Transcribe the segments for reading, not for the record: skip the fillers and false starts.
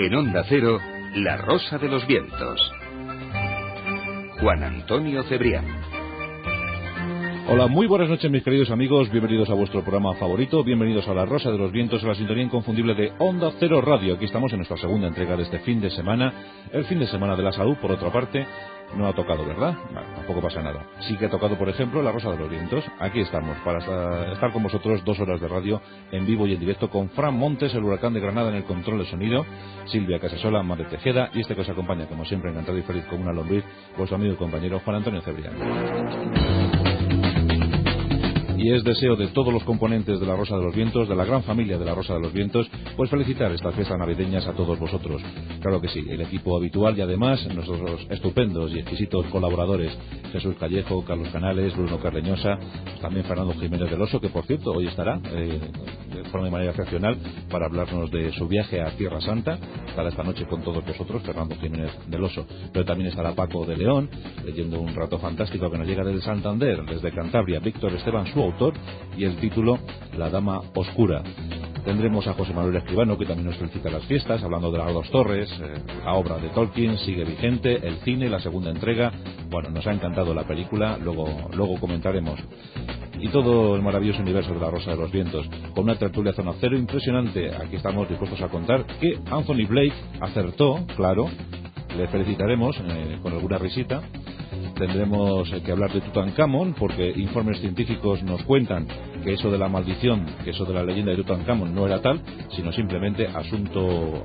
En Onda Cero, La Rosa de los Vientos. Juan Antonio Cebrián. Hola, muy buenas noches mis queridos amigos, bienvenidos a vuestro programa favorito, bienvenidos a La Rosa de los Vientos, a la sintonía inconfundible de Onda Cero Radio. Aquí estamos en nuestra segunda entrega de este fin de semana, el fin de semana de la salud. Por otra parte, no ha tocado, ¿verdad? Bueno, tampoco pasa nada. Sí que ha tocado, por ejemplo, La Rosa de los Vientos. Aquí estamos, para estar con vosotros 2 horas de radio en vivo y en directo con Fran Montes, el huracán de Granada, en el control de sonido, Silvia Casasola, Madre Tejeda, y que os acompaña, como siempre, encantado y feliz como una lombriz, vuestro amigo y compañero Juan Antonio Cebrián. Y es deseo de todos los componentes de La Rosa de los Vientos, de la gran familia de La Rosa de los Vientos, pues felicitar estas fiestas navideñas a todos vosotros. Claro que sí, el equipo habitual y además nuestros estupendos y exquisitos colaboradores, Jesús Callejo, Carlos Canales, Bruno Cardeñosa, también Fernando Jiménez del Oso, que por cierto hoy estará de forma y manera excepcional para hablarnos de su viaje a Tierra Santa. Estará esta noche con todos vosotros, Fernando Jiménez del Oso, pero también estará Paco de León, leyendo un rato fantástico que nos llega desde Santander, desde Cantabria, Víctor Esteban, su autor, y el título La Dama Oscura. Tendremos a José Manuel Escribano, que también nos felicita las fiestas, hablando de las 2 torres, la obra de Tolkien sigue vigente, el cine, la segunda entrega. Bueno, nos ha encantado la película, luego comentaremos. Y todo el maravilloso universo de La Rosa de los Vientos, con una tertulia Zona Cero impresionante. Aquí estamos dispuestos a contar que Anthony Blake acertó, claro, le felicitaremos con alguna risita. Tendremos que hablar de Tutankamón, porque informes científicos nos cuentan que eso de la maldición, que eso de la leyenda de Tutankamón no era tal, sino simplemente asunto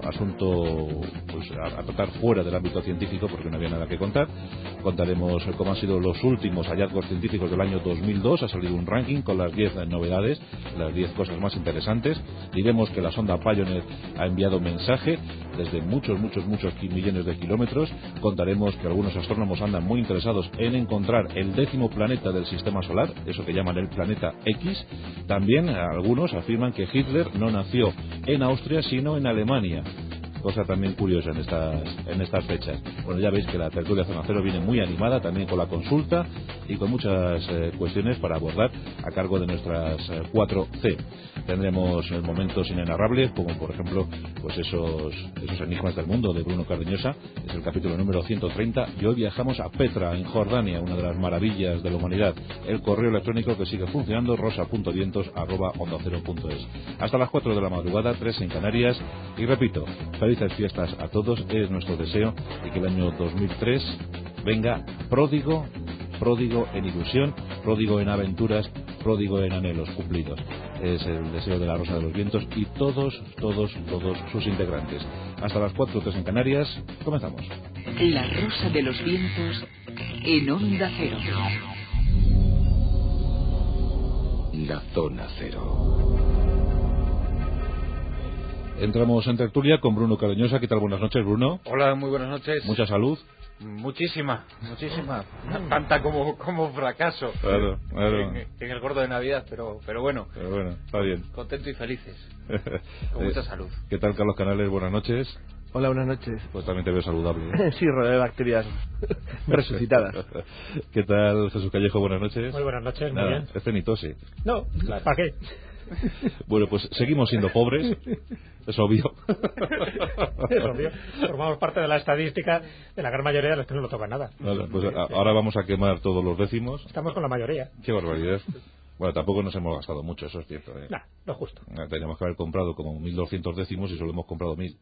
pues, a tratar fuera del ámbito científico, porque no había nada que contar. Contaremos cómo han sido los últimos hallazgos científicos del año 2002. Ha salido un ranking con las 10 novedades, las 10 cosas más interesantes. Diremos que la sonda Pioneer ha enviado un mensaje desde muchos millones de kilómetros. Contaremos que algunos astrónomos andan muy interesados en encontrar el 10º planeta del sistema solar, eso que llaman el planeta X. También algunos afirman que Hitler no nació en Austria sino en Alemania, cosa también curiosa en estas fechas. Bueno, ya veis que la tertulia Zona Cero viene muy animada, también con la consulta y con muchas cuestiones para abordar a cargo de nuestras 4C. Tendremos momentos inenarrables, como por ejemplo pues esos enigmas del mundo de Bruno Cardeñosa. Es el capítulo número 130 y hoy viajamos a Petra, en Jordania, una de las maravillas de la humanidad. El correo electrónico que sigue funcionando, rosa.vientos@ondacero.es. Hasta las 4 de la madrugada, 3 en Canarias. Y repito, felices fiestas a todos, es nuestro deseo, y que el año 2003 venga pródigo en ilusión, pródigo en aventuras, pródigo en anhelos cumplidos. Es el deseo de La Rosa de los Vientos y todos sus integrantes. Hasta las 4:03 en Canarias, comenzamos. La Rosa de los Vientos en Onda Cero. La Zona Cero. Entramos en tertulia con Bruno Cardeñosa. ¿Qué tal? Buenas noches, Bruno. Hola, muy buenas noches. Mucha salud. Muchísima. Tanta como fracaso. Claro. En el gordo de Navidad, pero bueno. Pero bueno, está bien. Contento y felices. Con mucha salud. ¿Qué tal, Carlos Canales? Buenas noches. Hola, buenas noches. Pues también te veo saludable, ¿eh? Sí, rodeado de bacterias resucitadas. ¿Qué tal, Jesús Callejo? Buenas noches. Muy buenas noches, Nada, muy bien. este ni tose. No, claro. ¿Para qué? Bueno, pues seguimos siendo pobres, es obvio. Es obvio. Formamos parte de la estadística de la gran mayoría de los que no lo tocan nada. Vale, pues ahora vamos a quemar todos los décimos. Estamos con la mayoría. Qué barbaridad. Bueno, tampoco nos hemos gastado mucho, eso es cierto, ¿eh? Nah, lo justo. Teníamos que haber comprado como 1.200 décimos y solo hemos comprado 1.000.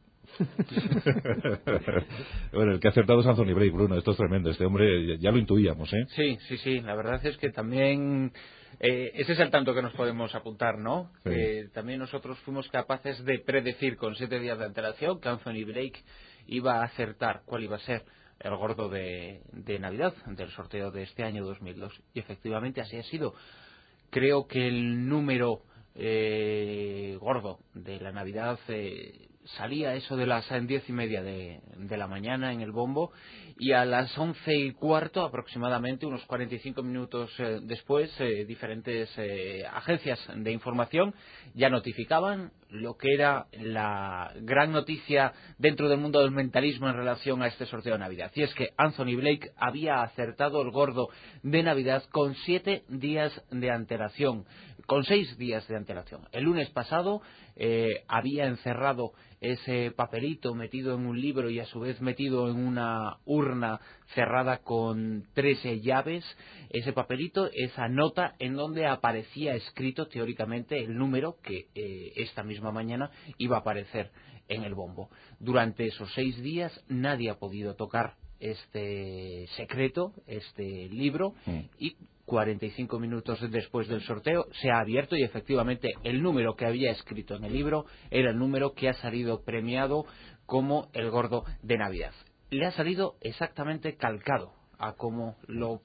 Bueno, el que ha acertado es Anthony Blake, Bruno. Esto es tremendo. Este hombre ya lo intuíamos, ¿eh? Sí. La verdad es que también ese es el tanto que nos podemos apuntar, ¿no? Sí. También nosotros fuimos capaces de predecir con 7 días de antelación que Anthony Blake iba a acertar cuál iba a ser el gordo de Navidad del sorteo de este año 2002. Y efectivamente así ha sido. Creo que el número gordo de la Navidad salía eso de las 10:30 de la mañana en el bombo, y a las 11:15 aproximadamente, unos 45 minutos después, diferentes agencias de información ya notificaban lo que era la gran noticia dentro del mundo del mentalismo en relación a este sorteo de Navidad. Y es que Anthony Blake había acertado el gordo de Navidad con 7 días de antelación, con 6 días de antelación. El lunes pasado había encerrado ese papelito metido en un libro y a su vez metido en una urna cerrada con 13 llaves, ese papelito, esa nota en donde aparecía escrito teóricamente el número que esta misma mañana iba a aparecer en el bombo. Durante esos 6 días nadie ha podido tocar este secreto, este libro, y 45 minutos después del sorteo se ha abierto y efectivamente el número que había escrito en el libro era el número que ha salido premiado como el gordo de Navidad. Le ha salido exactamente calcado a como lo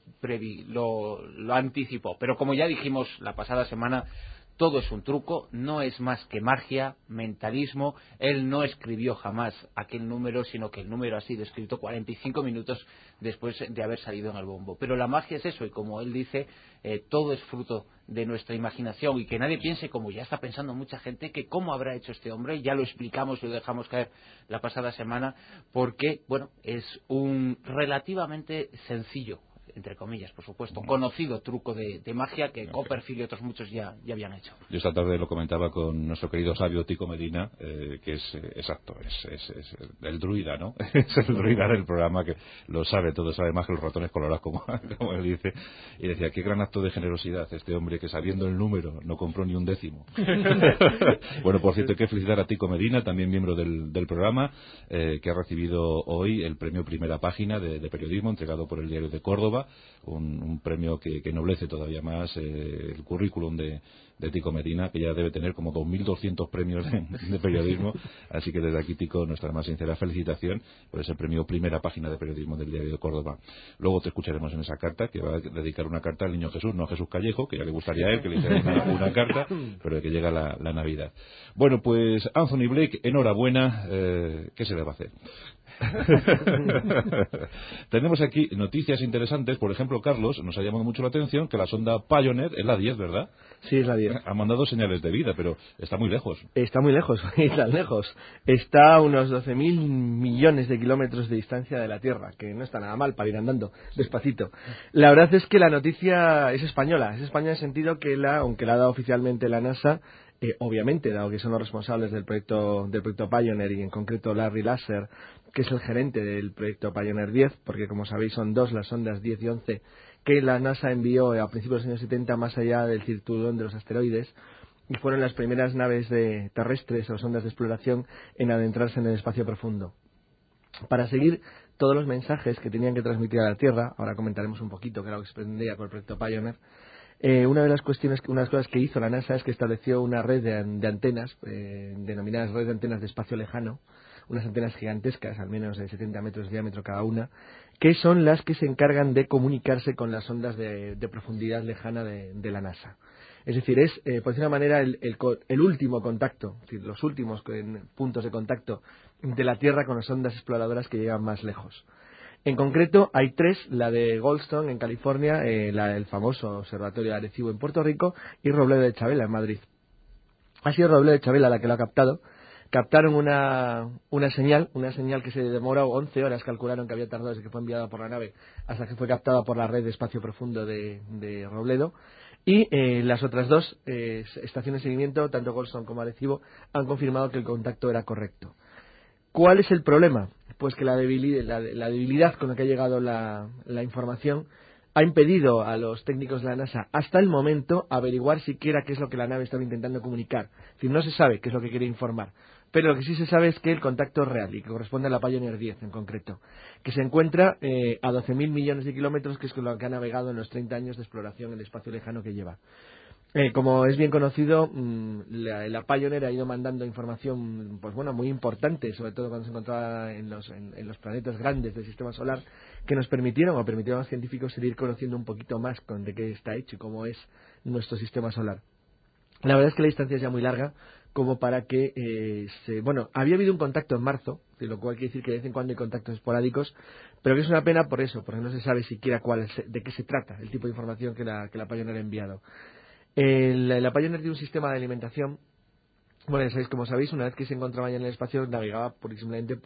anticipó, pero como ya dijimos la pasada semana, todo es un truco, no es más que magia, mentalismo. Él no escribió jamás aquel número, sino que el número ha sido escrito 45 minutos después de haber salido en el bombo. Pero la magia es eso, y como él dice, todo es fruto de nuestra imaginación, y que nadie piense, como ya está pensando mucha gente, que cómo habrá hecho este hombre. Ya lo explicamos y lo dejamos caer la pasada semana, porque, bueno, es un relativamente sencillo, entre comillas, por supuesto, conocido truco de magia que Copperfield y otros muchos ya habían hecho. Yo esta tarde lo comentaba con nuestro querido sabio Tico Medina, que es exacto, es el druida, ¿no? Es el druida del programa, que lo sabe todo, sabe más que los ratones colorados, como él dice, y decía, qué gran acto de generosidad este hombre, que sabiendo el número no compró ni un décimo. Bueno, por cierto, hay que felicitar a Tico Medina, también miembro del programa, que ha recibido hoy el premio Primera Página de periodismo, entregado por el Diario de Córdoba, un premio que ennoblece todavía más el currículum de Tico Medina, que ya debe tener como 2.200 premios de periodismo, así que desde aquí, Tico, nuestra más sincera felicitación por ese premio Primera Página de periodismo del Diario de Córdoba. Luego te escucharemos en esa carta, que va a dedicar una carta al Niño Jesús, no a Jesús Callejo, que ya le gustaría a él que le hiciera una carta, pero que llega la Navidad. Bueno, pues Anthony Blake, enhorabuena, ¿qué se le va a hacer? Tenemos aquí noticias interesantes. Por ejemplo, Carlos, nos ha llamado mucho la atención que la sonda Pioneer es la 10, ¿verdad? Sí, es la 10. Ha mandado señales de vida, pero está muy lejos. Está muy lejos, y tan lejos. Está a unos 12.000 millones de kilómetros de distancia de la Tierra, que no está nada mal para ir andando despacito. La verdad es que la noticia es española en el sentido que aunque la ha dado oficialmente la NASA, obviamente, dado que son los responsables del proyecto Pioneer, y en concreto Larry Lasser, que es el gerente del proyecto Pioneer 10, porque como sabéis son dos las sondas 10 y 11 que la NASA envió a principios de los años 70 más allá del cinturón de los asteroides, y fueron las primeras naves terrestres o sondas de exploración en adentrarse en el espacio profundo. Para seguir todos los mensajes que tenían que transmitir a la Tierra, ahora comentaremos un poquito qué era lo que se pretendía con el proyecto Pioneer, una de las cosas que hizo la NASA es que estableció una red de antenas, denominadas redes de antenas de espacio lejano, unas antenas gigantescas, al menos de 70 metros de diámetro cada una, que son las que se encargan de comunicarse con las ondas de profundidad lejana de la NASA. Es decir, es, por decir una manera, el último contacto, es decir, los últimos puntos de contacto de la Tierra con las ondas exploradoras que llegan más lejos. En concreto, hay 3, la de Goldstone en California, el famoso Observatorio de Arecibo en Puerto Rico, y Robledo de Chabela en Madrid. Ha sido Robledo de Chabela la que lo ha captado. Captaron una señal que se demoró 11 horas, calcularon que había tardado desde que fue enviada por la nave hasta que fue captada por la red de espacio profundo de Robledo. Y las otras 2 estaciones de seguimiento, tanto Goldstone como Arecibo, han confirmado que el contacto era correcto. ¿Cuál es el problema? Pues que la debilidad con la que ha llegado la información ha impedido a los técnicos de la NASA hasta el momento averiguar siquiera qué es lo que la nave estaba intentando comunicar. Es decir, no se sabe qué es lo que quiere informar. Pero lo que sí se sabe es que el contacto es real y que corresponde a la Pioneer 10 en concreto, que se encuentra a 12.000 millones de kilómetros, que es con lo que ha navegado en los 30 años de exploración en el espacio lejano que lleva. Como es bien conocido, la Pioneer ha ido mandando información, pues bueno, muy importante, sobre todo cuando se encontraba en los planetas grandes del Sistema Solar, que nos permitieron a los científicos seguir conociendo un poquito más de qué está hecho y cómo es nuestro Sistema Solar. La verdad es que la distancia es ya muy larga, como para que había habido un contacto en marzo, de lo cual quiere decir que de vez en cuando hay contactos esporádicos, pero que es una pena por eso, porque no se sabe siquiera de qué se trata, el tipo de información que la Pioneer ha enviado. La Pioneer tiene un sistema de alimentación. Bueno, como sabéis, una vez que se encontraba ya en el espacio, navegaba simplemente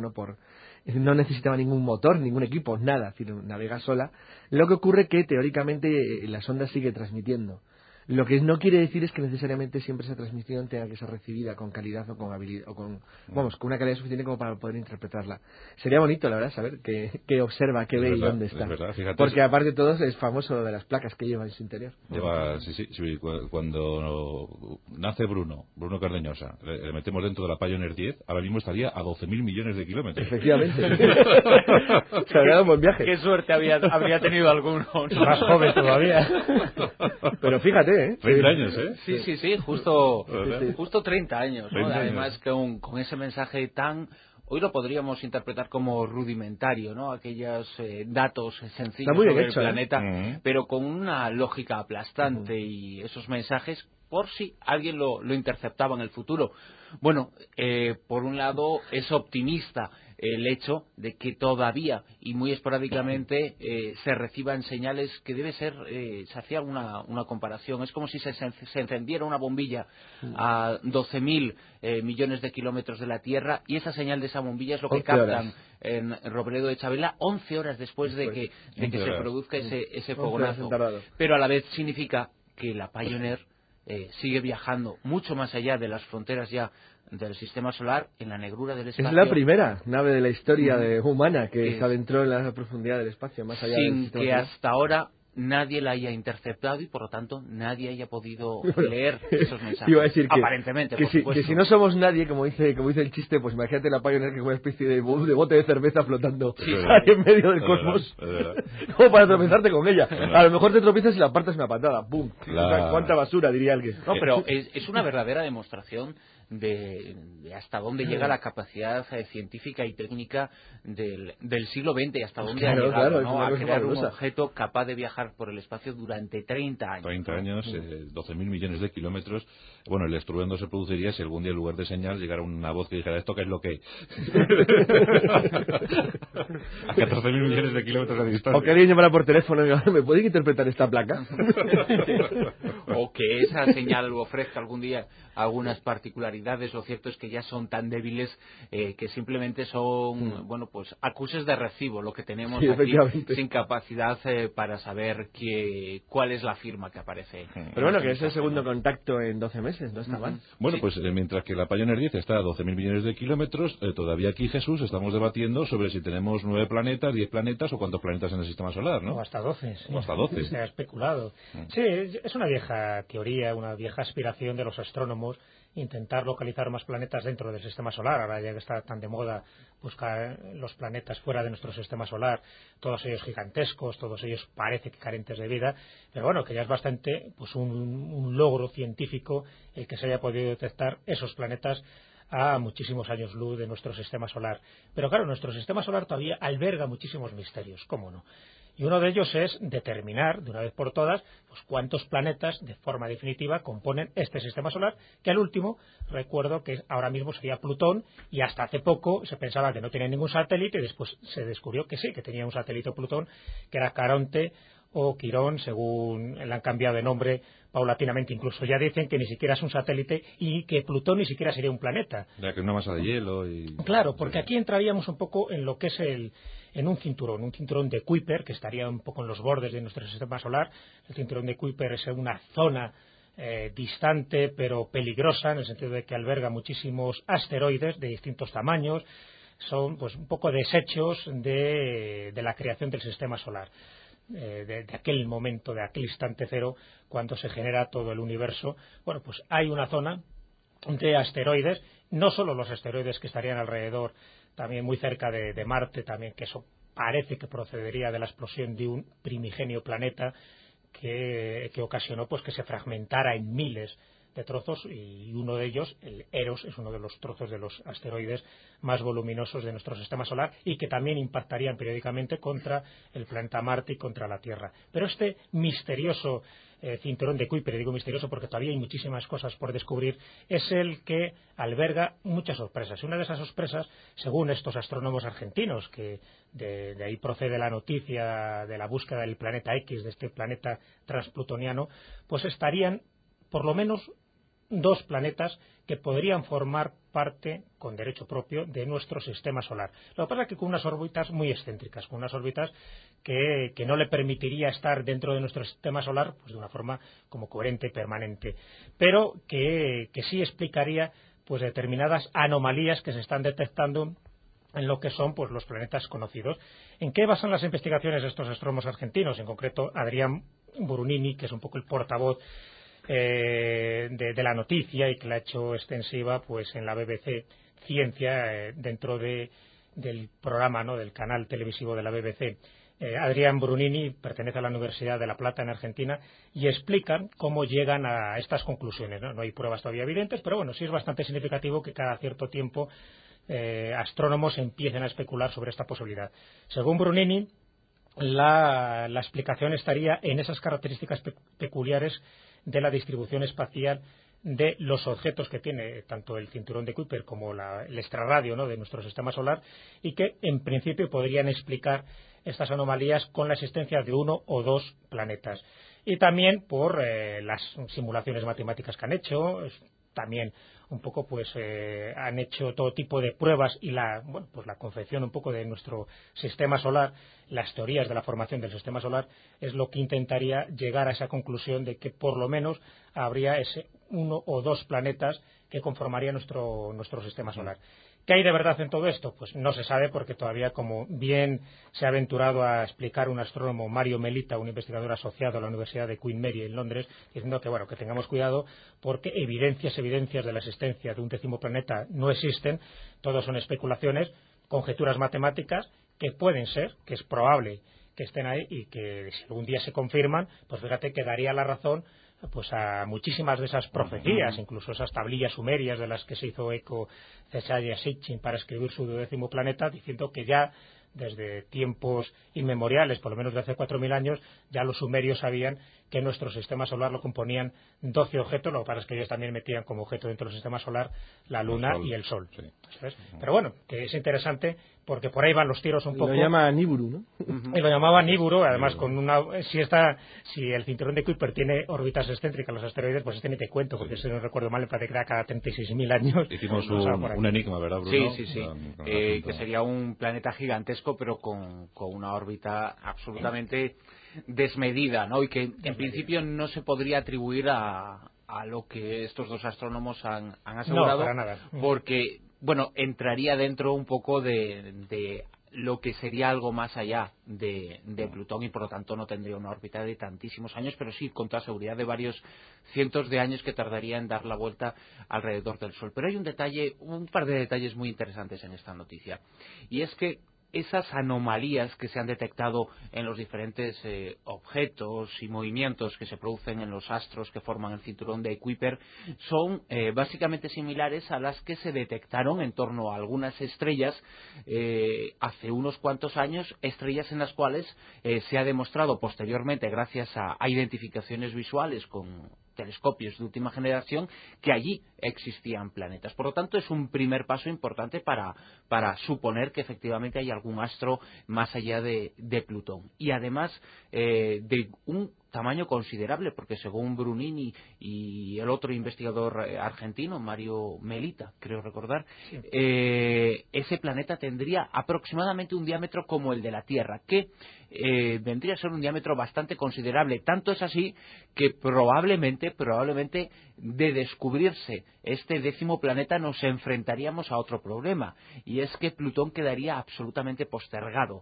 no necesitaba ningún motor, ningún equipo, nada, es decir, navega sola. Lo que ocurre que teóricamente la sonda sigue transmitiendo. Lo que no quiere decir es que necesariamente siempre esa transmisión tenga que ser recibida con calidad o con habilidad, o con una calidad suficiente como para poder interpretarla. Sería bonito, la verdad, saber qué observa, qué ve y dónde está. Fíjate, porque aparte de todo es famoso de las placas que lleva en su interior. Sí, cuando nace Bruno Cardeñosa, le metemos dentro de la Pioneer 10, ahora mismo estaría a 12.000 millones de kilómetros. Efectivamente. Se habría dado un buen viaje. Qué suerte habría tenido alguno, ¿no? Más joven todavía. Pero fíjate, 30 años, ¿eh? Sí, justo 30 años, ¿no? 30 Además, con ese mensaje tan... Hoy lo podríamos interpretar como rudimentario, ¿no? Aquellos datos sencillos muy bien sobre hecho, el planeta, pero con una lógica aplastante y esos mensajes, por si alguien lo interceptaba en el futuro. Bueno, por un lado es optimista el hecho de que todavía y muy esporádicamente se reciban señales que debe ser, se hacía una comparación, es como si se encendiera una bombilla a 12.000 millones de kilómetros de la Tierra, y esa señal de esa bombilla es lo que captan en Robledo de Chabela 11 horas después de que se produzca ese fogonazo. Pero a la vez significa que la Pioneer sigue viajando mucho más allá de las fronteras ya del sistema solar, en la negrura del espacio. Es la primera nave de la historia humana que se adentró en la profundidad del espacio, más allá del sin sistema que solar. hasta ahora nadie la haya interceptado y por lo tanto nadie haya podido leer esos mensajes. Iba a decir aparentemente, por supuesto. Que si no somos nadie, como dice el chiste, pues imagínate la Pioneer que es una especie de bote de cerveza flotando ahí en medio del cosmos, como para tropezarte con ella. A lo mejor te tropiezas y la partes una patada, ¡pum! ¡Cuánta basura!, diría alguien. No, pero es una verdadera demostración de hasta dónde llega la capacidad científica y técnica del siglo XX y hasta dónde ha llegado, ¿no? A crear un objeto capaz de viajar por el espacio durante 30 años. 30 años, 12.000 millones de kilómetros. Bueno, el estruendo se produciría si algún día en lugar de señal llegara una voz que dijera: ¿esto qué es lo que? A 14.000 millones de kilómetros de distancia. O que alguien llamara por teléfono y diga: ¿me pueden interpretar esta placa? O que esa señal ofrezca algún día algunas particularidades. Lo cierto es que ya son tan débiles que simplemente son acuses de recibo lo que tenemos aquí, sin capacidad para saber cuál es la firma que aparece. Pero bueno, que es el segundo contacto en 12 meses, no está mal. Bueno, pues mientras que la Pioneer 10 está a 12.000 millones de kilómetros, todavía aquí, Jesús, estamos debatiendo sobre si tenemos 9 planetas, 10 planetas o cuántos planetas en el sistema solar, ¿no? O hasta 12. Sí. O hasta 12. Se ha especulado. Sí, es una vieja teoría, una vieja aspiración de los astrónomos intentar localizar más planetas dentro del sistema solar. Ahora ya que está tan de moda buscar los planetas fuera de nuestro sistema solar, todos ellos gigantescos, todos ellos parece que carentes de vida, pero bueno, que ya es bastante un logro científico el que se haya podido detectar esos planetas a muchísimos años luz de nuestro sistema solar. Pero claro, nuestro sistema solar todavía alberga muchísimos misterios, ¿cómo no? Y uno de ellos es determinar, de una vez por todas, cuántos planetas de forma definitiva componen este sistema solar, que al último, recuerdo que ahora mismo sería Plutón, y hasta hace poco se pensaba que no tenía ningún satélite, y después se descubrió que sí, que tenía un satélite Plutón, que era Caronte o Quirón, según le han cambiado de nombre paulatinamente. Incluso ya dicen que ni siquiera es un satélite y que Plutón ni siquiera sería un planeta. Ya que una masa de hielo y... Claro, porque aquí entraríamos un poco en lo que es en un cinturón de Kuiper, que estaría un poco en los bordes de nuestro sistema solar. El cinturón de Kuiper es una zona distante pero peligrosa, en el sentido de que alberga muchísimos asteroides de distintos tamaños. Son un poco desechos de la creación del sistema solar. De aquel momento, de aquel instante cero, cuando se genera todo el universo. Bueno, pues hay una zona de asteroides, no solo los asteroides que estarían alrededor, también muy cerca de Marte, también, que eso parece que procedería de la explosión de un primigenio planeta que ocasionó que se fragmentara en miles de trozos, y uno de ellos, el Eros, es uno de los trozos de los asteroides más voluminosos de nuestro sistema solar y que también impactarían periódicamente contra el planeta Marte y contra la Tierra. Pero este misterioso cinturón de Kuiper, digo misterioso porque todavía hay muchísimas cosas por descubrir, es el que alberga muchas sorpresas. Y una de esas sorpresas, según estos astrónomos argentinos, que de ahí procede la noticia de la búsqueda del planeta X, de este planeta transplutoniano, pues estarían por lo menos 2 planetas que podrían formar parte, con derecho propio, de nuestro sistema solar. Lo que pasa es que con unas órbitas muy excéntricas, con unas órbitas que no le permitiría estar dentro de nuestro sistema solar pues de una forma como coherente, permanente, pero que sí explicaría pues determinadas anomalías que se están detectando en lo que son pues los planetas conocidos. ¿En qué basan las investigaciones de estos astrónomos argentinos? En concreto, Adrián Brunini, que es un poco el portavoz de la noticia y que la ha hecho extensiva pues en la BBC Ciencia dentro del programa, ¿no?, del canal televisivo de la BBC. Adrián Brunini pertenece a la Universidad de La Plata en Argentina y explican cómo llegan a estas conclusiones, ¿no? No hay pruebas todavía evidentes, pero bueno, sí es bastante significativo que cada cierto tiempo astrónomos empiecen a especular sobre esta posibilidad. Según Brunini, la explicación estaría en esas características peculiares de la distribución espacial de los objetos que tiene tanto el cinturón de Kuiper como el extrarradio, ¿no?, de nuestro sistema solar, y que en principio podrían explicar estas anomalías con la existencia de 1 o 2 planetas. Y también por las simulaciones matemáticas que han hecho, también un poco pues han hecho todo tipo de pruebas y la confección un poco de nuestro sistema solar, las teorías de la formación del sistema solar, es lo que intentaría llegar a esa conclusión de que por lo menos habría ese 1 o 2 planetas que conformarían nuestro sistema solar. ¿Qué hay de verdad en todo esto? Pues no se sabe, porque todavía, como bien se ha aventurado a explicar un astrónomo, Mario Melita, un investigador asociado a la Universidad de Queen Mary en Londres, diciendo que tengamos cuidado porque evidencias de la existencia de un 10º planeta no existen, todos son especulaciones, conjeturas matemáticas que pueden ser, que es probable que estén ahí y que si algún día se confirman, pues fíjate que daría la razón pues a muchísimas de esas profecías, incluso esas tablillas sumerias de las que se hizo eco Zecharia Sitchin para escribir su 10º planeta, diciendo que ya desde tiempos inmemoriales, por lo menos de hace 4.000 años, ya los sumerios sabían que nuestro sistema solar lo componían 12 objetos, lo que pasa es que ellos también metían como objeto dentro del sistema solar la Luna y el Sol. Sí. Pero bueno, que es interesante porque por ahí van los tiros un poco. Lo llama Niburu, ¿no? Y lo llamaba Niburu, además con si el cinturón de Kuiper tiene órbitas excéntricas, los asteroides, pues ni te cuento, porque si no recuerdo mal, me parece que era cada 36.000 años. Hicimos un enigma, ¿verdad, Bruno? Sí. Que sería un planeta gigantesco, pero con una órbita absolutamente desmedida, ¿no? Y que en principio no se podría atribuir a lo que estos dos astrónomos han asegurado. No, para nada. Porque, bueno, entraría dentro un poco de lo que sería algo más allá de Plutón, y por lo tanto no tendría una órbita de tantísimos años, pero sí con toda seguridad de varios cientos de años que tardaría en dar la vuelta alrededor del Sol. Pero hay un par de detalles muy interesantes en esta noticia, y es que esas anomalías que se han detectado en los diferentes objetos y movimientos que se producen en los astros que forman el cinturón de Kuiper son básicamente similares a las que se detectaron en torno a algunas estrellas hace unos cuantos años, estrellas en las cuales se ha demostrado posteriormente, gracias a identificaciones visuales con telescopios de última generación, que allí existían planetas. Por lo tanto, es un primer paso importante para suponer que efectivamente hay algún astro más allá de Plutón. Y además de un tamaño considerable, porque según Brunini y el otro investigador argentino, Mario Melita, creo recordar, sí, ese planeta tendría aproximadamente un diámetro como el de la Tierra, que vendría a ser un diámetro bastante considerable. Tanto es así que probablemente de descubrirse este 10º planeta nos enfrentaríamos a otro problema, y es que Plutón quedaría absolutamente postergado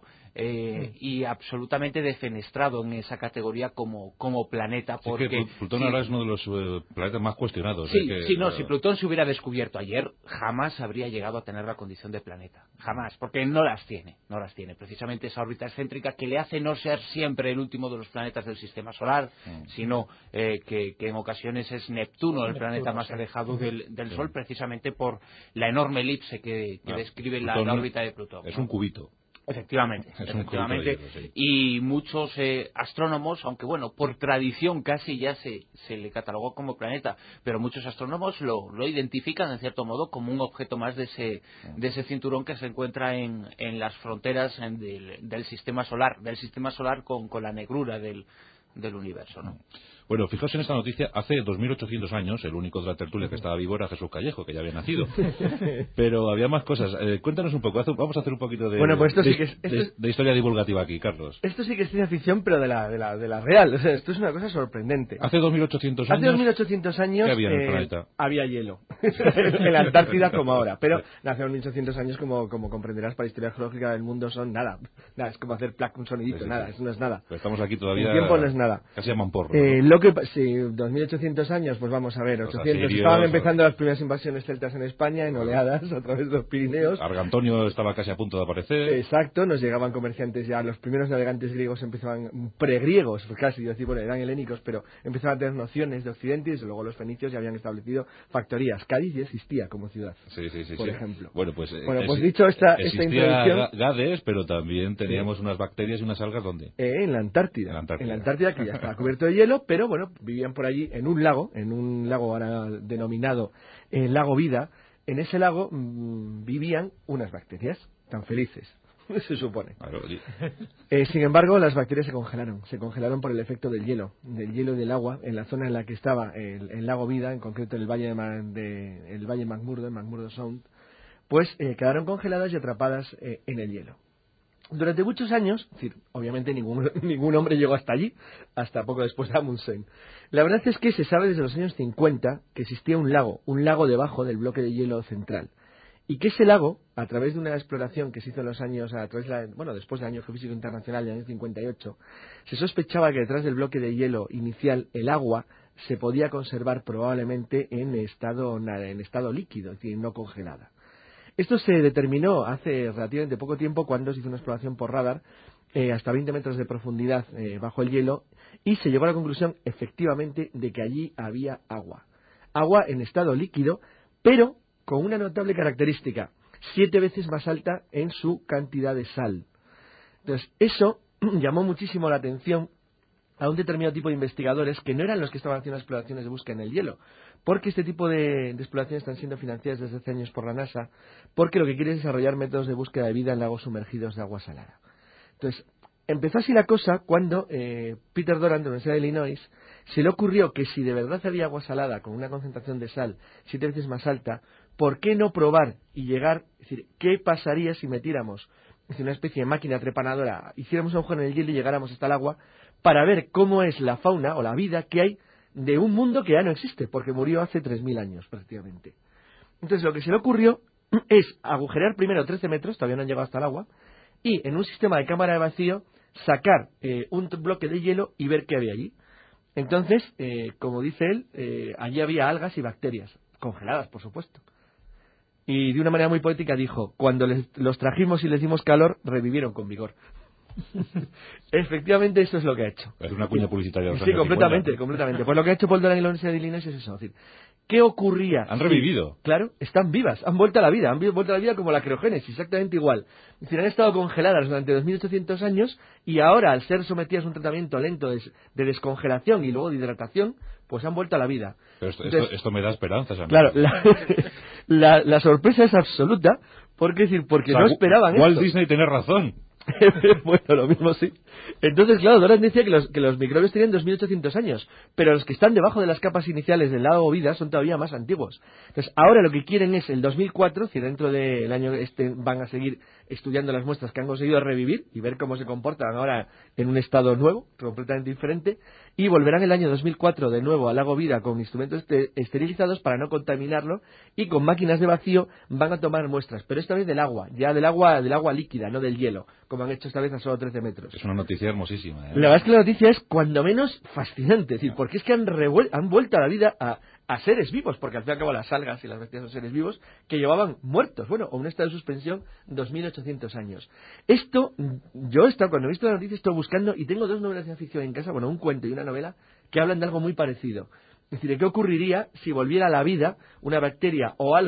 y absolutamente defenestrado en esa categoría como planeta, porque sí, Plutón ahora es uno de los planetas más cuestionados. Si Plutón se hubiera descubierto ayer, jamás habría llegado a tener la condición de planeta, jamás, porque no las tiene, precisamente esa órbita excéntrica que le hace no ser siempre el último de los planetas del sistema solar, sino que en ocasiones es Neptuno el planeta más alejado del Sol, precisamente por la enorme elipse que describe la órbita de Plutón. Es un cubito. Efectivamente. Y muchos astrónomos, aunque bueno, por tradición casi ya se le catalogó como planeta, pero muchos astrónomos lo identifican en cierto modo como un objeto más de ese cinturón que se encuentra en las fronteras del sistema solar con la negrura del universo, ¿no? Bueno, fijaos en esta noticia, hace 2800 años, el único de la tertulia que estaba vivo era Jesús Callejo, que ya había nacido. Pero había más cosas. Cuéntanos un poco, vamos a hacer un poquito de, bueno, pues de historia divulgativa aquí, Carlos. Esto sí que es ciencia ficción, pero de la real. O sea, esto es una cosa sorprendente. Hace 2800 años. Hace 2800 años ¿qué había en el planeta? Había hielo. En la Antártida como ahora. Pero hace 2800 años, como comprenderás, para la historia geológica del mundo son nada. Nada, es como hacer un sonidito, sí, nada, eso no es nada. Pero estamos aquí todavía. El tiempo no es nada. Casi a mamporro. ¿No? Sí, 2800 años, pues vamos a ver, 800. Asirios, Estaban empezando las primeras invasiones celtas en España, en oleadas, a través de los Pirineos. Argantonio estaba casi a punto de aparecer. Exacto, nos llegaban comerciantes ya, los primeros navegantes griegos empezaban, pregriegos, pues casi, decir, bueno, eran helénicos, pero empezaban a tener nociones de Occidente, y desde luego los fenicios ya habían establecido factorías. Cádiz ya existía como ciudad, por ejemplo. Bueno, pues dicho esta introducción, Gades, pero también teníamos unas bacterias y unas algas, ¿dónde? En la Antártida. En la Antártida, que ya estaba cubierto de hielo, pero bueno, vivían por allí en un lago ahora denominado Lago Vida. En ese lago vivían unas bacterias tan felices, se supone. Sin embargo, las bacterias se congelaron por el efecto del hielo y del agua en la zona en la que estaba el Lago Vida, en concreto en el Valle McMurdo, en McMurdo Sound, pues quedaron congeladas y atrapadas en el hielo. Durante muchos años, es decir, obviamente ningún hombre llegó hasta allí, hasta poco después de Amundsen. La verdad es que se sabe desde los años 50 que existía un lago debajo del bloque de hielo central. Y que ese lago, a través de una exploración que se hizo en los años, después del año geofísico internacional del año 58, se sospechaba que detrás del bloque de hielo inicial el agua se podía conservar probablemente en estado líquido, es decir, no congelada. Esto se determinó hace relativamente poco tiempo cuando se hizo una exploración por radar hasta 20 metros de profundidad bajo el hielo y se llegó a la conclusión efectivamente de que allí había agua. Agua en estado líquido, pero con una notable característica, 7 veces más alta en su cantidad de sal. Entonces, eso llamó muchísimo la atención a un determinado tipo de investigadores que no eran los que estaban haciendo exploraciones de búsqueda en el hielo, porque este tipo de exploraciones están siendo financiadas desde hace años por la NASA, porque lo que quiere es desarrollar métodos de búsqueda de vida en lagos sumergidos de agua salada. Entonces, empezó así la cosa cuando Peter Doran, de la Universidad de Illinois, se le ocurrió que si de verdad había agua salada con una concentración de sal 7 veces más alta, ¿por qué no probar y llegar? Es decir, ¿qué pasaría si metiéramos una especie de máquina trepanadora, hiciéramos un agujero en el hielo y llegáramos hasta el agua, para ver cómo es la fauna o la vida que hay de un mundo que ya no existe, porque murió hace 3000 años prácticamente? Entonces lo que se le ocurrió es agujerear primero 13 metros, todavía no han llegado hasta el agua, y en un sistema de cámara de vacío sacar un bloque de hielo y ver qué había allí. Entonces, como dice él, allí había algas y bacterias, congeladas por supuesto. Y de una manera muy poética dijo, cuando los trajimos y les dimos calor, revivieron con vigor. Efectivamente, eso es lo que ha hecho. Es una cuña publicitaria. Sí, completamente. Pues lo que ha hecho Paul Doran y la Universidad de Illinois es eso. Es decir, ¿qué ocurría? Han revivido. Claro, están vivas, han vuelto a la vida como la criogénesis, exactamente igual. Es decir, han estado congeladas durante 2800 años y ahora, al ser sometidas a un tratamiento lento de descongelación y luego de hidratación, pues han vuelto a la vida. Pero esto me da esperanzas. Claro, la sorpresa es absoluta, porque no esperaban Walt esto. Disney tiene razón. Bueno, lo mismo sí. Entonces, claro, Doran decía que los microbios tenían 2800 años, pero los que están debajo de las capas iniciales del lago Vida son todavía más antiguos. Entonces, ahora lo que quieren es el 2004, si dentro del año van a seguir estudiando las muestras que han conseguido revivir y ver cómo se comportan ahora en un estado nuevo, completamente diferente, y volverán el año 2004 de nuevo al lago Vida con instrumentos esterilizados para no contaminarlo, y con máquinas de vacío van a tomar muestras, pero esta vez del agua, del agua líquida, no del hielo, como han hecho esta vez a solo 13 metros. Es una noticia hermosísima, ¿eh? La verdad es que la noticia es cuando menos fascinante, es decir, porque es que han vuelto a la vida a seres vivos, porque al fin y al cabo las algas y las bacterias son seres vivos que llevaban muertos, o un estado de suspensión 2800 años. Esto, cuando he visto la noticia estoy buscando, y tengo 2 novelas de ciencia ficción en casa, un cuento y una novela, que hablan de algo muy parecido. Es decir, ¿qué ocurriría si volviera a la vida una bacteria o algo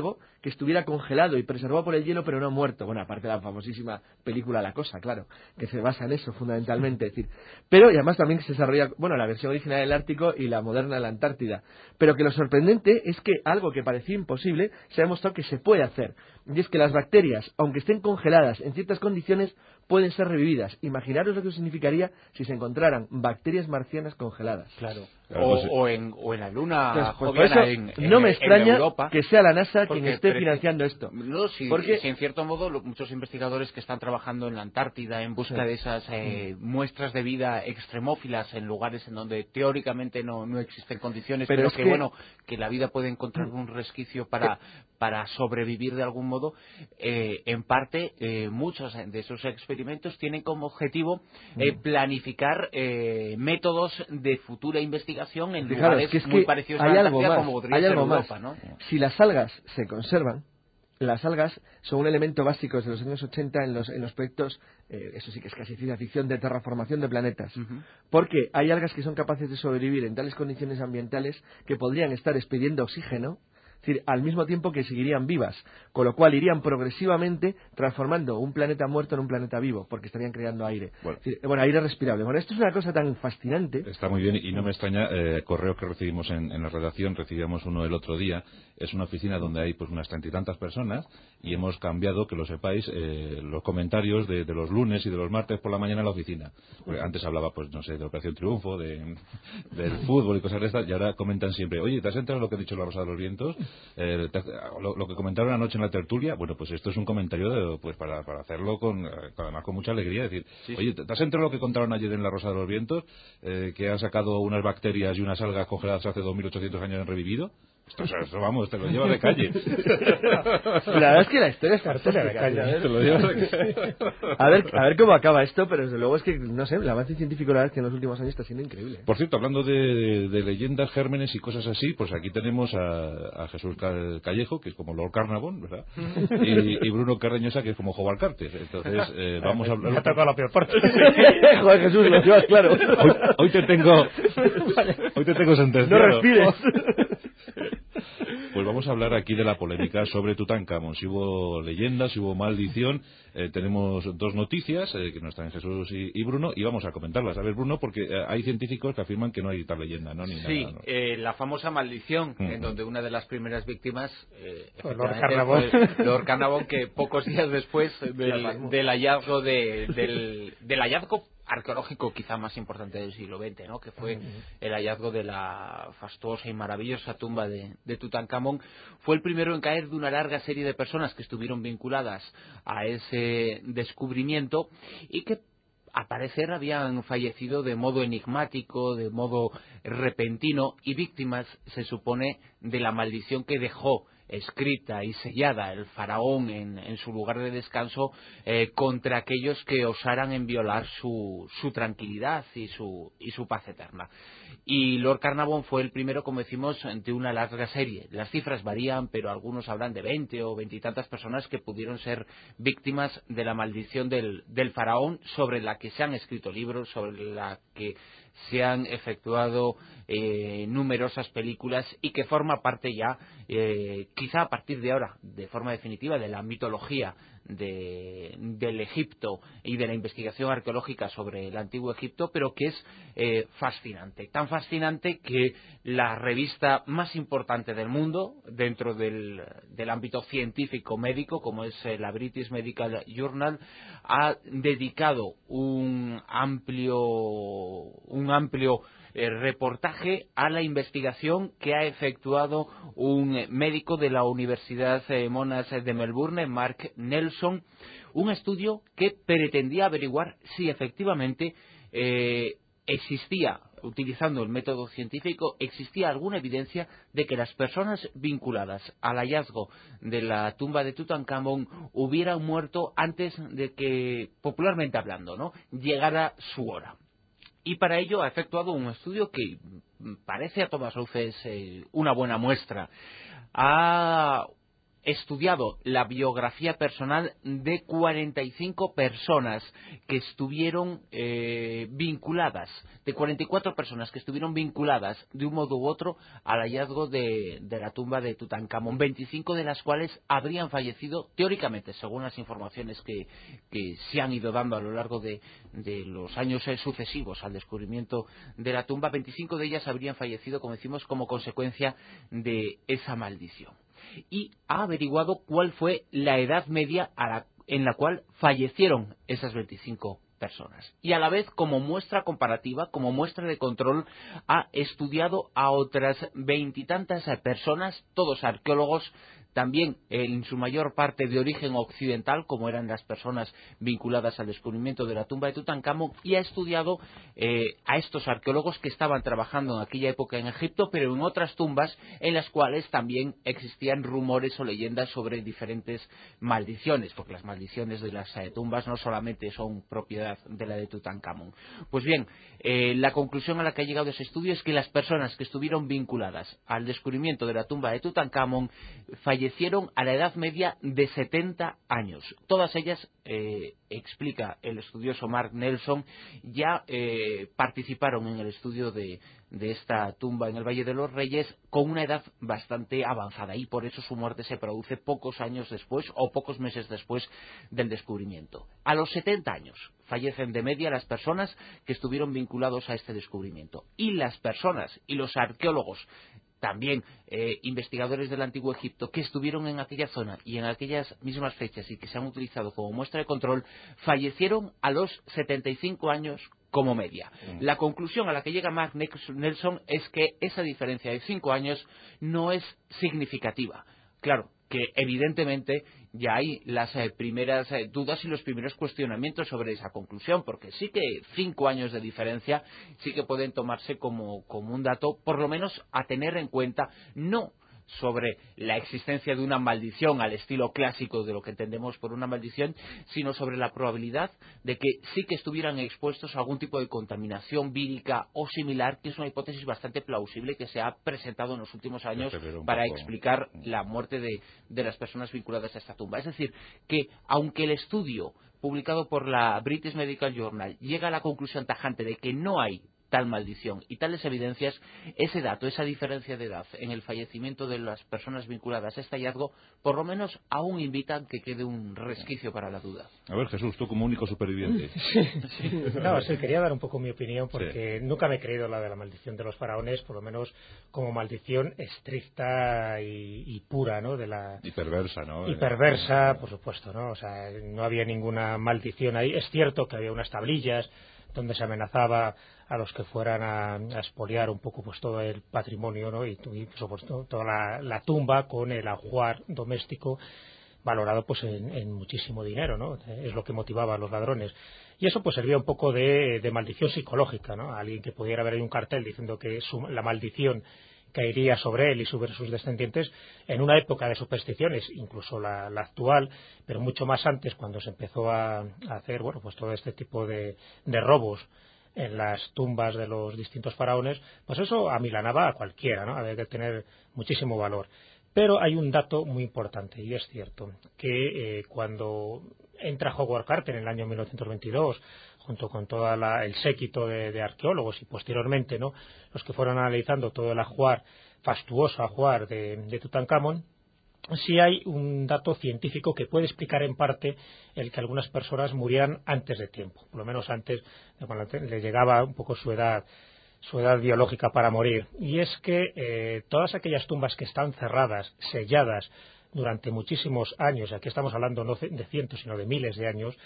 que estuviera congelado y preservado por el hielo, pero no muerto. Bueno, aparte de la famosísima película La Cosa, claro, que se basa en eso fundamentalmente. Es decir, pero, y además también se desarrolla, bueno, la versión original del Ártico y la moderna de la Antártida. Pero que lo sorprendente es que algo que parecía imposible se ha demostrado que se puede hacer. Y es que las bacterias, aunque estén congeladas en ciertas condiciones, pueden ser revividas. Imaginaros lo que significaría si se encontraran bacterias marcianas congeladas. Claro. Claro, O en la Luna Pues por joviana, eso no me extraña Europa, que sea la NASA quien porque esté financiando esto. No, si en cierto modo muchos investigadores que están trabajando en la Antártida en busca de esas muestras de vida extremófilas en lugares en donde teóricamente no existen condiciones, pero que bueno, que la vida puede encontrar un resquicio para sobrevivir de algún modo, en parte muchos de esos experimentos tienen como objetivo planificar métodos de futura investigación en lugares muy parecidos a la Antártida, como podría ser Europa, ¿no? Si las algas se conservan, las algas son un elemento básico desde los años 80 en los proyectos, eso sí que es casi ciencia ficción, de terraformación de planetas. Porque hay algas que son capaces de sobrevivir en tales condiciones ambientales que podrían estar expidiendo oxígeno, es decir, al mismo tiempo que seguirían vivas, con lo cual irían progresivamente transformando un planeta muerto en un planeta vivo, porque estarían creando aire. Bueno, aire respirable. Bueno, esto es una cosa tan fascinante. Está muy bien y no me extraña, correo que recibimos en la redacción, recibíamos uno el otro día, es una oficina donde hay pues unas 30 y tantas personas y hemos cambiado, que lo sepáis, los comentarios de los lunes y de los martes por la mañana en la oficina. Porque antes hablaba, pues no sé, de Operación Triunfo, del fútbol y cosas de estas, y ahora comentan siempre, oye, ¿te has enterado lo que ha dicho la Rosa de los Vientos? Lo que comentaron anoche en la tertulia, bueno, pues esto es un comentario pues para hacerlo además con mucha alegría, es decir, oye, ¿te has enterado lo que contaron ayer en la Rosa de los Vientos? Que han sacado unas bacterias y unas algas congeladas hace 2.800 años y han revivido. Eso vamos, te lo llevas de calle. La verdad es que la historia es cartera de calle. Te lo llevas de calle. A ver cómo acaba esto, pero desde luego es que, no sé, el avance científico la verdad es que en los últimos años está siendo increíble. Por cierto, hablando de leyendas, gérmenes y cosas así, pues aquí tenemos a Jesús Callejo, que es como Lord Carnarvon, ¿verdad? Y Bruno Carreñosa, que es como Howard Carter. Entonces, vamos a hablar... Me ha tocado la peor parte. Joder, Jesús, lo llevas claro. Hoy te tengo sentenciado. No respires. Pues vamos a hablar aquí de la polémica sobre Tutankamón. Si hubo leyendas, si hubo maldición, tenemos dos noticias que nos traen Jesús y Bruno y vamos a comentarlas. A ver, Bruno, porque hay científicos que afirman que no hay tal leyenda, ¿no? Ni nada, ¿no? La famosa maldición, en donde una de las primeras víctimas Lord Carnarvon. Lord Carnarvon, que pocos días después del hallazgo del hallazgo arqueológico quizá más importante del siglo XX, ¿no? Que fue el hallazgo de la fastuosa y maravillosa tumba de Tutankamón, fue el primero en caer de una larga serie de personas que estuvieron vinculadas a ese descubrimiento y que al parecer habían fallecido de modo enigmático, de modo repentino y víctimas, se supone, de la maldición que dejó escrita y sellada el faraón en su lugar de descanso contra aquellos que osaran en violar su tranquilidad y su paz eterna. Y Lord Carnarvon fue el primero, como decimos, de una larga serie. Las cifras varían, pero algunos hablan de 20 o 20 y tantas personas que pudieron ser víctimas de la maldición del faraón, sobre la que se han escrito libros, sobre la que se han efectuado numerosas películas y que forma parte ya, quizá a partir de ahora, de forma definitiva, de la mitología del Egipto y de la investigación arqueológica sobre el antiguo Egipto, pero que es fascinante, tan fascinante que la revista más importante del mundo dentro del ámbito científico médico, como es la British Medical Journal, ha dedicado un amplio reportaje a la investigación que ha efectuado un médico de la Universidad Monash de Melbourne, Mark Nelson, un estudio que pretendía averiguar si efectivamente existía, utilizando el método científico, existía alguna evidencia de que las personas vinculadas al hallazgo de la tumba de Tutankamón hubieran muerto antes de que, popularmente hablando, ¿no?, llegara su hora. Y para ello ha efectuado un estudio que parece a todas luces una buena muestra. Ha estudiado la biografía personal de 45 personas que estuvieron vinculadas, de 44 personas que estuvieron vinculadas de un modo u otro al hallazgo de la tumba de Tutankamón, 25 de las cuales habrían fallecido teóricamente, según las informaciones que se han ido dando a lo largo de los años sucesivos al descubrimiento de la tumba. 25 de ellas habrían fallecido, como decimos, como consecuencia de esa maldición. Y ha averiguado cuál fue la edad media en la cual fallecieron esas 25 personas. Y a la vez, como muestra comparativa, como muestra de control, ha estudiado a otras 20 y tantas personas, todos arqueólogos, también en su mayor parte de origen occidental, como eran las personas vinculadas al descubrimiento de la tumba de Tutankamón, y ha estudiado a estos arqueólogos que estaban trabajando en aquella época en Egipto, pero en otras tumbas en las cuales también existían rumores o leyendas sobre diferentes maldiciones, porque las maldiciones de las tumbas no solamente son propiedad de la de Tutankamón. Pues bien, la conclusión a la que ha llegado ese estudio es que las personas que estuvieron vinculadas al descubrimiento de la tumba de Tutankamón fallecieron a la edad media de 70 años. Todas ellas, explica el estudioso Mark Nelson, ya participaron en el estudio de esta tumba en el Valle de los Reyes con una edad bastante avanzada, y por eso su muerte se produce pocos años después o pocos meses después del descubrimiento. A los 70 años fallecen de media las personas que estuvieron vinculados a este descubrimiento, y las personas y los arqueólogos, también investigadores del Antiguo Egipto, que estuvieron en aquella zona y en aquellas mismas fechas y que se han utilizado como muestra de control, fallecieron a los 75 años como media. La conclusión a la que llega Mark Nelson es que esa diferencia de 5 años no es significativa. Claro, que evidentemente ya hay las primeras dudas y los primeros cuestionamientos sobre esa conclusión, porque sí que 5 años de diferencia sí que pueden tomarse como un dato, por lo menos a tener en cuenta, no sobre la existencia de una maldición al estilo clásico de lo que entendemos por una maldición, sino sobre la probabilidad de que sí que estuvieran expuestos a algún tipo de contaminación vírica o similar, que es una hipótesis bastante plausible que se ha presentado en los últimos años para explicar la muerte de las personas vinculadas a esta tumba. Es decir, que aunque el estudio publicado por la British Medical Journal llega a la conclusión tajante de que no hay tal maldición y tales evidencias, ese dato, esa diferencia de edad en el fallecimiento de las personas vinculadas a este hallazgo, por lo menos aún invitan que quede un resquicio para la duda. A ver, Jesús, tú como único superviviente. No, sí, quería dar un poco mi opinión, porque nunca me he creído la de la maldición de los faraones, por lo menos como maldición estricta y pura, ¿no? Y perversa, ¿no? Y perversa, por supuesto, ¿no? O sea, no había ninguna maldición ahí. Es cierto que había unas tablillas donde se amenazaba a los que fueran a expoliar un poco pues todo el patrimonio, ¿no? y por supuesto toda la tumba con el ajuar doméstico valorado pues en muchísimo dinero, ¿no? Es lo que motivaba a los ladrones, y eso pues servía un poco de maldición psicológica, ¿no? Alguien que pudiera ver ahí un cartel diciendo que la maldición caería sobre él y sobre sus descendientes en una época de supersticiones, incluso la actual, pero mucho más antes, cuando se empezó a hacer bueno pues todo este tipo de robos en las tumbas de los distintos faraones, pues eso amilanaba a cualquiera, ¿no? Había que tener muchísimo valor. Pero hay un dato muy importante, y es cierto que cuando entra Howard Carter en el año 1922, junto con todo el séquito de arqueólogos y posteriormente, ¿no?, los que fueron analizando todo el ajuar, fastuoso ajuar de Tutankamón, sí hay un dato científico que puede explicar en parte el que algunas personas murieran antes de tiempo, por lo menos antes de cuando le llegaba un poco su edad biológica para morir. Y es que todas aquellas tumbas que están cerradas, selladas durante muchísimos años, aquí estamos hablando no de cientos sino de miles de años,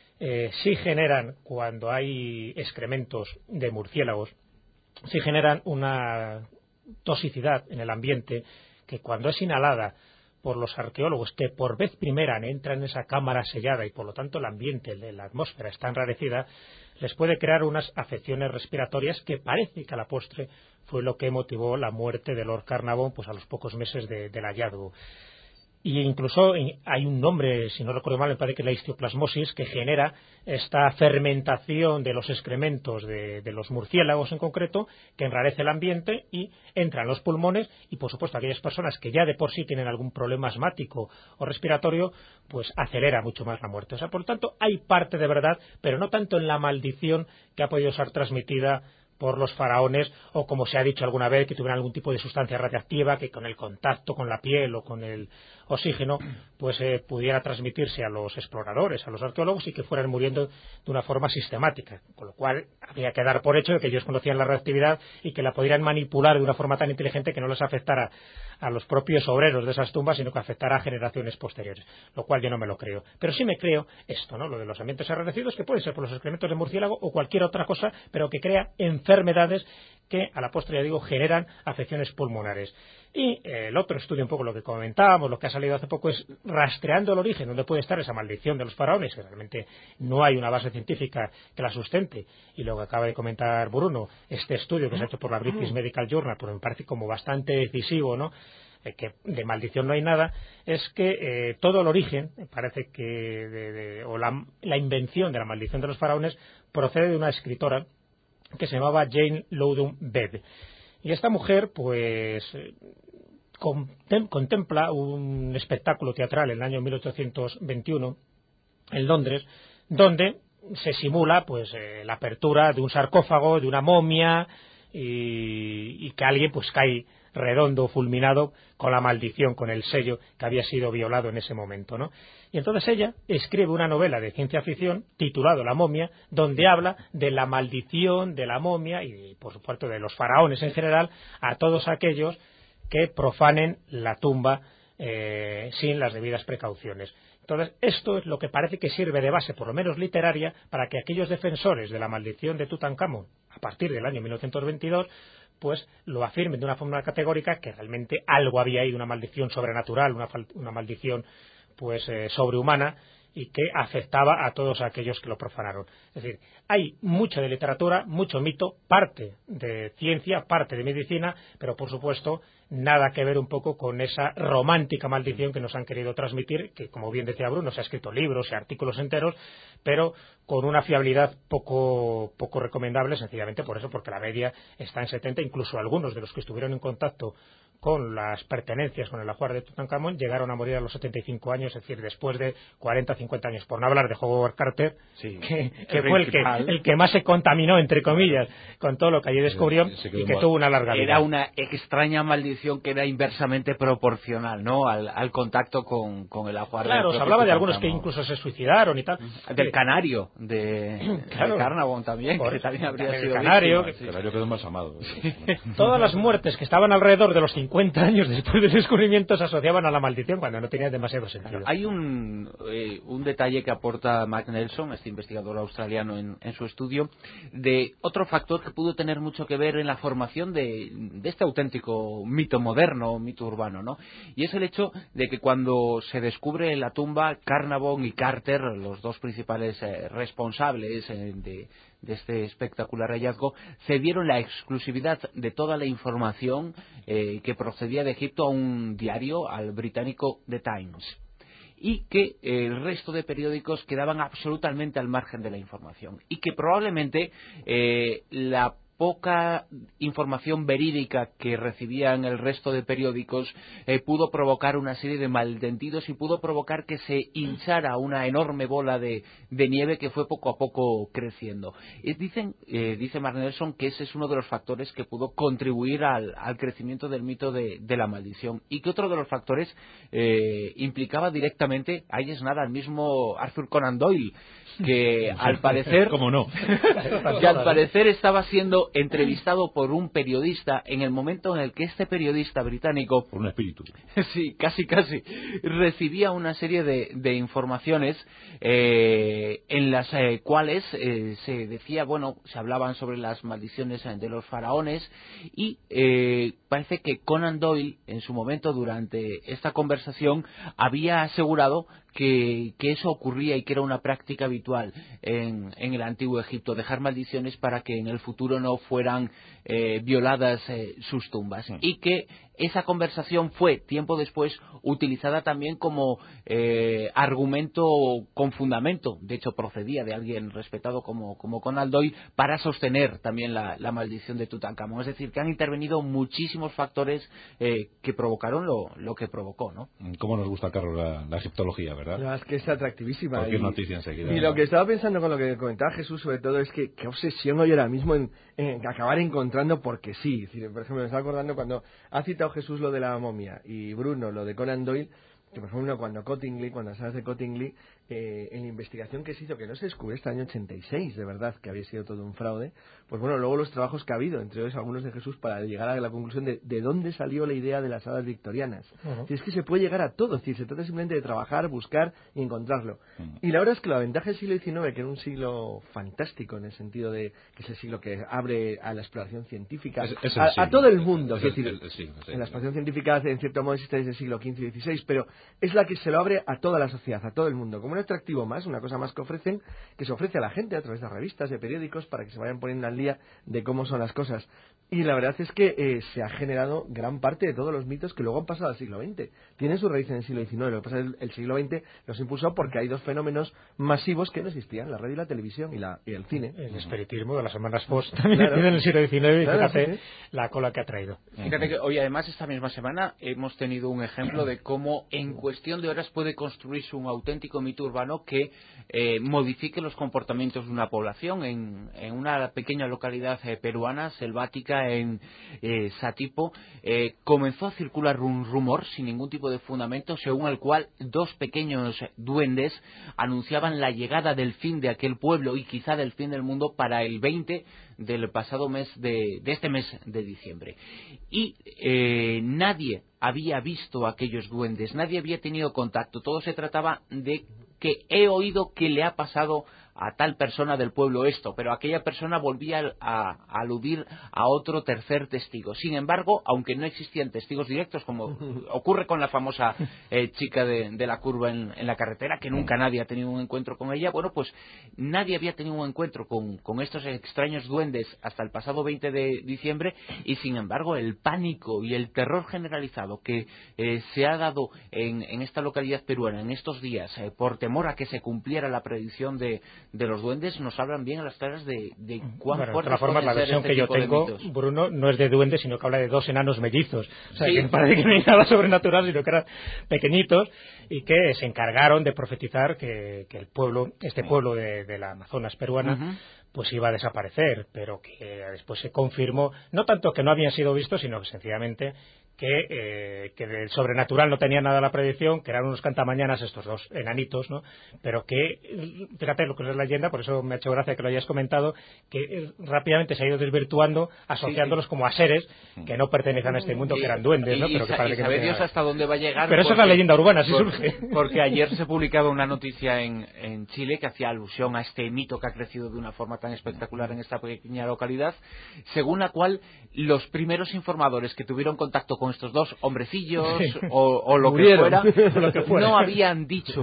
sí generan, cuando hay excrementos de murciélagos, sí generan una toxicidad en el ambiente que, cuando es inhalada por los arqueólogos, que por vez primera entran en esa cámara sellada y por lo tanto el ambiente, la atmósfera está enrarecida, les puede crear unas afecciones respiratorias que parece que a la postre fue lo que motivó la muerte de Lord Carnarvon pues a los pocos meses del hallazgo. Y incluso hay un nombre, si no recuerdo mal, me parece que es la histoplasmosis, que genera esta fermentación de los excrementos de los murciélagos en concreto, que enrarece el ambiente y entra en los pulmones, y por supuesto aquellas personas que ya de por sí tienen algún problema asmático o respiratorio, pues acelera mucho más la muerte. O sea, por lo tanto, hay parte de verdad, pero no tanto en la maldición que ha podido ser transmitida por los faraones, o como se ha dicho alguna vez, que tuvieran algún tipo de sustancia radiactiva que con el contacto con la piel o con el oxígeno pues pudiera transmitirse a los exploradores, a los arqueólogos, y que fueran muriendo de una forma sistemática, con lo cual habría que dar por hecho de que ellos conocían la radioactividad y que la podrían manipular de una forma tan inteligente que no les afectara a los propios obreros de esas tumbas, sino que afectara a generaciones posteriores, lo cual yo no me lo creo. Pero sí me creo esto, ¿no? Lo de los ambientes enrarecidos, que puede ser por los excrementos de murciélago o cualquier otra cosa, pero que crea enfermedades que a la postre, ya digo, generan afecciones pulmonares. Y el otro estudio, un poco lo que comentábamos, lo que ha salido hace poco, es rastreando el origen, donde puede estar esa maldición de los faraones, que realmente no hay una base científica que la sustente. Y lo que acaba de comentar Bruno, este estudio que se ha hecho por la British Medical Journal, pues me parece como bastante decisivo, ¿no? Que de maldición no hay nada, es que todo el origen, parece que o la invención de la maldición de los faraones procede de una escritora que se llamaba Jane Loudon Bebb. Y esta mujer, pues, contempla un espectáculo teatral en el año 1821 en Londres, donde se simula, pues, la apertura de un sarcófago, de una momia, y que alguien, pues, cae redondo, fulminado, con la maldición, con el sello que había sido violado en ese momento, ¿no? Y entonces ella escribe una novela de ciencia ficción titulado La momia, donde habla de la maldición de la momia y, por supuesto, de los faraones en general, a todos aquellos que profanen la tumba sin las debidas precauciones. Entonces, esto es lo que parece que sirve de base, por lo menos literaria, para que aquellos defensores de la maldición de Tutankamón, a partir del año 1922, pues lo afirmen de una forma categórica, que realmente algo había ahí, una maldición sobrenatural, una maldición pues sobrehumana, y que afectaba a todos aquellos que lo profanaron. Es decir, hay mucha de literatura, mucho mito, parte de ciencia, parte de medicina, pero por supuesto nada que ver un poco con esa romántica maldición que nos han querido transmitir, que como bien decía Bruno, se ha escrito libros y artículos enteros, pero con una fiabilidad poco recomendable, sencillamente por eso, porque la media está en 70, incluso algunos de los que estuvieron en contacto con las pertenencias con el ajuar de Tutankamón llegaron a morir a los 75 años, es decir, después de 40 50 años, por no hablar de Howard Carter, sí, que fue el que más se contaminó, entre comillas, con todo lo que allí descubrió, y que tuvo una larga vida. Era una extraña maldición que era inversamente proporcional, ¿no?, al contacto con el ajuar. Claro, se hablaba de algunos que incluso se suicidaron y tal. Del canario, de Carnarvon también, que también habría sido canario. El canario quedó más amado. Sí. Todas las muertes que estaban alrededor de los 50 años después del descubrimiento se asociaban a la maldición cuando no tenía demasiado sentido. Hay un detalle que aporta Mark Nelson, este investigador australiano, en su estudio, de otro factor que pudo tener mucho que ver en la formación de este auténtico mito moderno, mito urbano, ¿no? Y es el hecho de que cuando se descubre la tumba, Carnarvon y Carter, los dos principales responsables de este espectacular hallazgo, cedieron la exclusividad de toda la información que procedía de Egipto a un diario, al británico The Times, y que el resto de periódicos quedaban absolutamente al margen de la información, y que probablemente la poca información verídica que recibían el resto de periódicos pudo provocar una serie de malentendidos y pudo provocar que se hinchara una enorme bola de nieve que fue poco a poco creciendo. Dice Mark Nelson que ese es uno de los factores que pudo contribuir al crecimiento del mito de la maldición, y que otro de los factores implicaba directamente, ahí es nada, al mismo Arthur Conan Doyle, que al parecer ¿cómo no? que al parecer estaba siendo entrevistado por un periodista en el momento en el que este periodista británico, por un espíritu, sí, casi recibía una serie de informaciones en las cuales se decía, bueno, se hablaban sobre las maldiciones de los faraones, y parece que Conan Doyle en su momento, durante esta conversación, había asegurado que eso ocurría y que era una práctica habitual en el antiguo Egipto, dejar maldiciones para que en el futuro no fueran violadas sus tumbas, y que esa conversación fue tiempo después utilizada también como argumento con fundamento. De hecho, procedía de alguien respetado como Conan Doyle para sostener también la maldición de Tutankamón. Es decir, que han intervenido muchísimos factores que provocaron lo que provocó, ¿no? Cómo nos gusta, Carlos, la egiptología, ¿verdad? No, es que es atractivísima. Cualquier noticia enseguida. Y lo que estaba pensando con lo que comentaba Jesús, sobre todo, es que qué obsesión hoy ahora mismo en acabar encontrando porque sí. Es decir, por ejemplo, me estaba acordando cuando ha citado Jesús lo de la momia y Bruno lo de Conan Doyle, que por ejemplo cuando sabes de Cottingley, en la investigación que se hizo, que no se descubrió hasta el año 86, de verdad, que había sido todo un fraude, pues bueno, luego los trabajos que ha habido, entre ellos algunos de Jesús, para llegar a la conclusión de dónde salió la idea de las hadas victorianas. Si es que se puede llegar a todo, es decir, se trata simplemente de trabajar, buscar y encontrarlo. Y la verdad es que la ventaja del siglo XIX, que era un siglo fantástico en el sentido de que es el siglo que abre a la exploración científica, a todo el mundo, es decir, en la exploración científica en cierto modo existe desde el siglo XV y XVI, pero es la que se lo abre a toda la sociedad, a todo el mundo, como un atractivo más, una cosa más que se ofrece a la gente a través de revistas, de periódicos, para que se vayan poniendo al día de cómo son las cosas. Y la verdad es que se ha generado gran parte de todos los mitos que luego han pasado al siglo XX. Tienen su raíz en el siglo XIX, lo que pasa es que el siglo XX los impulsó porque hay dos fenómenos masivos que no existían, la radio y la televisión y el cine. El espiritismo de las hermanas Fox también en el siglo XIX, y fíjate la cola que ha traído. Fíjate que hoy además esta misma semana hemos tenido un ejemplo de cómo en cuestión de horas puede construirse un auténtico mito urbano que modifique los comportamientos de una población. En una pequeña localidad peruana, selvática, en Satipo, comenzó a circular un rumor sin ningún tipo de fundamento, según el cual dos pequeños duendes anunciaban la llegada del fin de aquel pueblo y quizá del fin del mundo para el 20 del pasado mes de este mes de diciembre. Y nadie había visto a aquellos duendes, nadie había tenido contacto, todo se trataba de que he oído que le ha pasado a tal persona del pueblo esto, pero aquella persona volvía a aludir a otro tercer testigo. Sin embargo, aunque no existían testigos directos, como ocurre con la famosa chica de la curva en la carretera, que nunca nadie ha tenido un encuentro con ella, bueno, pues nadie había tenido un encuentro con estos extraños duendes hasta el pasado 20 de diciembre, y sin embargo el pánico y el terror generalizado que se ha dado en esta localidad peruana en estos días, por temor a que se cumpliera la predicción de los duendes, nos hablan bien a las claras de cuán fuerte. De todas formas, la versión que yo tengo, Bruno, no es de duendes, sino que habla de dos enanos mellizos. O sea, que parece que no hay nada sobrenatural, sino que eran pequeñitos y que se encargaron de profetizar que el pueblo, este pueblo de la Amazonas peruana, pues iba a desaparecer, pero que después se confirmó, no tanto que no habían sido vistos, sino que sencillamente que del sobrenatural no tenía nada la predicción, que eran unos cantamañanas estos dos enanitos, ¿no? Pero que, fíjate lo que es la leyenda, por eso me ha hecho gracia que lo hayas comentado, que rápidamente se ha ido desvirtuando, asociándolos como a seres que no pertenecen a este mundo, que eran duendes, ¿no? Pero que parece que no sabe Dios hasta dónde va a llegar. Pero eso es la leyenda urbana, sí surge. Porque ayer se publicaba una noticia en Chile que hacía alusión a este mito que ha crecido de una forma tan espectacular en esta pequeña localidad, según la cual los primeros informadores que tuvieron contacto con estos dos hombrecillos o lo que fuera, no habían dicho,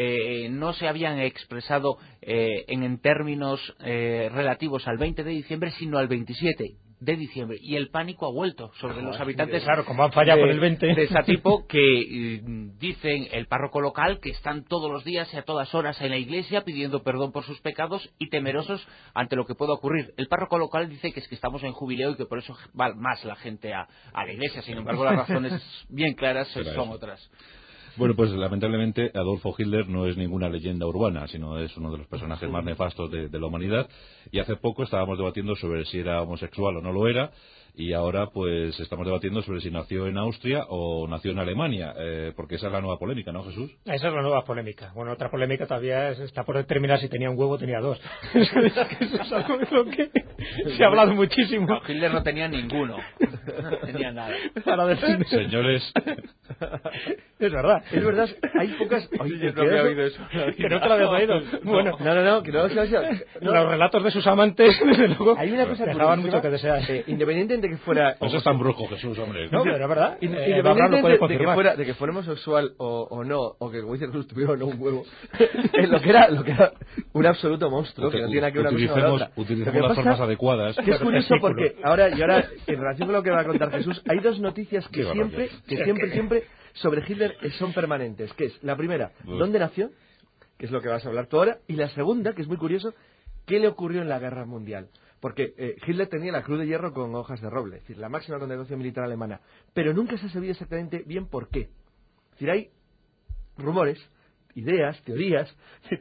no se habían expresado en términos relativos al 20 de diciembre, sino al 27 de diciembre, y el pánico ha vuelto sobre los habitantes, claro, como han fallado con el 20 de Satipo, que dicen el párroco local que están todos los días y a todas horas en la iglesia pidiendo perdón por sus pecados y temerosos ante lo que pueda ocurrir. El párroco local dice que es que estamos en jubileo y que por eso va más la gente a la iglesia. Sin embargo, las razones bien claras son otras. Bueno, pues lamentablemente Adolfo Hitler no es ninguna leyenda urbana, sino es uno de los personajes más nefastos de la humanidad, y hace poco estábamos debatiendo sobre si era homosexual o no lo era, y ahora pues estamos debatiendo sobre si nació en Austria o nació en Alemania, porque esa es la nueva polémica, ¿no, Jesús? Esa es la nueva polémica. Bueno, otra polémica todavía está por determinar si tenía un huevo o tenía dos. Eso es algo de lo que se ha hablado muchísimo. No, Hitler no tenía ninguno. No tenía nada. Señores, Es verdad. Es verdad, hay pocas... Oye, Yo no había oído eso. Que no te lo habías oído. Bueno, No, que no se los relatos de sus amantes, desde luego, hay una cosa dejaban curiosísima, mucho que desear. Independientemente de que fuera... No seas tan brujo, Jesús, hombre. No, pero es verdad. Independientemente puede de confirmar. que fuera homosexual o no, o que como dice Jesús tuviera o no un huevo, lo que era un absoluto monstruo, que no tiene nada que ver una cosa con la otra. Utilicemos Lo que las pasa formas adecuadas. que es curioso porque ahora, en relación con lo que va a contar Jesús, hay dos noticias que siempre sobre Hitler son permanentes, que es la primera, ¿dónde nació? Que es lo que vas a hablar tú ahora, y la segunda, que es muy curioso, ¿qué le ocurrió en la Guerra Mundial? Porque Hitler tenía la Cruz de Hierro con hojas de roble, es decir, la máxima condecoración militar alemana, pero nunca se ha sabido exactamente bien por qué. Es decir, hay rumores, ideas, teorías.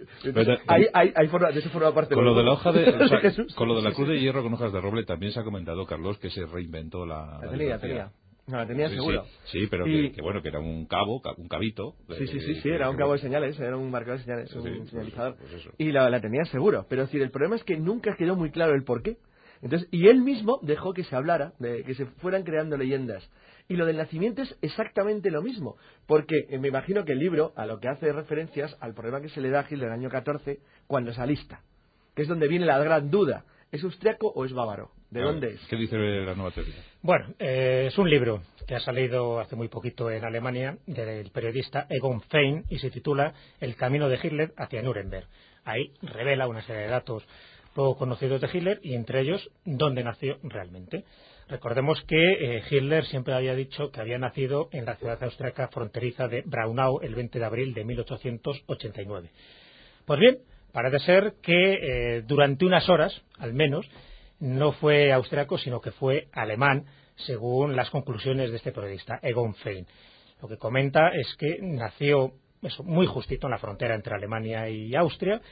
Hay forma, de eso forma parte. Con lo de la hoja de, o sea, Jesús. con lo de la cruz de hierro con hojas de roble también se ha comentado, Carlos, que se reinventó la tenía. No, la tenía seguro. Sí, pero que bueno, que era un cabo, un cabito. Sí, era un cabo de señales, era un marcador de señales, un señalizador. Pues y la tenía seguro. Pero es decir, el problema es que nunca quedó muy claro el porqué. Entonces, y él mismo dejó que se hablara, de que se fueran creando leyendas. Y lo del nacimiento es exactamente lo mismo, porque me imagino que el libro a lo que hace referencias al problema que se le da a Hitler en el año 14 cuando se alista, que es donde viene la gran duda, ¿es austriaco o es bávaro? ¿De dónde es? ¿Qué dice la nueva teoría? Bueno, es un libro que ha salido hace muy poquito en Alemania del periodista Egon Fein y se titula El camino de Hitler hacia Nuremberg. Ahí revela una serie de datos poco conocidos de Hitler y entre ellos dónde nació realmente. Recordemos que Hitler siempre había dicho que había nacido en la ciudad austriaca fronteriza de Braunau el 20 de abril de 1889. Pues bien, parece ser que durante unas horas, al menos, no fue austriaco, sino que fue alemán, según las conclusiones de este periodista, Egon Fein. Lo que comenta es que nació muy justito en la frontera entre Alemania y Austria,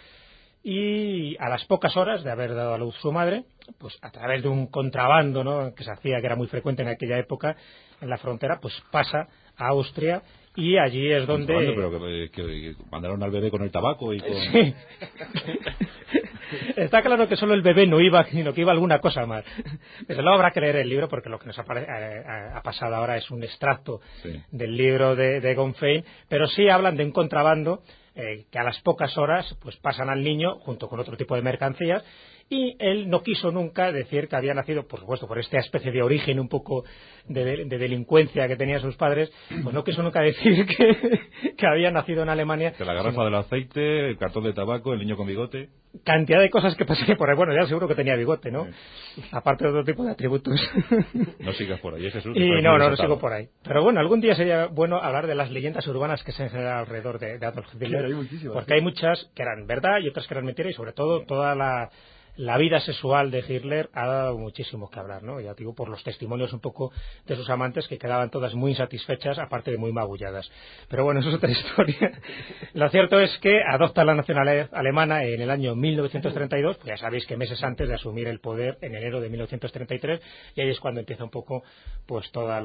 y a las pocas horas de haber dado a luz su madre, pues a través de un contrabando, ¿no?, que se hacía, que era muy frecuente en aquella época en la frontera, pues pasa a Austria y allí es donde... Pero que mandaron al bebé con el tabaco y con... Sí. Está claro que solo el bebé no iba, sino que iba alguna cosa más. Desde luego habrá que leer el libro porque lo que nos ha pasado ahora es un extracto del libro de Egon Fein, pero sí hablan de un contrabando que a las pocas horas pues pasan al niño junto con otro tipo de mercancías, y él no quiso nunca decir que había nacido, por supuesto, por esta especie de origen un poco de delincuencia que tenían sus padres, pues no quiso nunca decir que había nacido en Alemania. Que la garrafa del aceite, el cartón de tabaco, el niño con bigote. Cantidad de cosas que pasaban por ahí. Bueno, ya seguro que tenía bigote, ¿no? Aparte de otro tipo de atributos. No sigas por ahí, Jesús. Y no sigo por ahí. Pero bueno, algún día sería bueno hablar de las leyendas urbanas que se han generado alrededor de Adolf Hitler. Claro, hay muchísimas, porque hay muchas que eran verdad y otras que eran mentira, y sobre todo toda la vida sexual de Hitler ha dado muchísimo que hablar, ¿no? Ya digo, por los testimonios un poco de sus amantes, que quedaban todas muy insatisfechas, aparte de muy magulladas. Pero bueno, eso es otra historia. Lo cierto es que adopta la nacionalidad alemana en el año 1932, pues ya sabéis que meses antes de asumir el poder, en enero de 1933, y ahí es cuando empieza un poco pues toda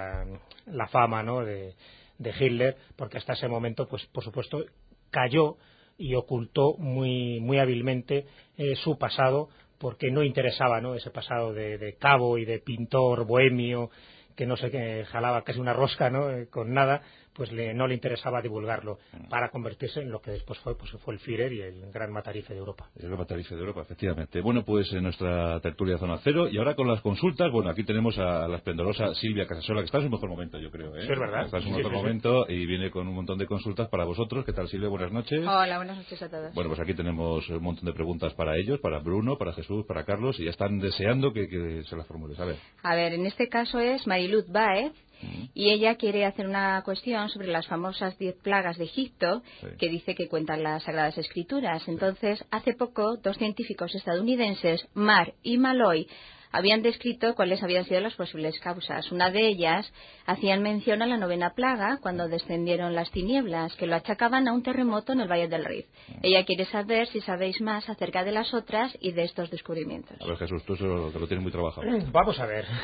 la fama, ¿no?, de Hitler, porque hasta ese momento, pues por supuesto, cayó y ocultó muy hábilmente su pasado, porque no interesaba, ¿no?, ese pasado de cabo y de pintor bohemio que no sé, que jalaba casi una rosca, ¿no?, con nada, pues no le interesaba divulgarlo para convertirse en lo que después fue el Führer y el gran matarife de Europa. El gran matarife de Europa, efectivamente. Bueno, pues en nuestra tertulia Zona Cero, y ahora con las consultas, bueno, aquí tenemos a la esplendorosa Silvia Casasola, que está en su mejor momento, yo creo, ¿eh? Sí, es verdad. Está en su mejor momento y viene con un montón de consultas para vosotros. ¿Qué tal, Silvia? Buenas noches. Hola, buenas noches a todos. Bueno, pues aquí tenemos un montón de preguntas para ellos, para Bruno, para Jesús, para Carlos, y ya están deseando que se las formules. A ver, en este caso es Mariluz Baez, y ella quiere hacer una cuestión sobre las famosas 10 plagas de Egipto, que dice que cuentan las Sagradas Escrituras. Entonces, hace poco, 2 científicos estadounidenses, Marr y Malloy, habían descrito cuáles habían sido las posibles causas. Una de ellas hacían mención a la 9ª plaga, cuando descendieron las tinieblas, que lo achacaban a un terremoto en el Valle del Rift. Ella quiere saber si sabéis más acerca de las otras y de estos descubrimientos. A ver, Jesús, tú eso te lo tienes muy trabajado. Vamos a ver.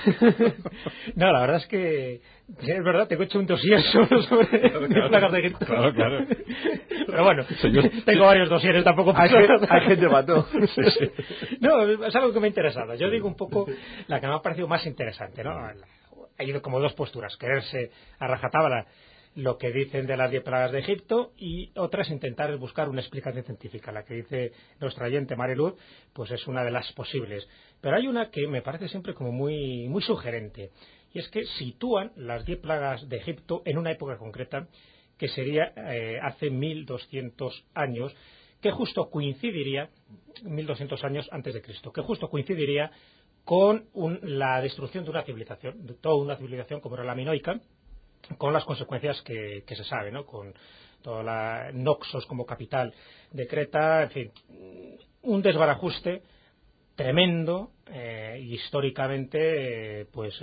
No, la verdad es que es verdad, tengo hecho un dossier solo sobre plagas de Egipto. Claro. Pero bueno, tengo varios dosieres, tampoco pasa nada. Hay gente mató. Sí. No, es algo que me ha interesado. Yo digo un poco la que me ha parecido más interesante, ¿no? Hay como 2 posturas: quererse a rajatabla lo que dicen de las 10 plagas de Egipto, y otra es intentar buscar una explicación científica. La que dice nuestra oyente Mariluz, pues es una de las posibles. Pero hay una que me parece siempre como muy, muy sugerente, y es que sitúan las 10 plagas de Egipto en una época concreta, que sería hace 1200 años, que justo coincidiría, 1200 años antes de Cristo, que justo coincidiría con la destrucción de una civilización, de toda una civilización como era la minoica, con las consecuencias que se sabe, ¿no? Con toda la Noxos como capital de Creta, en fin, un desbarajuste tremendo, y históricamente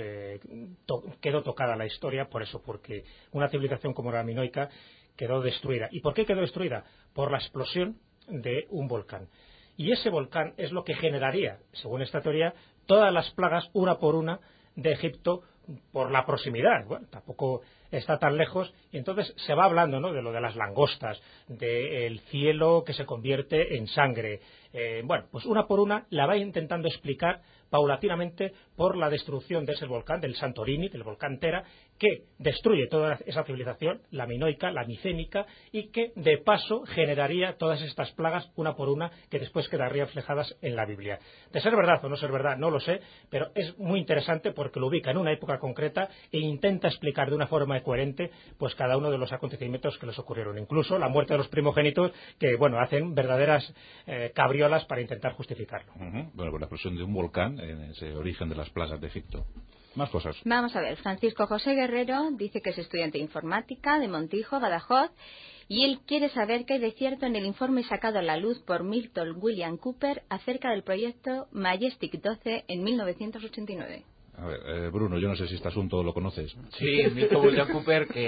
quedó tocada la historia por eso, porque una civilización como la minoica quedó destruida. ¿Y por qué quedó destruida? Por la explosión de un volcán. Y ese volcán es lo que generaría, según esta teoría, todas las plagas, una por una, de Egipto, por la proximidad. Bueno, tampoco está tan lejos, y entonces se va hablando, ¿no?, de lo de las langostas, del cielo que se convierte en sangre. Bueno, pues una por una la va intentando explicar paulatinamente por la destrucción de ese volcán, del Santorini, del volcán Tera, que destruye toda esa civilización, la minoica, la micénica, y que de paso generaría todas estas plagas una por una, que después quedarían reflejadas en la Biblia. De ser verdad o no ser verdad, no lo sé, pero es muy interesante porque lo ubica en una época concreta e intenta explicar de una forma coherente pues cada uno de los acontecimientos que les ocurrieron, incluso la muerte de los primogénitos, que bueno, hacen verdaderas cabriolas para intentar justificarlo. Bueno, pues la explosión de un volcán en ese origen de las plagas de Egipto. Más cosas. Vamos a ver, Francisco José Guerrero dice que es estudiante de informática de Montijo, Badajoz, y él quiere saber qué hay de cierto en el informe sacado a la luz por Milton William Cooper acerca del proyecto Majestic 12 en 1989. A ver, Bruno, yo no sé si este asunto lo conoces. Sí, Milton William Cooper, que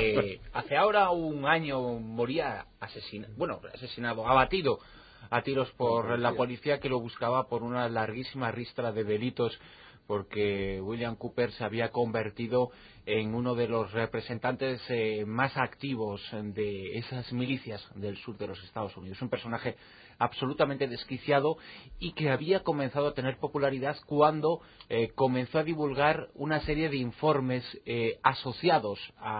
hace ahora un año moría asesinado, abatido a tiros por la policía, que lo buscaba por una larguísima ristra de delitos, porque William Cooper se había convertido en uno de los representantes más activos de esas milicias del sur de los Estados Unidos. Un personaje absolutamente desquiciado y que había comenzado a tener popularidad cuando comenzó a divulgar una serie de informes asociados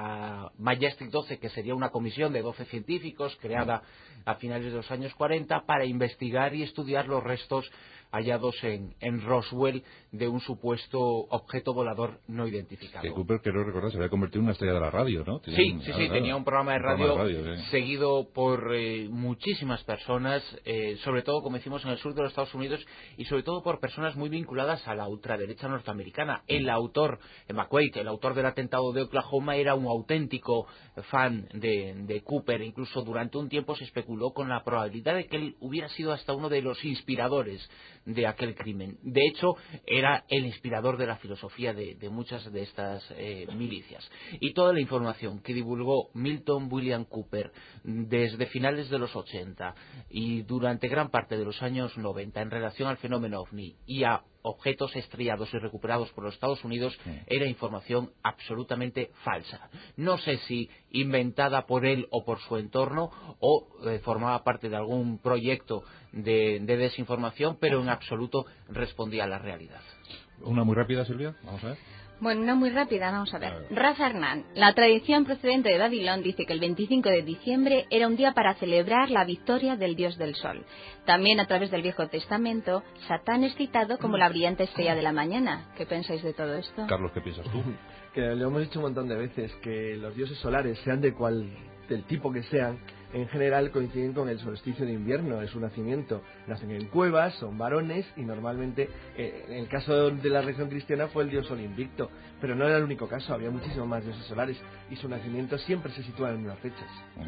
a Majestic 12, que sería una comisión de 12 científicos creada a finales de los años 40 para investigar y estudiar los restos hallados en Roswell de un supuesto objeto volador no identificado. Que Cooper, quiero recordar, se había convertido en una estrella de la radio, ¿no? Tenía un programa de radio, sí, seguido por muchísimas personas, sobre todo, como decimos, en el sur de los Estados Unidos, y sobre todo por personas muy vinculadas a la ultraderecha norteamericana. El autor, McQuaid, el autor del atentado de Oklahoma, era un auténtico fan de Cooper. Incluso durante un tiempo se especuló con la probabilidad de que él hubiera sido hasta uno de los inspiradores de aquel crimen. De hecho, era el inspirador de la filosofía de muchas de estas milicias. Y toda la información que divulgó Milton William Cooper desde finales de los 80 y durante gran parte de los años 90 en relación al fenómeno OVNI y a objetos estrellados y recuperados por los Estados Unidos era información absolutamente falsa. No sé si inventada por él o por su entorno, o formaba parte de algún proyecto de desinformación, pero en absoluto respondía a la realidad. Una muy rápida, Silvia, vamos a ver. Bueno, una muy rápida, vamos a ver. Rafa Hernán, la tradición procedente de Babilón dice que el 25 de diciembre era un día para celebrar la victoria del dios del sol. También a través del Viejo Testamento, Satán es citado como la brillante estrella de la mañana. ¿Qué pensáis de todo esto? Carlos, ¿qué piensas tú? Que lo hemos dicho un montón de veces, que los dioses solares, sean del tipo que sean, en general coinciden con el solsticio de invierno de su nacimiento. Nacen en cuevas, son varones, y normalmente, en el caso de la religión cristiana, fue el dios Sol invicto, pero no era el único caso, había muchísimos más dioses solares, y su nacimiento siempre se sitúa en unas fechas.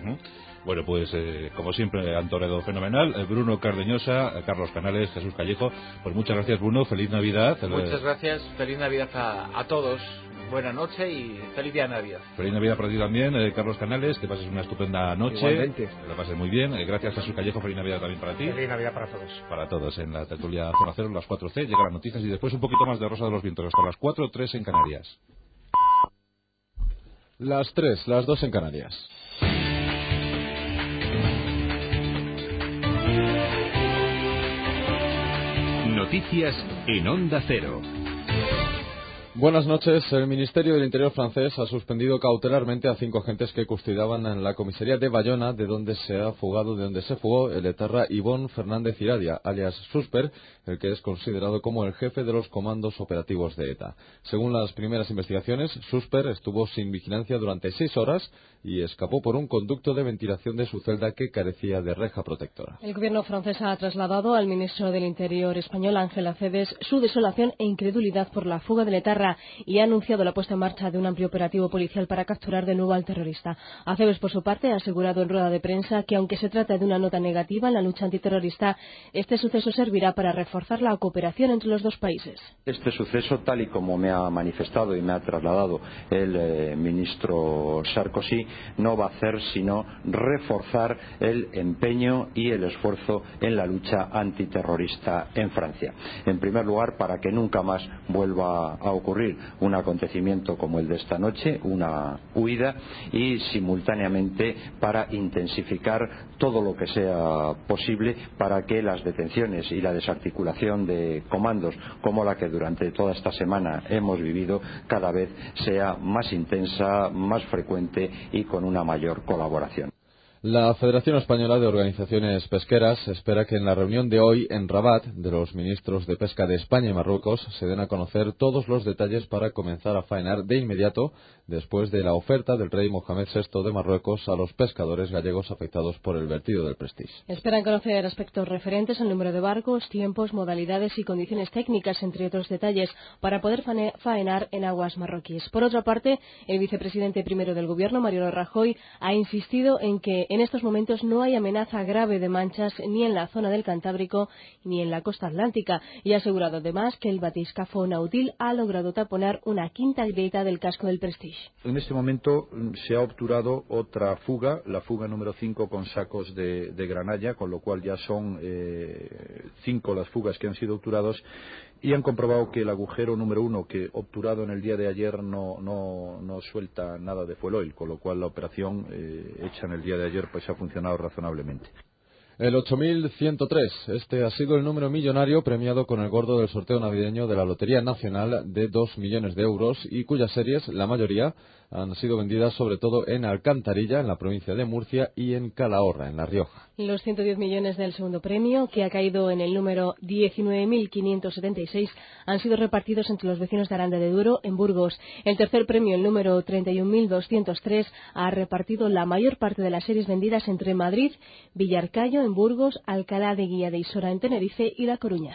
Bueno, pues como siempre, han toreado fenomenal. Bruno Cardeñosa, Carlos Canales, Jesús Callejo, pues muchas gracias, Bruno, feliz Navidad. Muchas gracias, feliz Navidad a todos. Buena noche y feliz día de Navidad. Feliz Navidad para ti también, Carlos Canales, que pases una estupenda noche. Igualmente. Que lo pases muy bien. Gracias, Jesús Callejo, feliz Navidad también para ti. Feliz Navidad para todos. Para todos. En la tertulia Zona Cero, las 4C, llegan las noticias y después un poquito más de Rosa de los Vientos, hasta las 4:03 en Canarias. Las 3, las 2 en Canarias. Noticias en Onda Cero. Buenas noches. El Ministerio del Interior francés ha suspendido cautelarmente a 5 agentes que custodiaban en la comisaría de Bayona, de donde se fugó el etarra Ibon Fernández Iradia, alias Susper, el que es considerado como el jefe de los comandos operativos de ETA. Según las primeras investigaciones, Susper estuvo sin vigilancia durante 6 horas y escapó por un conducto de ventilación de su celda que carecía de reja protectora. El gobierno francés ha trasladado al ministro del Interior español, Ángel Acebes, su desolación e incredulidad por la fuga del etarra y ha anunciado la puesta en marcha de un amplio operativo policial para capturar de nuevo al terrorista. Acebes, por su parte, ha asegurado en rueda de prensa que, aunque se trata de una nota negativa en la lucha antiterrorista, este suceso servirá para reforzar la cooperación entre los dos países. Este suceso, tal y como me ha manifestado y me ha trasladado el ministro Sarkozy, no va a hacer sino reforzar el empeño y el esfuerzo en la lucha antiterrorista en Francia. En primer lugar, para que nunca más vuelva a ocurrir un acontecimiento como el de esta noche, una huida, y simultáneamente para intensificar todo lo que sea posible para que las detenciones y la desarticulación de comandos como la que durante toda esta semana hemos vivido cada vez sea más intensa, más frecuente y con una mayor colaboración. La Federación Española de Organizaciones Pesqueras espera que en la reunión de hoy en Rabat de los ministros de Pesca de España y Marruecos se den a conocer todos los detalles para comenzar a faenar de inmediato después de la oferta del rey Mohamed VI de Marruecos a los pescadores gallegos afectados por el vertido del Prestige. Esperan conocer aspectos referentes al número de barcos, tiempos, modalidades y condiciones técnicas, entre otros detalles, para poder faenar en aguas marroquíes. Por otra parte, el vicepresidente primero del Gobierno, Mariano Rajoy, ha insistido en que en estos momentos no hay amenaza grave de manchas ni en la zona del Cantábrico ni en la costa atlántica, y ha asegurado además que el batiscafo Nautil ha logrado taponar una quinta grieta del casco del Prestige. En este momento se ha obturado otra fuga, la fuga número 5 con sacos de granalla, con lo cual ya son 5 las fugas que han sido obturados, y han comprobado que el agujero número 1, que obturado en el día de ayer, no suelta nada de fuel oil, con lo cual la operación hecha en el día de ayer pues ha funcionado razonablemente. El 8103, este ha sido el número millonario premiado con el gordo del sorteo navideño de la Lotería Nacional de 2 millones de euros y cuyas series, la mayoría, han sido vendidas sobre todo en Alcantarilla, en la provincia de Murcia, y en Calahorra, en La Rioja. Los 110 millones del segundo premio, que ha caído en el número 19.576, han sido repartidos entre los vecinos de Aranda de Duero, en Burgos. El tercer premio, el número 31.203, ha repartido la mayor parte de las series vendidas entre Madrid, Villarcayo, en Burgos, Alcalá de Guía de Isora, en Tenerife, y La Coruña.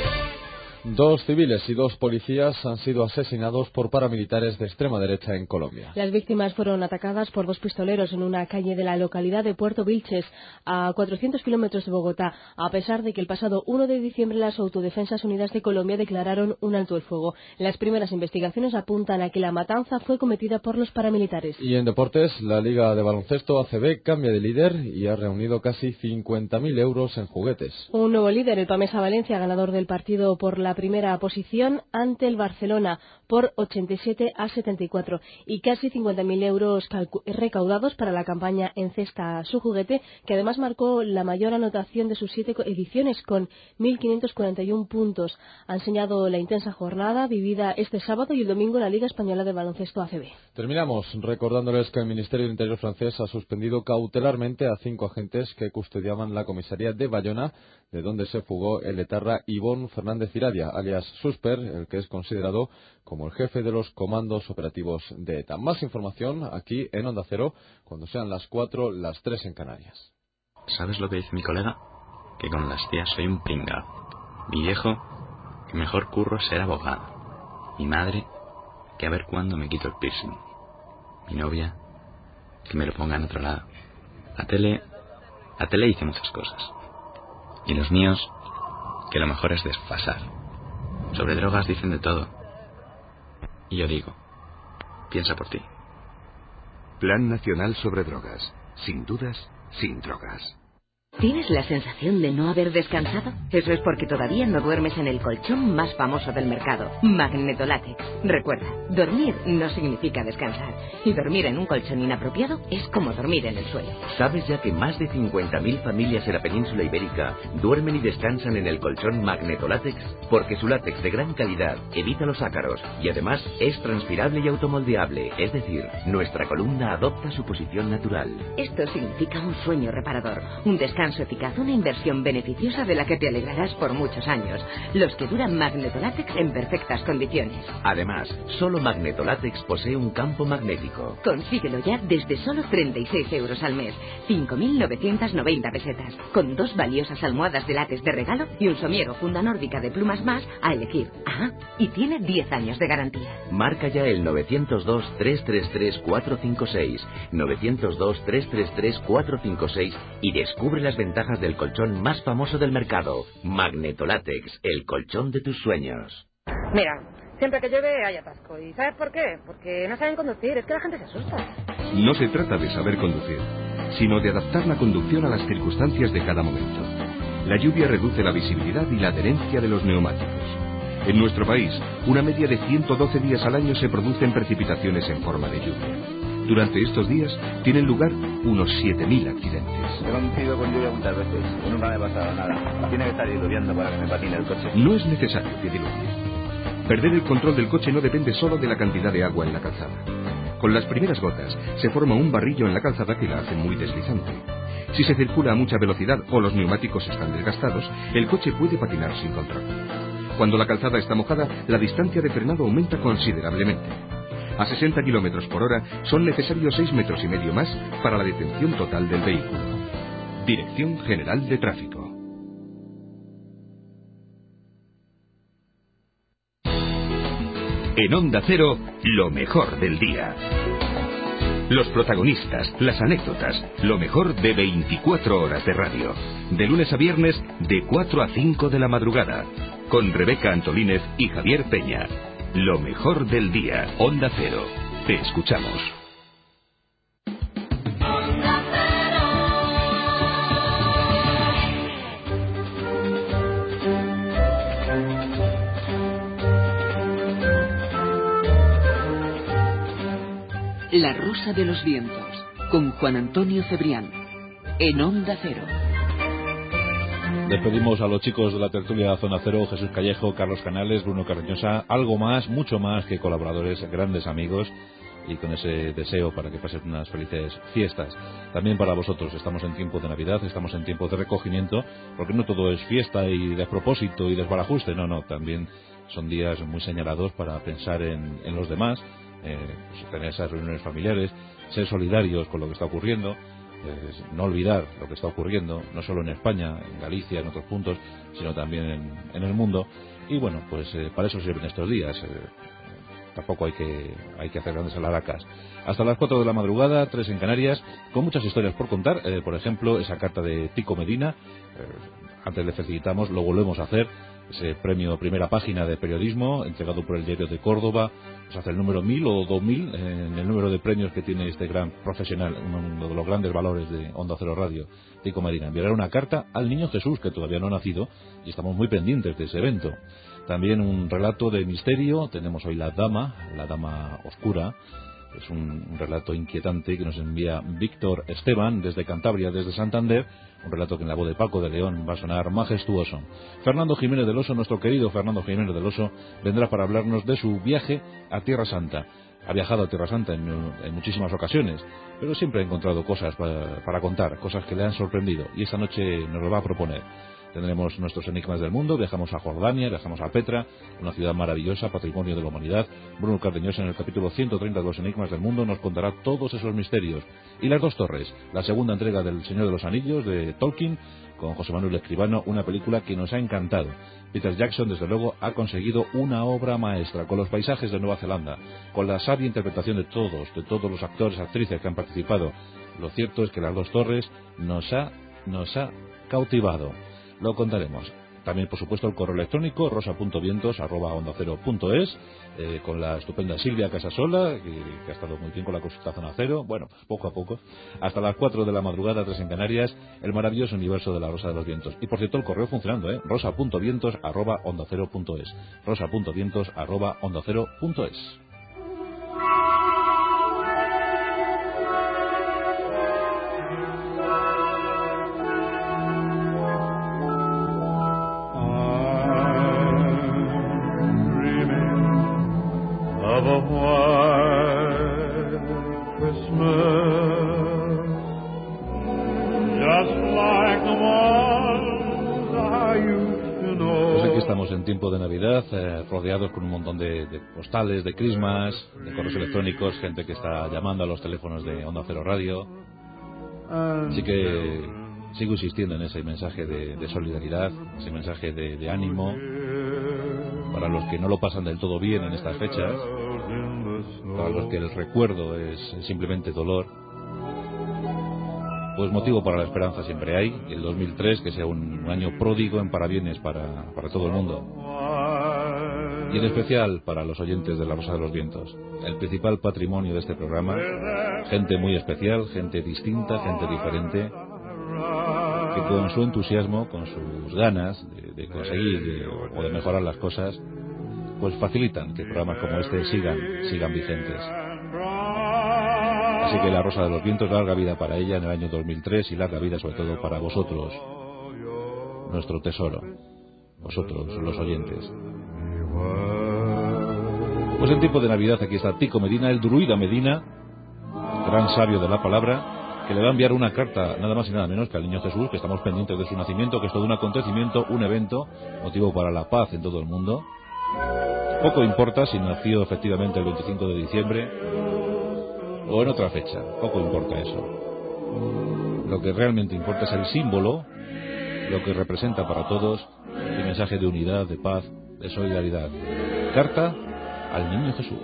2 civiles y 2 policías han sido asesinados por paramilitares de extrema derecha en Colombia. Las víctimas fueron atacadas por 2 pistoleros en una calle de la localidad de Puerto Vilches, a 400 kilómetros de Bogotá, a pesar de que el pasado 1 de diciembre las Autodefensas Unidas de Colombia declararon un alto el fuego. Las primeras investigaciones apuntan a que la matanza fue cometida por los paramilitares. Y en deportes, la Liga de Baloncesto ACB cambia de líder y ha reunido casi 50.000 euros en juguetes. Un nuevo líder, el Pamesa Valencia, ganador del partido por la primera posición ante el Barcelona por 87-74, y casi 50.000 euros recaudados para la campaña En Cesta Su Juguete, que además marcó la mayor anotación de sus 7 ediciones con 1.541 puntos. Ha enseñado la intensa jornada vivida este sábado y el domingo en la Liga Española de Baloncesto ACB. Terminamos recordándoles que el Ministerio del Interior francés ha suspendido cautelarmente a 5 agentes que custodiaban la comisaría de Bayona, de donde se fugó el etarra Ibon Fernández Iradia, alias Susper, el que es considerado como el jefe de los comandos operativos de ETA. Más información aquí en Onda Cero, cuando sean las 4, las 3 en Canarias. ¿Sabes lo que dice mi colega? Que con las tías soy un pringao. Mi viejo, que mejor curro ser abogado. Mi madre, que a ver cuándo me quito el piercing. Mi novia, que me lo ponga en otro lado. La tele dice muchas cosas. Y los míos, que lo mejor es desfasar. Sobre drogas dicen de todo. Y yo digo, piensa por ti. Plan Nacional sobre Drogas. Sin dudas, sin drogas. ¿Tienes la sensación de no haber descansado? Eso es porque todavía no duermes en el colchón más famoso del mercado, Magnetolátex. Recuerda, dormir no significa descansar. Y dormir en un colchón inapropiado es como dormir en el suelo. ¿Sabes ya que más de 50.000 familias en la península ibérica duermen y descansan en el colchón Magnetolátex? Porque su látex de gran calidad evita los ácaros y además es transpirable y automoldeable. Es decir, nuestra columna adopta su posición natural. Esto significa un sueño reparador, un descanso eficaz, una inversión beneficiosa de la que te alegrarás por muchos años. Los que duran Magnetolátex en perfectas condiciones. Además, solo Magnetolátex posee un campo magnético. Consíguelo ya desde solo 36 euros al mes, 5.990 pesetas, con 2 valiosas almohadas de látex de regalo y un somiero funda nórdica de plumas más a elegir. Ajá, y tiene 10 años de garantía. Marca ya el 902-333-456, 902-333-456 y descubre las ventajas del colchón más famoso del mercado, Magnetolátex, el colchón de tus sueños. Mira, siempre que llueve hay atasco. ¿Y sabes por qué? Porque no saben conducir, es que la gente se asusta. No se trata de saber conducir, sino de adaptar la conducción a las circunstancias de cada momento. La lluvia reduce la visibilidad y la adherencia de los neumáticos. En nuestro país, una media de 112 días al año se producen precipitaciones en forma de lluvia. Durante estos días tienen lugar unos 7.000 accidentes. He conducido con lluvia muchas veces y nunca me ha pasado nada. Tiene que estar diluviando para que me patine el coche. No es necesario que diluvie. Perder el control del coche no depende solo de la cantidad de agua en la calzada. Con las primeras gotas se forma un barrillo en la calzada que la hace muy deslizante. Si se circula a mucha velocidad o los neumáticos están desgastados, el coche puede patinar sin control. Cuando la calzada está mojada, la distancia de frenado aumenta considerablemente. A 60 km por hora son necesarios 6,5 metros más para la detención total del vehículo. Dirección General de Tráfico. En Onda Cero, lo mejor del día. Los protagonistas, las anécdotas, lo mejor de 24 horas de radio. De lunes a viernes, de 4 a 5 de la madrugada. Con Rebeca Antolínez y Javier Peña. Lo mejor del día. Onda Cero. Te escuchamos. La Rosa de los Vientos, con Juan Antonio Cebrián, en Onda Cero. Despedimos a los chicos de la tertulia Zona Cero, Jesús Callejo, Carlos Canales, Bruno Carreñosa, algo más, mucho más que colaboradores, grandes amigos, y con ese deseo para que pasen unas felices fiestas. También para vosotros, estamos en tiempo de Navidad, estamos en tiempo de recogimiento, porque no todo es fiesta y despropósito y desbarajuste, no, también son días muy señalados para pensar en los demás, pues tener esas reuniones familiares, ser solidarios con lo que está ocurriendo, no olvidar lo que está ocurriendo, no solo en España, en Galicia, en otros puntos, sino también en el mundo. Y bueno, pues para eso sirven estos días. Tampoco hay que hacer grandes alaracas. Hasta las 4 de la madrugada, 3 en Canarias, con muchas historias por contar. Por ejemplo, esa carta de Tico Medina, antes le felicitamos, lo volvemos a hacer. Ese premio Primera Página de Periodismo, entregado por el Diario de Córdoba, pues hace el número 1000 o 2000 en el número de premios que tiene este gran profesional, uno de los grandes valores de Onda Cero Radio, Tico Medina. Enviará una carta al niño Jesús, que todavía no ha nacido, y estamos muy pendientes de ese evento. También un relato de misterio, tenemos hoy La Dama Oscura. Es un relato inquietante que nos envía Víctor Esteban desde Cantabria, desde Santander, un relato que en la voz de Paco de León va a sonar majestuoso. Fernando Jiménez del Oso, nuestro querido Fernando Jiménez del Oso, vendrá para hablarnos de su viaje a Tierra Santa. Ha viajado a Tierra Santa en muchísimas ocasiones, pero siempre ha encontrado cosas para contar, cosas que le han sorprendido, y esta noche nos lo va a proponer. Tendremos nuestros enigmas del mundo, viajamos a Jordania, viajamos a Petra, una ciudad maravillosa, patrimonio de la humanidad. Bruno Cardeñosa, en el capítulo 130 de los enigmas del mundo, nos contará todos esos misterios. Y Las Dos Torres, la segunda entrega del Señor de los Anillos, de Tolkien, con José Manuel Escribano, una película que nos ha encantado. Peter Jackson, desde luego, ha conseguido una obra maestra, con los paisajes de Nueva Zelanda, con la sabia interpretación de todos los actores, actrices que han participado. Lo cierto es que Las Dos Torres nos ha cautivado. Lo contaremos. También, por supuesto, el correo electrónico rosa.vientos@ondacero.es, con la estupenda Silvia Casasola, que ha estado muy bien con la consulta Zona Cero. Bueno, poco a poco, hasta las 4 de la madrugada, 3 en Canarias, el maravilloso universo de la Rosa de los Vientos. Y por cierto, el correo funcionando, rosa.vientos@ondacero.es, rosa.vientos@ondacero.es. En tiempo de Navidad, rodeados con un montón de postales, de Christmas, de correos electrónicos, gente que está llamando a los teléfonos de Onda Cero Radio. Así que sigo insistiendo en ese mensaje de solidaridad, ese mensaje de ánimo para los que no lo pasan del todo bien en estas fechas, para los que el recuerdo es simplemente dolor. Pues motivo para la esperanza siempre hay, y el 2003 que sea un año pródigo en parabienes para todo el mundo, y en especial para los oyentes de La Rosa de los Vientos, el principal patrimonio de este programa, gente muy especial, gente distinta, gente diferente, que con su entusiasmo, con sus ganas de conseguir o de mejorar las cosas, pues facilitan que programas como este sigan vigentes. Así que La Rosa de los Vientos, larga vida para ella en el año 2003 y larga vida sobre todo para vosotros, nuestro tesoro, vosotros los oyentes. Pues en tiempo de Navidad aquí está Tico Medina, el druida Medina, gran sabio de la palabra, que le va a enviar una carta nada más y nada menos que al Niño Jesús, que estamos pendientes de su nacimiento, que es todo un acontecimiento, un evento, motivo para la paz en todo el mundo. Poco importa si nació efectivamente el 25 de diciembre o en otra fecha, poco importa eso. Lo que realmente importa es el símbolo, lo que representa para todos el mensaje de unidad, de paz, de solidaridad. Carta al Niño Jesús.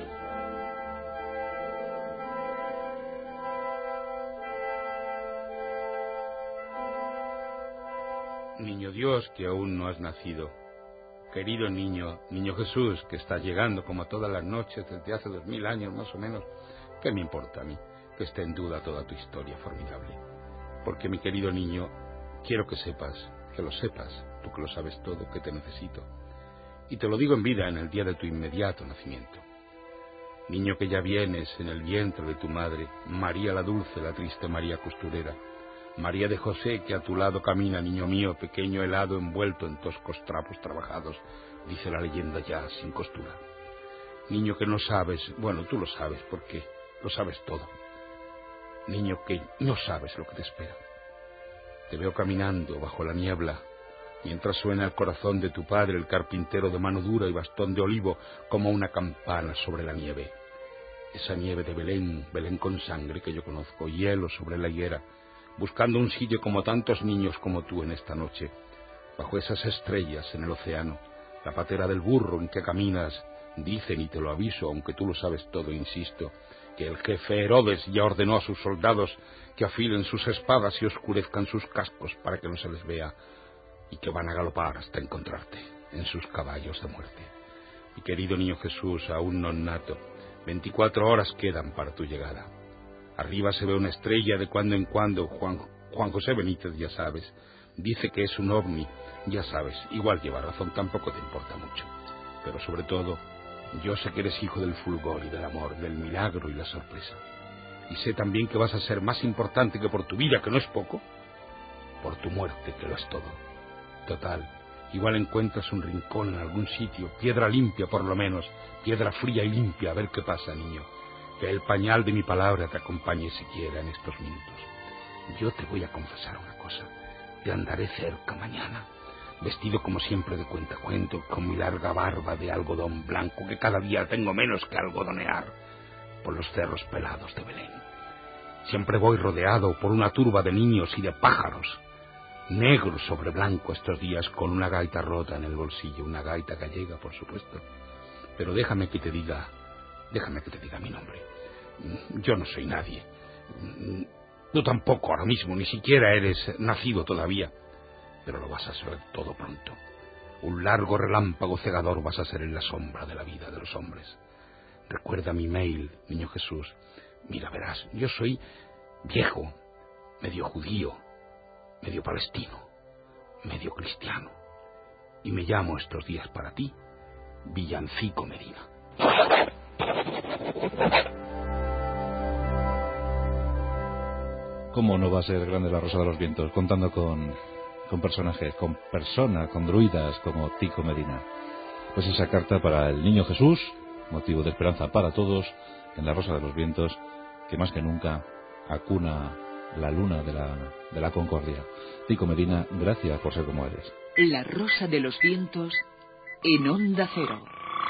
Niño Dios, que aún no has nacido. Querido niño Jesús, que estás llegando como todas las noches desde hace 2000 años más o menos. ¿Qué me importa a mí que esté en duda toda tu historia formidable? Porque, mi querido niño, quiero que sepas, que lo sepas, tú que lo sabes todo, que te necesito. Y te lo digo en vida, en el día de tu inmediato nacimiento. Niño que ya vienes en el vientre de tu madre, María la dulce, la triste María costurera, María de José, que a tu lado camina, niño mío, pequeño helado envuelto en toscos trapos trabajados, dice la leyenda ya sin costura. Niño que no sabes, bueno, tú lo sabes porque lo sabes todo. Niño que no sabes lo que te espera. Te veo caminando bajo la niebla, mientras suena el corazón de tu padre, el carpintero de mano dura y bastón de olivo, como una campana sobre la nieve. Esa nieve de Belén, Belén con sangre que yo conozco, hielo sobre la higuera, buscando un sitio como tantos niños como tú en esta noche, bajo esas estrellas en el océano, la patera del burro en que caminas. Dicen, y te lo aviso, aunque tú lo sabes todo, insisto, que el jefe Herodes ya ordenó a sus soldados que afilen sus espadas y oscurezcan sus cascos para que no se les vea, y que van a galopar hasta encontrarte en sus caballos de muerte. Mi querido niño Jesús, aún no nato, 24 horas quedan para tu llegada. Arriba se ve una estrella de cuando en cuando. Juan José Benítez, ya sabes, dice que es un ovni, ya sabes, igual lleva razón, tampoco te importa mucho. Pero sobre todo, yo sé que eres hijo del fulgor y del amor, del milagro y la sorpresa. Y sé también que vas a ser más importante que por tu vida, que no es poco, por tu muerte, que lo es todo. Total, igual encuentras un rincón en algún sitio, piedra limpia por lo menos, piedra fría y limpia, a ver qué pasa, niño. Que el pañal de mi palabra te acompañe siquiera en estos minutos. Yo te voy a confesar una cosa. Te andaré cerca mañana, vestido como siempre de cuentacuento, con mi larga barba de algodón blanco, que cada día tengo menos que algodonear, por los cerros pelados de Belén. Siempre voy rodeado por una turba de niños y de pájaros, negro sobre blanco estos días, con una gaita rota en el bolsillo, una gaita gallega, por supuesto. Pero déjame que te diga mi nombre. Yo no soy nadie. Tú tampoco ahora mismo, ni siquiera eres nacido todavía. pero lo vas a saber todo pronto. Un largo relámpago cegador vas a ser en la sombra de la vida de los hombres. Recuerda mi mail, niño Jesús. Mira, verás, yo soy viejo, medio judío, medio palestino, medio cristiano. Y me llamo estos días para ti Villancico Medina. ¿Cómo no va a ser grande La Rosa de los Vientos contando con personajes, con druidas como Tico Medina? Pues esa carta para el niño Jesús, motivo de esperanza para todos en La Rosa de los Vientos, que más que nunca acuna la luna de la concordia. Tico Medina, gracias por ser como eres. La Rosa de los Vientos en Onda Cero.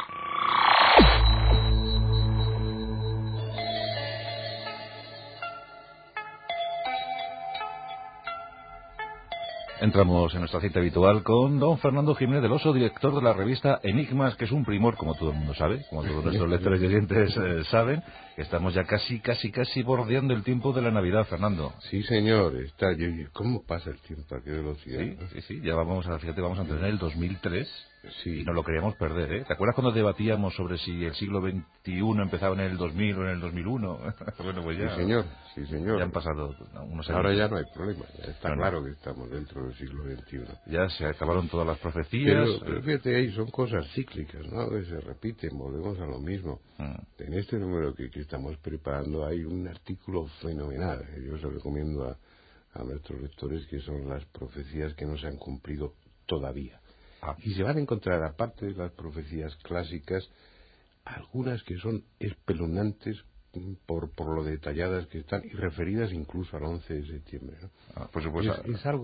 Entramos en nuestra cita habitual con don Fernando Jiménez del Oso, director de la revista Enigmas, que es un primor, como todo el mundo sabe, como todos nuestros lectores y oyentes saben, que estamos ya casi bordeando el tiempo de la Navidad, Fernando. Sí, señor. ¿Cómo pasa el tiempo? ¿A qué velocidad? Sí, ya vamos a entrar en el 2003. Sí. Y no lo queríamos perder, ¿eh? ¿Te acuerdas cuando debatíamos sobre si el siglo XXI empezaba en el 2000 o en el 2001? Bueno, pues ya. Sí, señor. Ya han pasado unos años. Ahora ya no hay problema. Ya está claro que estamos dentro del siglo XXI. Ya se acabaron todas las profecías. Pero fíjate, ahí son cosas cíclicas, ¿no? Que se repiten, volvemos a lo mismo. En este número que estamos preparando hay un artículo fenomenal. Yo se lo recomiendo a nuestros lectores, que son las profecías que no se han cumplido todavía. Y se van a encontrar, aparte de las profecías clásicas, algunas que son espeluznantes por lo detalladas que están, y referidas incluso al 11 de septiembre, ¿no? Por supuesto.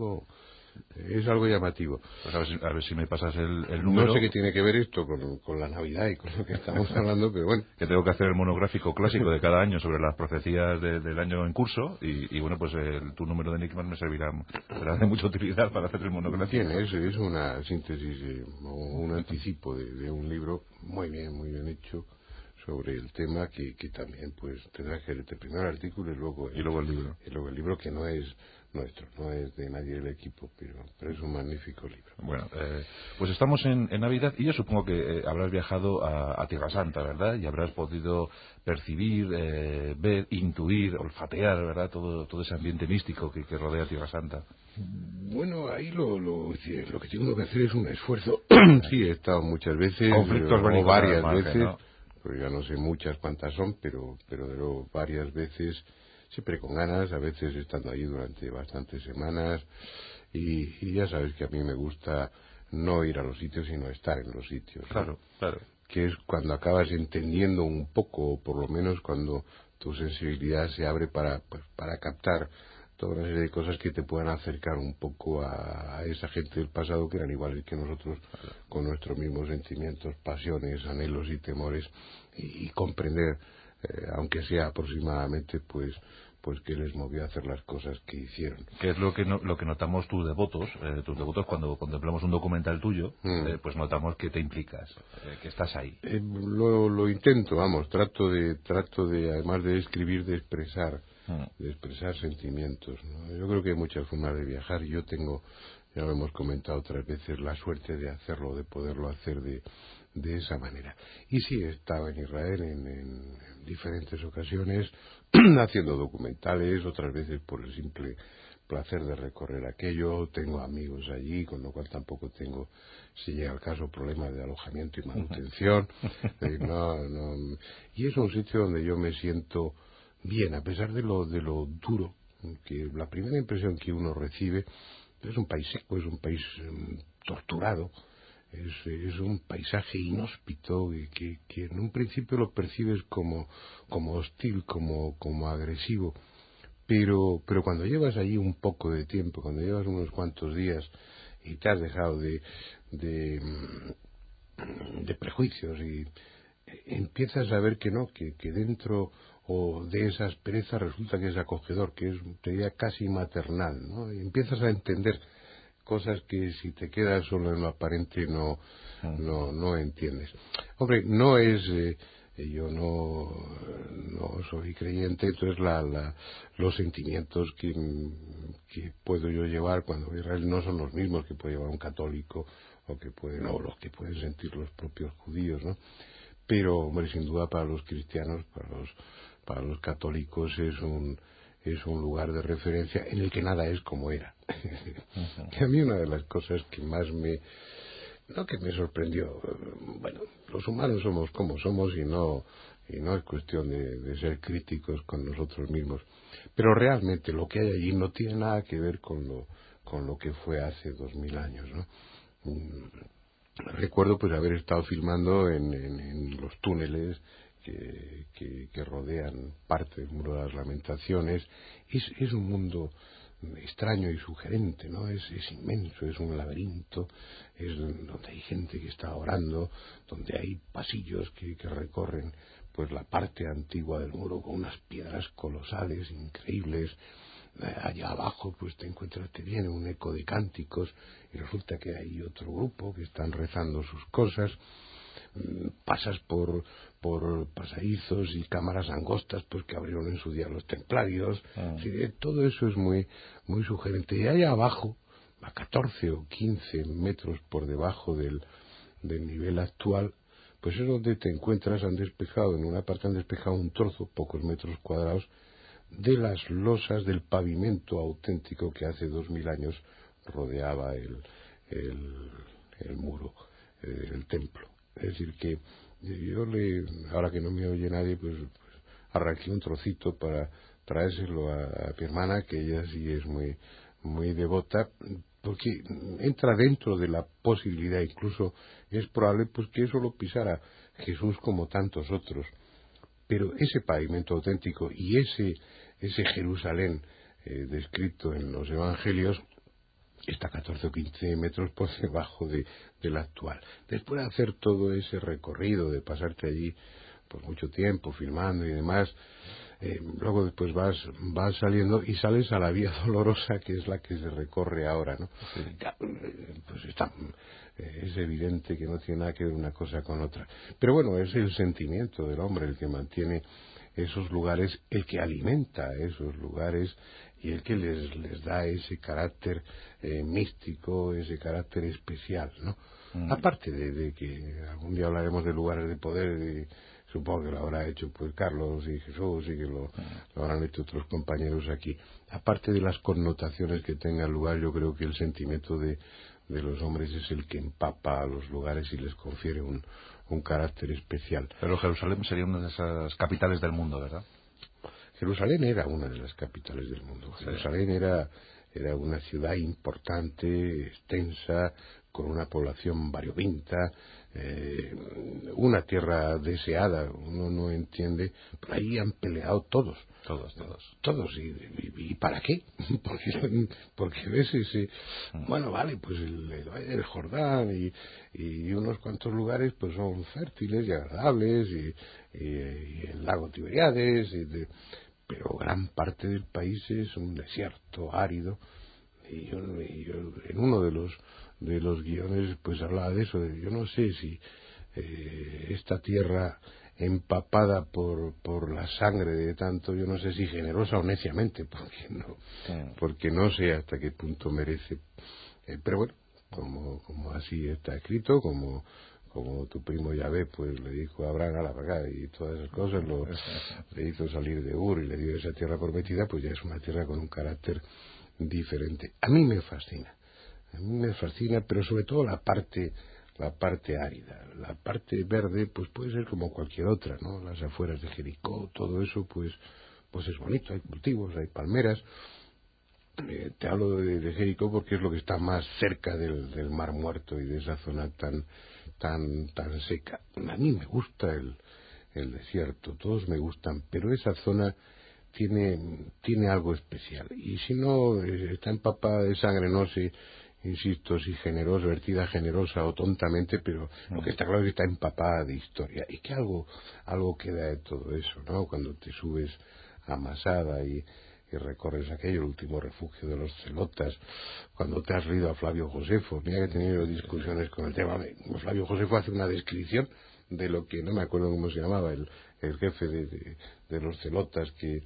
Es algo llamativo. Pues a ver si me pasas el número. No sé qué tiene que ver esto con la Navidad y con lo que estamos hablando, pero bueno. Que tengo que hacer el monográfico clásico de cada año sobre las profecías del año en curso, y bueno, pues tu número de enigmas me servirá de mucha utilidad para hacer el monográfico. Bien, es una síntesis o un anticipo de un libro muy bien hecho sobre el tema, que también pues tendrá que leer primero el artículo y luego el libro. Y luego el libro, que no es nuestro, no es de nadie del equipo, pero es un magnífico libro. Bueno, pues estamos en Navidad, y yo supongo que habrás viajado a Tierra Santa, ¿verdad? Y habrás podido percibir, ver, intuir, olfatear, ¿verdad? Todo ese ambiente místico que rodea Tierra Santa. Bueno, ahí lo que tengo que hacer es un esfuerzo. Sí, he estado muchas veces, conflictos o varias veces, ¿no? Pues ya no sé muchas cuántas son, pero de luego varias veces, siempre con ganas, a veces estando ahí durante bastantes semanas, y ya sabes que a mí me gusta no ir a los sitios, sino estar en los sitios. Claro. Que es cuando acabas entendiendo un poco, o por lo menos cuando tu sensibilidad se abre para captar toda una serie de cosas que te puedan acercar un poco a esa gente del pasado, que eran iguales que nosotros, con nuestros mismos sentimientos, pasiones, anhelos y temores, y comprender, aunque sea aproximadamente, pues qué les movió a hacer las cosas que hicieron. Que es lo que notamos tus devotos cuando contemplamos un documental tuyo, pues notamos que te implicas, que estás ahí. Lo intento, trato de, además de escribir, de expresar sentimientos, ¿no? Yo creo que hay muchas formas de viajar, y yo tengo, ya lo hemos comentado otras veces, la suerte de hacerlo, de poderlo hacer de esa manera. Y sí, he estado en Israel en diferentes ocasiones haciendo documentales, otras veces por el simple placer de recorrer aquello. Tengo amigos allí, con lo cual tampoco tengo, si llega el caso, problemas de alojamiento y manutención. Y es un sitio donde yo me siento bien, a pesar de lo duro, que la primera impresión que uno recibe es un país seco, es un país torturado, es un paisaje inhóspito, que en un principio lo percibes como hostil, como agresivo, pero cuando llevas allí un poco de tiempo, cuando llevas unos cuantos días y te has dejado de prejuicios, y empiezas a ver que dentro o de esa aspereza resulta que es acogedor, que es, te diría, casi maternal, ¿no? Y empiezas a entender cosas que si te quedas solo en lo aparente no entiendes. Hombre, no es Yo no soy creyente, entonces los sentimientos que puedo yo llevar cuando voy a Israel no son los mismos que puede llevar un católico o los que pueden sentir los propios judíos, ¿no? Pero, hombre, sin duda para los cristianos, para los católicos es un lugar de referencia en el que nada es como era. Que a mí una de las cosas que más me sorprendió, bueno, los humanos somos como somos y no es cuestión de ser críticos con nosotros mismos, pero realmente lo que hay allí no tiene nada que ver con lo que fue hace 2000 años, ¿no? Recuerdo pues haber estado filmando en los túneles que rodean parte del Muro de las Lamentaciones. Es un mundo extraño y sugerente, ¿no? Es inmenso, es un laberinto, es donde hay gente que está orando, donde hay pasillos que recorren pues la parte antigua del muro con unas piedras colosales, increíbles. Allá abajo pues te viene un eco de cánticos y resulta que hay otro grupo que están rezando sus cosas. Pasas por pasadizos y cámaras angostas pues que abrieron en su día los templarios. Sí, todo eso es muy muy sugerente. Y allá abajo, a 14 o 15 metros por debajo del nivel actual, pues es donde te encuentras, en una parte han despejado un trozo, pocos metros cuadrados, de las losas del pavimento auténtico que hace 2000 años rodeaba el muro, el templo. Es decir que yo ahora que no me oye nadie, pues arranqué un trocito para traérselo a mi hermana, que ella sí es muy muy devota, porque entra dentro de la posibilidad, incluso es probable pues que eso lo pisara Jesús como tantos otros. Pero ese pavimento auténtico y ese Jerusalén descrito en los Evangelios está 14 o 15 metros por debajo del actual. Después de hacer todo ese recorrido, de pasarte allí por mucho tiempo filmando y demás, luego después vas saliendo y sales a la Vía Dolorosa, que es la que se recorre ahora, ¿no? Sí. Pues es evidente que no tiene nada que ver una cosa con otra. Pero bueno, es el sentimiento del hombre el que mantiene esos lugares, el que alimenta esos lugares y el que les da ese carácter místico, ese carácter especial, ¿no? Aparte de que algún día hablaremos de lugares de poder, supongo que lo habrá hecho pues Carlos y Jesús y que lo habrán hecho otros compañeros aquí. Aparte de las connotaciones que tenga el lugar, yo creo que el sentimiento de los hombres es el que empapa a los lugares y les confiere un carácter especial. Pero Jerusalén sería una de esas capitales del mundo, ¿verdad? Jerusalén era una de las capitales del mundo. Jerusalén era una ciudad importante, extensa, con una población variopinta, una tierra deseada. Uno no entiende, pero ahí han peleado todos. Todos. ¿Y para qué? Porque ves ese... Bueno, vale, pues el Jordán y unos cuantos lugares pues son fértiles y agradables y el lago Tiberíades pero gran parte del país es un desierto árido y yo en uno de los guiones pues hablaba de eso, yo no sé si esta tierra empapada por la sangre de tanto, yo no sé si generosa o neciamente, porque no sé hasta qué punto merece, pero bueno, como así está escrito, como tu primo Yahvé pues le dijo a Abraham a la vaca y todas esas cosas, le hizo salir de Ur y le dio esa tierra prometida, pues ya es una tierra con un carácter diferente. A mí me fascina, pero sobre todo la parte árida. La parte verde pues puede ser como cualquier otra, ¿no? Las afueras de Jericó, todo eso pues es bonito, hay cultivos, hay palmeras. Te hablo de Jericó porque es lo que está más cerca del Mar Muerto y de esa zona tan seca. A mí me gusta el desierto, todos me gustan, pero esa zona tiene algo especial. Y si no está empapada de sangre, no sé, insisto, si vertida generosa o tontamente, pero lo que está claro es que está empapada de historia y que algo queda de todo eso, ¿no? Cuando te subes a Masada y recorres aquello, el último refugio de los celotas, cuando te has leído a Flavio Josefo, mira que he tenido discusiones con el tema, Flavio Josefo hace una descripción de lo que no me acuerdo cómo se llamaba el jefe de los celotas que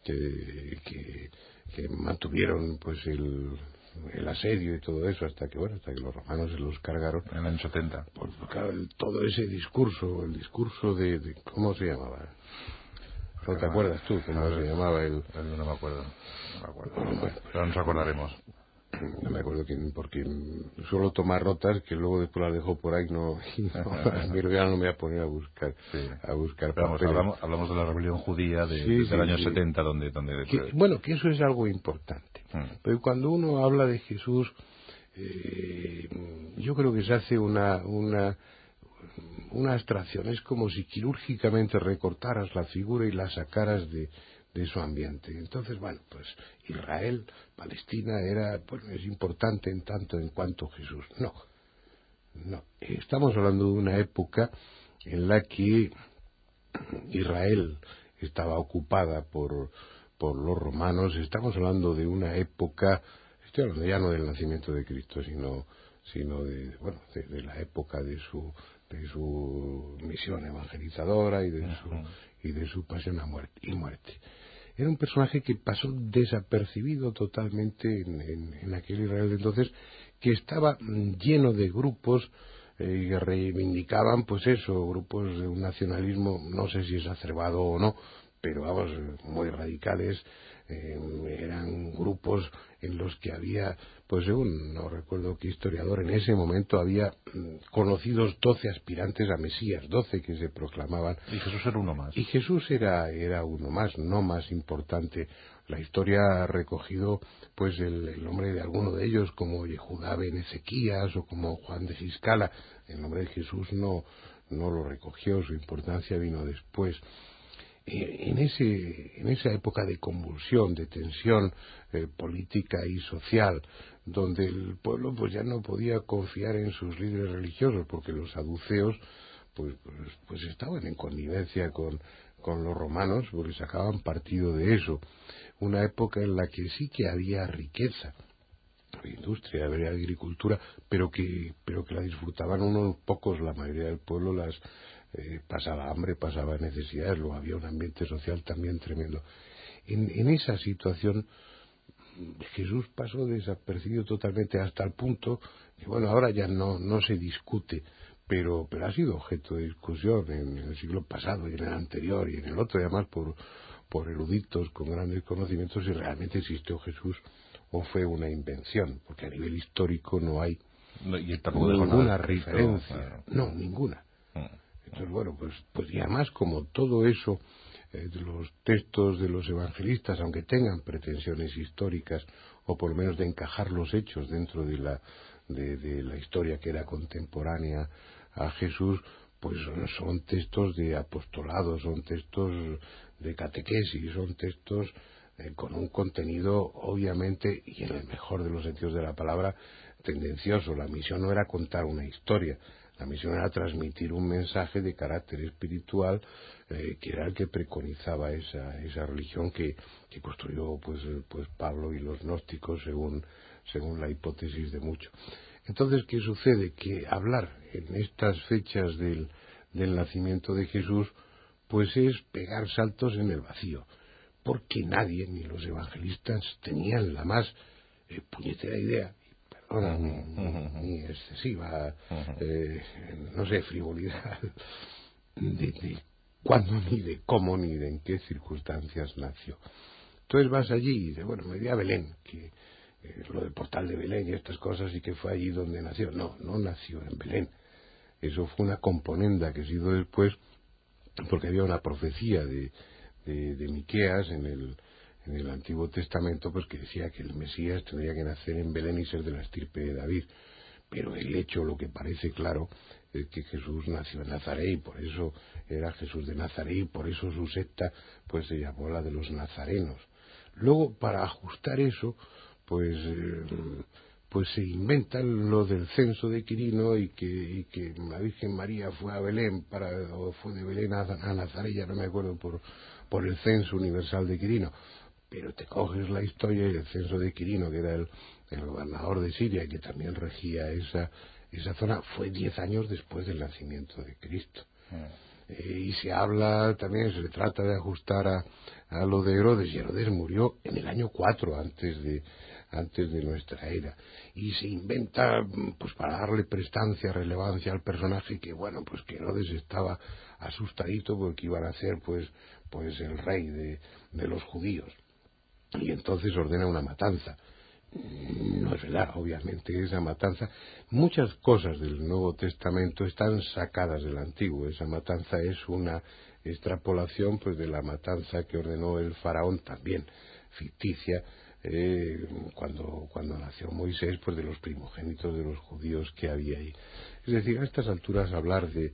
mantuvieron pues el asedio y todo eso hasta que los romanos se los cargaron en el año 70. Pues claro, todo ese discurso, el discurso de ¿cómo se llamaba? ¿No te acuerdas tú cómo se llamaba el? No me acuerdo. Bueno, pero nos acordaremos. No me acuerdo quién, porque suelo tomar notas que luego después las dejo por ahí, pero ya no me voy a poner a buscar hablamos de la rebelión judía del año 70 donde que eso es algo importante. Pero cuando uno habla de Jesús, yo creo que se hace una abstracción. Es como si quirúrgicamente recortaras la figura y la sacaras de su ambiente. Entonces, pues Israel, Palestina es importante en tanto en cuanto Jesús. No. Estamos hablando de una época en la que Israel estaba ocupada por los romanos. Estamos hablando de una época, estoy hablando ya no del nacimiento de Cristo, sino de la época de su misión evangelizadora y de su pasión y muerte. Era un personaje que pasó desapercibido totalmente en aquel Israel de entonces, que estaba lleno de grupos que reivindicaban, grupos de un nacionalismo, no sé si exacerbado o no, pero muy radicales. Eran grupos en los que había, según no recuerdo qué historiador, en ese momento había conocidos 12 aspirantes a Mesías, 12 que se proclamaban. Y Jesús era uno más. Y Jesús era uno más, no más importante. La historia ha recogido el nombre de alguno de ellos, como Yehudá ben Ezequías o como Juan de Giscala. El nombre de Jesús no lo recogió, su importancia vino después. En esa época de convulsión, de tensión política y social, donde el pueblo ya no podía confiar en sus líderes religiosos, porque los saduceos pues estaban en connivencia con los romanos, porque sacaban partido de eso. Una época en la que sí que había riqueza, había industria, había agricultura, pero que la disfrutaban unos pocos. La mayoría del pueblo pasaba hambre, pasaba necesidades, luego había un ambiente social también tremendo. En esa situación Jesús pasó desapercibido totalmente, hasta el punto que ahora ya no se discute, pero ha sido objeto de discusión en el siglo pasado y en el anterior y en el otro, y además por eruditos con grandes conocimientos, si realmente existió Jesús o fue una invención, porque a nivel histórico no hay ninguna referencia, ninguna. Entonces, y además, como todo eso de los textos de los evangelistas, aunque tengan pretensiones históricas, o por lo menos de encajar los hechos dentro de la historia que era contemporánea a Jesús, son textos de apostolado, son textos de catequesis, son textos con un contenido, obviamente, y en el mejor de los sentidos de la palabra, tendencioso. La misión no era contar una historia. La misión era transmitir un mensaje de carácter espiritual, que era el que preconizaba esa religión que construyó Pablo y los gnósticos según la hipótesis de muchos. Entonces, ¿qué sucede? Que hablar en estas fechas del nacimiento de Jesús es pegar saltos en el vacío, porque nadie, ni los evangelistas, tenían la más puñetera idea, ni excesiva, frivolidad de cuándo, ni de cómo, ni de en qué circunstancias nació. Entonces vas allí y dices, me voy a Belén, que lo del portal de Belén y estas cosas, y que fue allí donde nació. No nació en Belén. Eso fue una componenda que se hizo después, porque había una profecía de Miqueas en el Antiguo Testamento, que decía que el Mesías tendría que nacer en Belén y ser de la estirpe de David. Pero el hecho, lo que parece claro, es que Jesús nació en Nazaret, y por eso era Jesús de Nazaret, y por eso su secta se llamó la de los nazarenos. Luego, para ajustar eso, se inventan lo del censo de Quirino, y que la Virgen María fue a Belén o fue de Belén a Nazaret, ya no me acuerdo, por el censo universal de Quirino. Pero te coges la historia, y el censo de Quirino, que era el gobernador de Siria, que también regía esa zona, fue 10 años después del nacimiento de Cristo. Y se habla también, se trata de ajustar a lo de Herodes, y Herodes murió en el año 4 antes de nuestra era, y se inventa pues para darle prestancia, relevancia al personaje, que bueno, pues que Herodes estaba asustadito porque iban a ser pues el rey de los judíos, y entonces ordena una matanza. No es verdad, obviamente, esa matanza. Muchas cosas del Nuevo Testamento están sacadas del Antiguo. Esa matanza es una extrapolación pues de la matanza que ordenó el faraón, también ficticia, cuando nació Moisés, pues de los primogénitos de los judíos que había ahí. Es decir, a estas alturas hablar de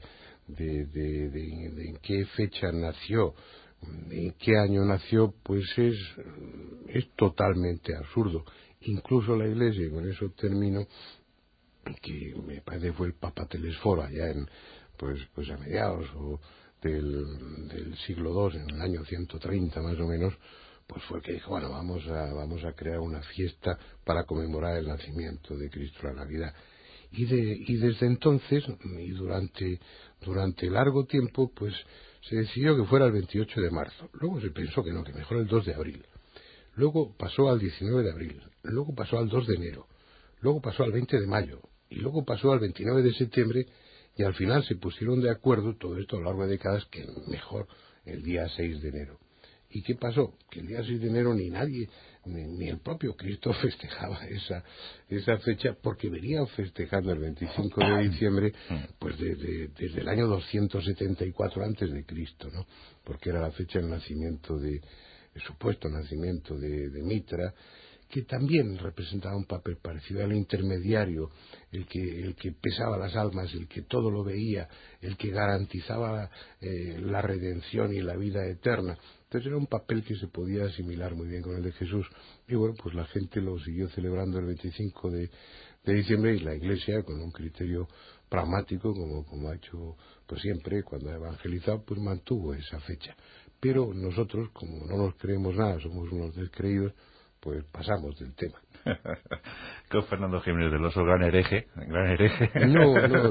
en qué fecha nació, en qué año nació, pues es totalmente absurdo. Incluso la Iglesia, y con eso termino, que me parece fue el Papa Telesforo allá pues a mediados del siglo II, en el año 130 más o menos, pues fue el que dijo, bueno, vamos a crear una fiesta para conmemorar el nacimiento de Cristo, la Navidad. Y desde entonces, y durante largo tiempo, pues se decidió que fuera el 28 de marzo. Luego se pensó que no, que mejor el 2 de abril. Luego pasó al 19 de abril, luego pasó al 2 de enero, luego pasó al 20 de mayo, y luego pasó al 29 de septiembre, y al final se pusieron de acuerdo, todo esto a lo largo de décadas, que mejor el día 6 de enero. ¿Y qué pasó? Que el día 6 de enero ni nadie, ni el propio Cristo festejaba esa fecha, porque venían festejando el 25 de diciembre pues desde el año 274 antes de Cristo, ¿no? Porque era la fecha del nacimiento el supuesto nacimiento de Mitra, que también representaba un papel parecido al intermediario, el que pesaba las almas, el que todo lo veía, el que garantizaba la redención y la vida eterna. Entonces era un papel que se podía asimilar muy bien con el de Jesús. Y bueno, pues la gente lo siguió celebrando el 25 de diciembre, y la Iglesia, con un criterio pragmático, como ha hecho pues siempre cuando ha evangelizado, pues mantuvo esa fecha. Pero nosotros, como no nos creemos nada, somos unos descreídos, pues pasamos del tema. Con Fernando Jiménez del Oso, gran hereje. No,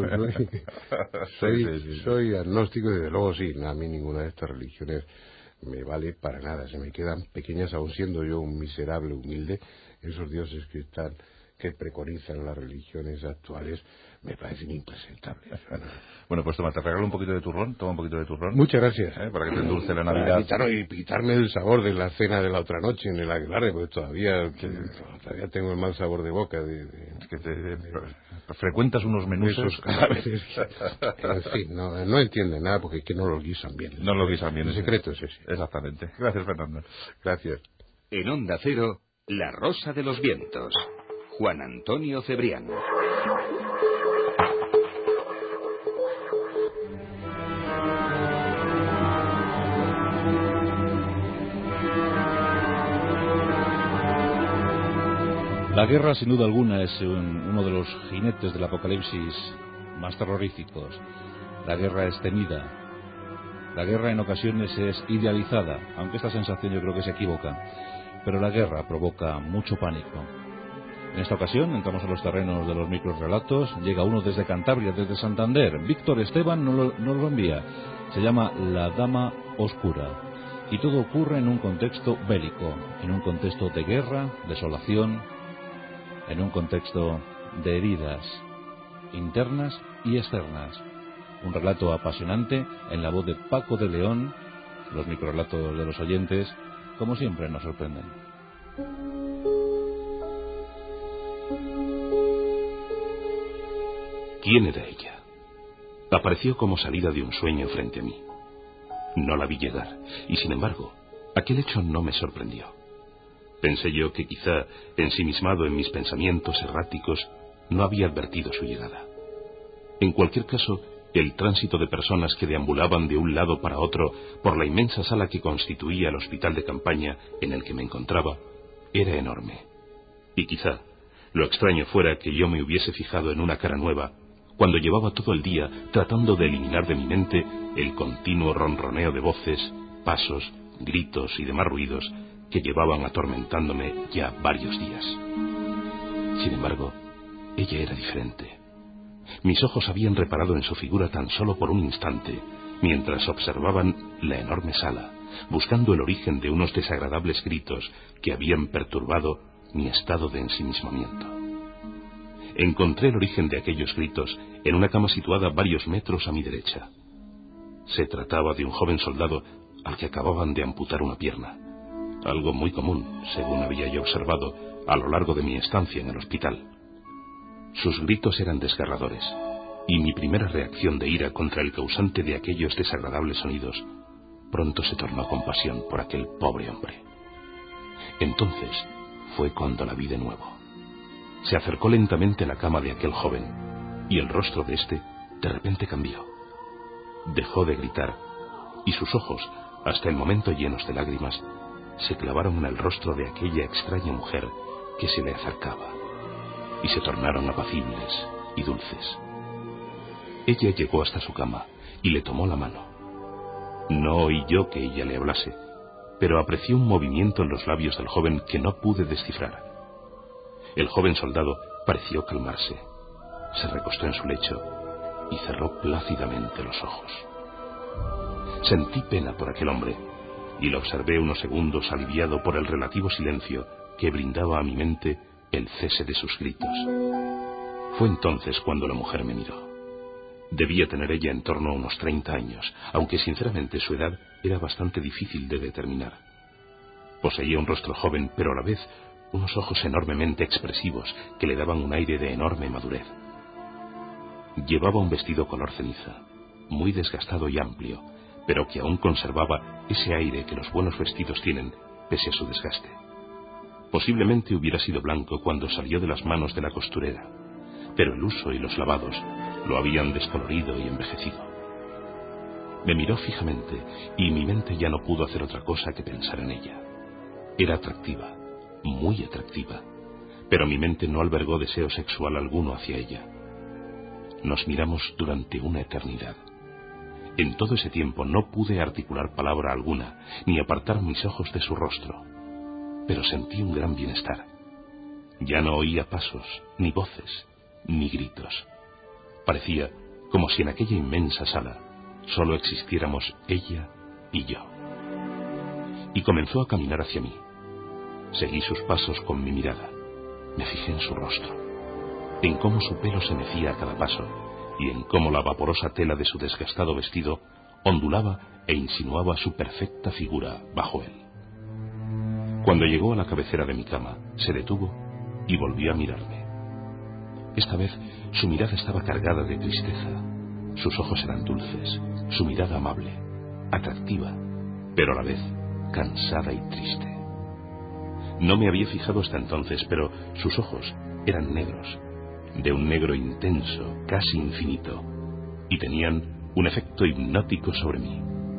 soy agnóstico, y desde luego sí, a mí ninguna de estas religiones me vale para nada, se me quedan pequeñas, aun siendo yo un miserable humilde. Esos dioses que preconizan las religiones actuales me parecen impresentables. Bueno, pues toma, te regalo un poquito de turrón, toma un poquito de turrón. Muchas gracias. Para que te endulce la Navidad. Y quitarme el sabor de la cena de la otra noche en el Aguilar, porque todavía tengo el mal sabor de boca. Frecuentas unos menús cada vez. En fin, no entienden nada porque es que no los guisan bien. No los guisan bien. El secreto es ese. Exactamente. Gracias, Fernando. Gracias. En Onda Cero, La Rosa de los Vientos. Juan Antonio Cebrián. La guerra, sin duda alguna, es uno de los jinetes del apocalipsis más terroríficos. La guerra es temida. La guerra en ocasiones es idealizada, aunque esta sensación yo creo que se equivoca. Pero la guerra provoca mucho pánico. En esta ocasión entramos a los terrenos de los microrrelatos. Llega uno desde Cantabria, desde Santander. Víctor Esteban nos lo envía. Se llama La Dama Oscura. Y todo ocurre en un contexto bélico, en un contexto de guerra, desolación, en un contexto de heridas internas y externas. Un relato apasionante en la voz de Paco de León. Los microrelatos de los oyentes, como siempre, nos sorprenden. ¿Quién era ella? Apareció como salida de un sueño frente a mí. No la vi llegar, y sin embargo, aquel hecho no me sorprendió. Pensé yo que quizá, ensimismado en mis pensamientos erráticos, no había advertido su llegada. En cualquier caso, el tránsito de personas que deambulaban de un lado para otro por la inmensa sala que constituía el hospital de campaña en el que me encontraba era enorme. Y quizá lo extraño fuera que yo me hubiese fijado en una cara nueva cuando llevaba todo el día tratando de eliminar de mi mente el continuo ronroneo de voces, pasos, gritos y demás ruidos que llevaban atormentándome ya varios días. Sin embargo, ella era diferente. Mis ojos habían reparado en su figura tan solo por un instante, mientras observaban la enorme sala, buscando el origen de unos desagradables gritos que habían perturbado mi estado de ensimismamiento. Encontré el origen de aquellos gritos en una cama situada varios metros a mi derecha. Se trataba de un joven soldado al que acababan de amputar una pierna, algo muy común, según había yo observado a lo largo de mi estancia en el hospital. Sus gritos eran desgarradores, y mi primera reacción de ira contra el causante de aquellos desagradables sonidos pronto se tornó compasión por aquel pobre hombre. Entonces fue cuando la vi de nuevo. Se acercó lentamente a la cama de aquel joven, y el rostro de éste de repente cambió. Dejó de gritar, y sus ojos, hasta el momento llenos de lágrimas, se clavaron en el rostro de aquella extraña mujer que se le acercaba, y se tornaron apacibles y dulces. Ella llegó hasta su cama y le tomó la mano. No oí yo que ella le hablase, pero aprecié un movimiento en los labios del joven que no pude descifrar. El joven soldado pareció calmarse, se recostó en su lecho y cerró plácidamente los ojos. Sentí pena por aquel hombre y lo observé unos segundos aliviado por el relativo silencio que brindaba a mi mente el cese de sus gritos. Fue entonces cuando la mujer me miró. Debía tener ella en torno a unos 30 años, aunque sinceramente su edad era bastante difícil de determinar. Poseía un rostro joven, pero a la vez unos ojos enormemente expresivos que le daban un aire de enorme madurez. Llevaba un vestido color ceniza, muy desgastado y amplio, pero que aún conservaba ese aire que los buenos vestidos tienen, pese a su desgaste. Posiblemente hubiera sido blanco cuando salió de las manos de la costurera, pero el uso y los lavados lo habían descolorido y envejecido. Me miró fijamente y mi mente ya no pudo hacer otra cosa que pensar en ella. Era atractiva, muy atractiva, pero mi mente no albergó deseo sexual alguno hacia ella. Nos miramos durante una eternidad. En todo ese tiempo no pude articular palabra alguna, ni apartar mis ojos de su rostro, pero sentí un gran bienestar. Ya no oía pasos, ni voces, ni gritos. Parecía como si en aquella inmensa sala solo existiéramos ella y yo. Y comenzó a caminar hacia mí. Seguí sus pasos con mi mirada. Me fijé en su rostro, en cómo su pelo se mecía a cada paso, y en cómo la vaporosa tela de su desgastado vestido ondulaba e insinuaba su perfecta figura bajo él. Cuando llegó a la cabecera de mi cama, se detuvo y volvió a mirarme. Esta vez su mirada estaba cargada de tristeza. Sus ojos eran dulces, su mirada amable, atractiva, pero a la vez cansada y triste. No me había fijado hasta entonces, pero sus ojos eran negros, de un negro intenso, casi infinito, y tenían un efecto hipnótico sobre mí.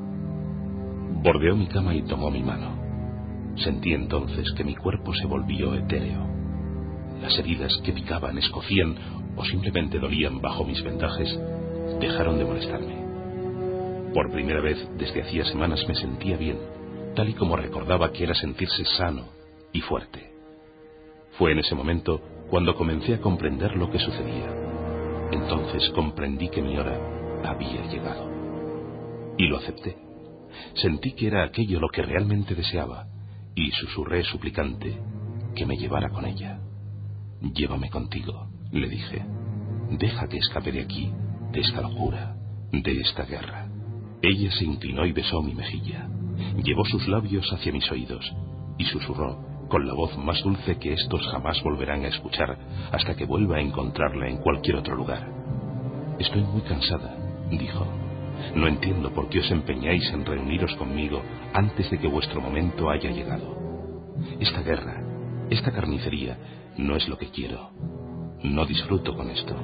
Bordeó mi cama y tomó mi mano. Sentí entonces que mi cuerpo se volvió etéreo. Las heridas que picaban, escocían o simplemente dolían bajo mis vendajes dejaron de molestarme. Por primera vez desde hacía semanas me sentía bien, tal y como recordaba que era sentirse sano y fuerte. Fue en ese momento cuando comencé a comprender lo que sucedía. Entonces comprendí que mi hora había llegado. Y lo acepté. Sentí que era aquello lo que realmente deseaba, y susurré suplicante que me llevara con ella. «Llévame contigo», le dije. «Deja que escape de aquí, de esta locura, de esta guerra». Ella se inclinó y besó mi mejilla. Llevó sus labios hacia mis oídos y susurró con la voz más dulce que estos jamás volverán a escuchar hasta que vuelva a encontrarla en cualquier otro lugar. «Estoy muy cansada», dijo. «No entiendo por qué os empeñáis en reuniros conmigo antes de que vuestro momento haya llegado. Esta guerra, esta carnicería, no es lo que quiero. No disfruto con esto».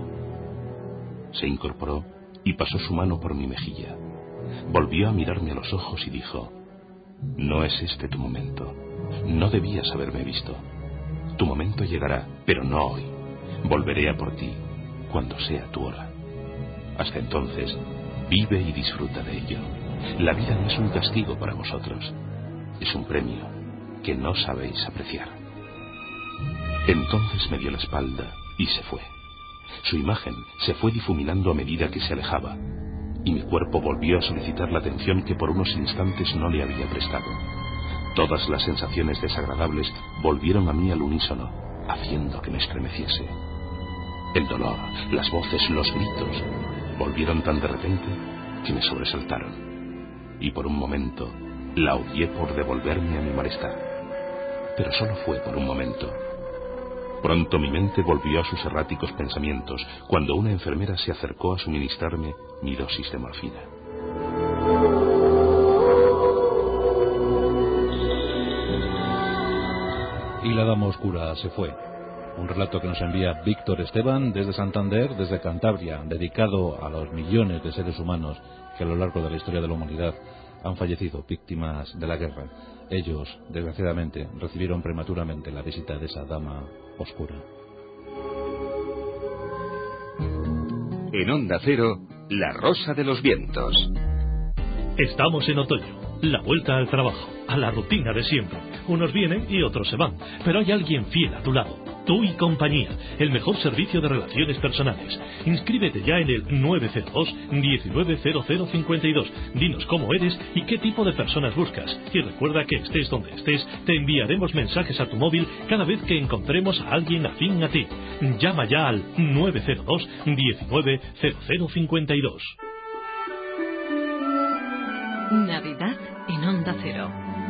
Se incorporó y pasó su mano por mi mejilla. Volvió a mirarme a los ojos y dijo: «No es este tu momento. No debías haberme visto. Tu momento llegará, pero no hoy. Volveré a por ti cuando sea tu hora. Hasta entonces, vive y disfruta de ello. La vida no es un castigo para vosotros. Es un premio que no sabéis apreciar». Entonces me dio la espalda y se fue. Su imagen se fue difuminando a medida que se alejaba, y mi cuerpo volvió a solicitar la atención que por unos instantes no le había prestado. Todas las sensaciones desagradables volvieron a mí al unísono, haciendo que me estremeciese. El dolor, las voces, los gritos, volvieron tan de repente que me sobresaltaron. Y por un momento la odié por devolverme a mi malestar. Pero solo fue por un momento. Pronto mi mente volvió a sus erráticos pensamientos cuando una enfermera se acercó a suministrarme mi dosis de morfina. Y la dama oscura se fue. Un relato que nos envía Víctor Esteban desde Santander, desde Cantabria, dedicado a los millones de seres humanos que a lo largo de la historia de la humanidad han fallecido víctimas de la guerra. Ellos, desgraciadamente, recibieron prematuramente la visita de esa dama oscura. En Onda Cero, La Rosa de los Vientos. Estamos en otoño, la vuelta al trabajo, a la rutina de siempre. Unos vienen y otros se van, pero hay alguien fiel a tu lado. Tú y compañía, el mejor servicio de relaciones personales. Inscríbete ya en el 902-190052. Dinos cómo eres y qué tipo de personas buscas. Y recuerda que estés donde estés, te enviaremos mensajes a tu móvil cada vez que encontremos a alguien afín a ti. Llama ya al 902-190052. Navidad en Onda Cero.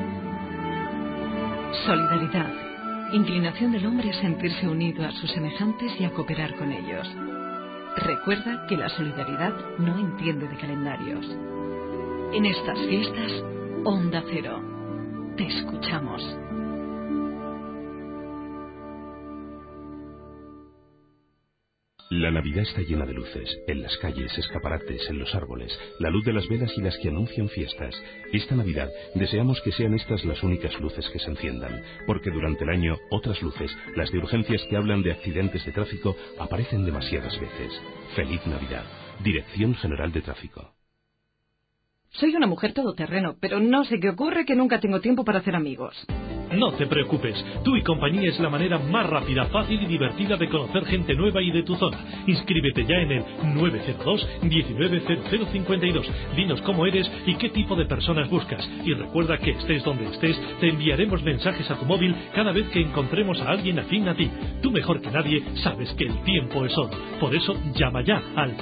Solidaridad. Inclinación del hombre a sentirse unido a sus semejantes y a cooperar con ellos. Recuerda que la solidaridad no entiende de calendarios. En estas fiestas, Onda Cero. Te escuchamos. La Navidad está llena de luces, en las calles, escaparates, en los árboles, la luz de las velas y las que anuncian fiestas. Esta Navidad deseamos que sean estas las únicas luces que se enciendan, porque durante el año otras luces, las de urgencias que hablan de accidentes de tráfico, aparecen demasiadas veces. Feliz Navidad. Dirección General de Tráfico. Soy una mujer todoterreno, pero no sé qué ocurre que nunca tengo tiempo para hacer amigos. No te preocupes, Tú y Compañía es la manera más rápida, fácil y divertida de conocer gente nueva y de tu zona. Inscríbete ya en el 902-190052. Dinos cómo eres y qué tipo de personas buscas. Y recuerda que estés donde estés, te enviaremos mensajes a tu móvil cada vez que encontremos a alguien afín a ti. Tú mejor que nadie sabes que el tiempo es oro. Por eso llama ya al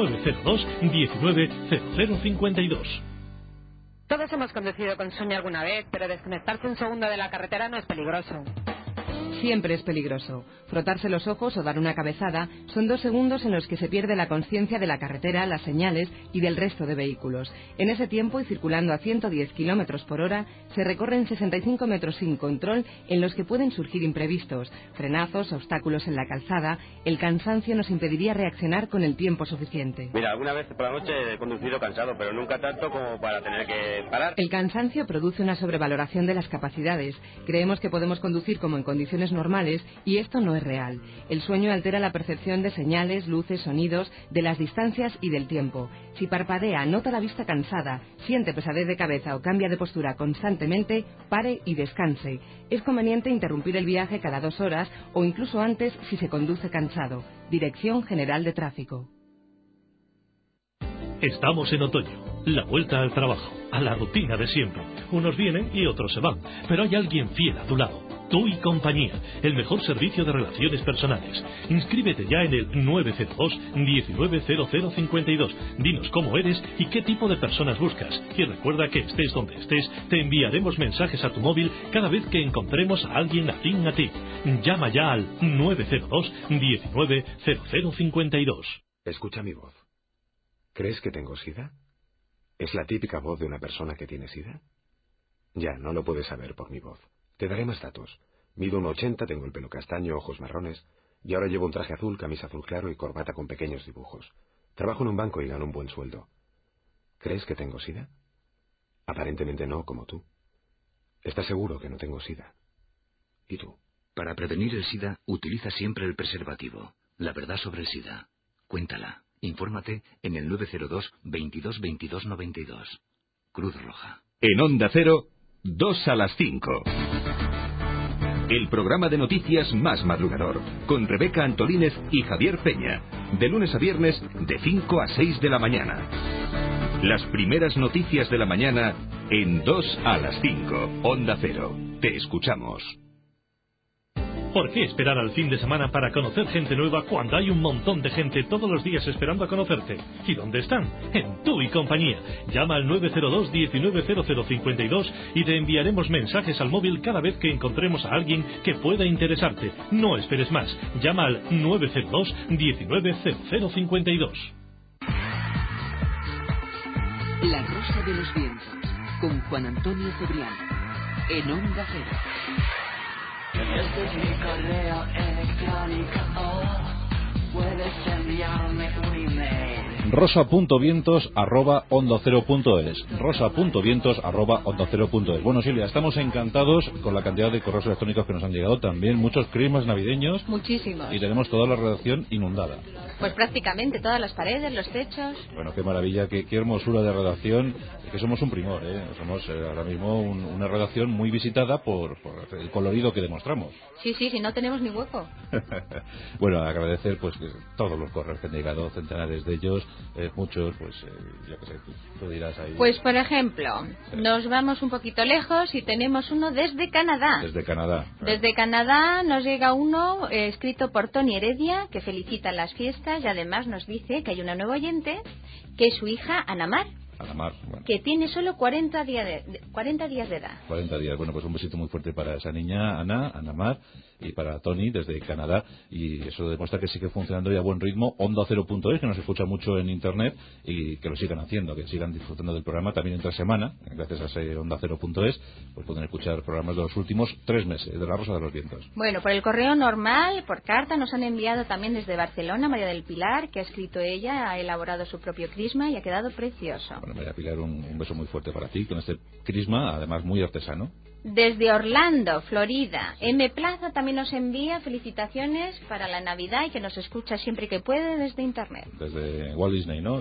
902-190052. Todos hemos conducido con sueño alguna vez, pero desconectarse un segundo de la carretera no es peligroso. Siempre es peligroso. Frotarse los ojos o dar una cabezada son 2 segundos en los que se pierde la conciencia de la carretera, las señales y del resto de vehículos. En ese tiempo, y circulando a 110 km por hora, se recorren 65 metros sin control en los que pueden surgir imprevistos, frenazos, obstáculos en la calzada. El cansancio nos impediría reaccionar con el tiempo suficiente. Mira, alguna vez por la noche he conducido cansado, pero nunca tanto como para tener que parar. El cansancio produce una sobrevaloración de las capacidades. Creemos que podemos conducir como en condiciones normales y esto no es real. El sueño altera la percepción de señales, luces, sonidos, de las distancias y del tiempo. Si parpadea, nota la vista cansada, siente pesadez de cabeza o cambia de postura constantemente, pare y descanse. Es conveniente interrumpir el viaje cada 2 horas o incluso antes si se conduce cansado. Dirección General de Tráfico. Estamos en otoño, la vuelta al trabajo, a la rutina de siempre. Unos vienen y otros se van, pero hay alguien fiel a tu lado. Tú y Compañía, el mejor servicio de relaciones personales. Inscríbete ya en el 902-190052. Dinos cómo eres y qué tipo de personas buscas. Y recuerda que estés donde estés, te enviaremos mensajes a tu móvil cada vez que encontremos a alguien afín a ti. Llama ya al 902-190052. Escucha mi voz. ¿Crees que tengo SIDA? ¿Es la típica voz de una persona que tiene SIDA? Ya, no lo puedes saber por mi voz. Te daré más datos. Mido 1,80, tengo el pelo castaño, ojos marrones, y ahora llevo un traje azul, camisa azul claro y corbata con pequeños dibujos. Trabajo en un banco y gano un buen sueldo. ¿Crees que tengo SIDA? Aparentemente no, como tú. ¿Estás seguro que no tengo SIDA? ¿Y tú? Para prevenir el SIDA, utiliza siempre el preservativo. La verdad sobre el SIDA. Cuéntala. Infórmate en el 902 22 22 92. Cruz Roja. En Onda Cero, 2 a las 5. el programa de noticias más madrugador, con Rebeca Antolínez y Javier Peña, de lunes a viernes de 5 a 6 de la mañana. Las primeras noticias de la mañana en 2 a las 5, Onda Cero. Te escuchamos. ¿Por qué esperar al fin de semana para conocer gente nueva cuando hay un montón de gente todos los días esperando a conocerte? ¿Y dónde están? En Tu y Compañía. Llama al 902 190052 y te enviaremos mensajes al móvil cada vez que encontremos a alguien que pueda interesarte. No esperes más. Llama al 902 190052. La Rosa de los Vientos, con Juan Antonio Cebrián, en Onda Cero. Este es mi correo electrónico, puedes enviarme un email. rosa.vientos@ondacero.es. rosa.vientos@ondacero.es. Bueno, Silvia, estamos encantados con la cantidad de correos electrónicos que nos han llegado, también muchos crismas navideños. Muchísimos. Y tenemos toda la redacción inundada. Pues prácticamente todas las paredes, los techos. Bueno, qué maravilla, qué hermosura de redacción, que somos un primor, somos ahora mismo una redacción muy visitada por el colorido que demostramos. Sí, no tenemos ni hueco. Bueno, agradecer pues todos los correos que han llegado, centenares de ellos, muchos, pues yo qué sé, tú dirás ahí. Pues por ejemplo, nos vamos un poquito lejos y tenemos uno desde Canadá. Desde Canadá. Desde Canadá nos llega uno escrito por Tony Heredia, que felicita las fiestas y además nos dice que hay una nueva oyente, que es su hija Anamar. Bueno. Que tiene solo 40 días de edad. 40 días. Bueno, pues un besito muy fuerte para esa niña, Anamar, y para Tony desde Canadá. Y eso demuestra que sigue funcionando y a buen ritmo OndaCero.es, que nos escucha mucho en Internet, y que lo sigan haciendo, que sigan disfrutando del programa también entre semana. Gracias a ese OndaCero.es, pues pueden escuchar programas de los últimos 3 meses, de La Rosa de los Vientos. Bueno, por el correo normal, por carta, nos han enviado también desde Barcelona María del Pilar, que ha escrito ella, ha elaborado su propio crisma y ha quedado precioso. Bueno, María Pilar, un beso muy fuerte para ti, con este crisma, además muy artesano. Desde Orlando, Florida, M. Plaza también nos envía felicitaciones para la Navidad y que nos escucha siempre que puede desde Internet. Desde Walt Disney, ¿no?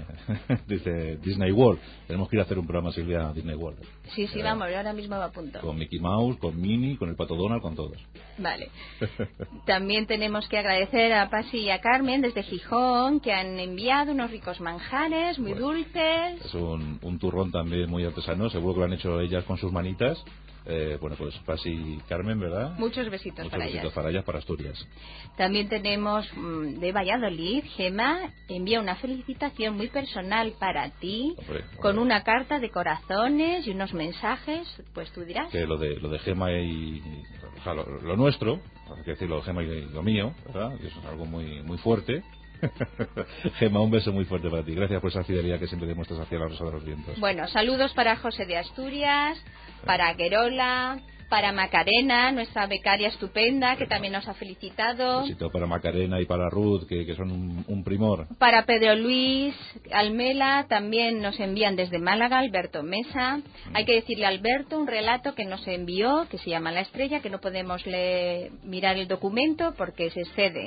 Desde Disney World. Tenemos que ir a hacer un programa, Silvia, a Disney World. Sí, vamos, yo ahora mismo va a punto. Con Mickey Mouse, con Minnie, con el Pato Donald, con todos. Vale. También tenemos que agradecer a Pasi y a Carmen desde Gijón, que han enviado unos ricos manjares muy dulces. Es un turrón también muy artesano, seguro que lo han hecho ellas con sus manitas. Bueno, pues Pasi y Carmen, ¿verdad? Muchos besitos para ellas, para Asturias. También tenemos de Valladolid, Gema envía una felicitación muy personal para ti, con una carta de corazones y unos mensajes, pues tú dirás. Que lo de Gema y lo nuestro, hay que decirlo, Gema y lo mío, ¿verdad? Que es algo muy fuerte. Gema, un beso muy fuerte para ti. Gracias por esa fidelidad que siempre demuestras hacia La Rosa de los Vientos. Bueno, saludos para José de Asturias, para Guerola, para Macarena, nuestra becaria estupenda, que también nos ha felicitado. Un besito para Macarena y para Ruth, que son un primor. Para Pedro Luis Almela, también nos envían desde Málaga, Alberto Mesa. Hay que decirle a Alberto un relato que nos envió, que se llama La Estrella, que no podemos mirar el documento porque se excede.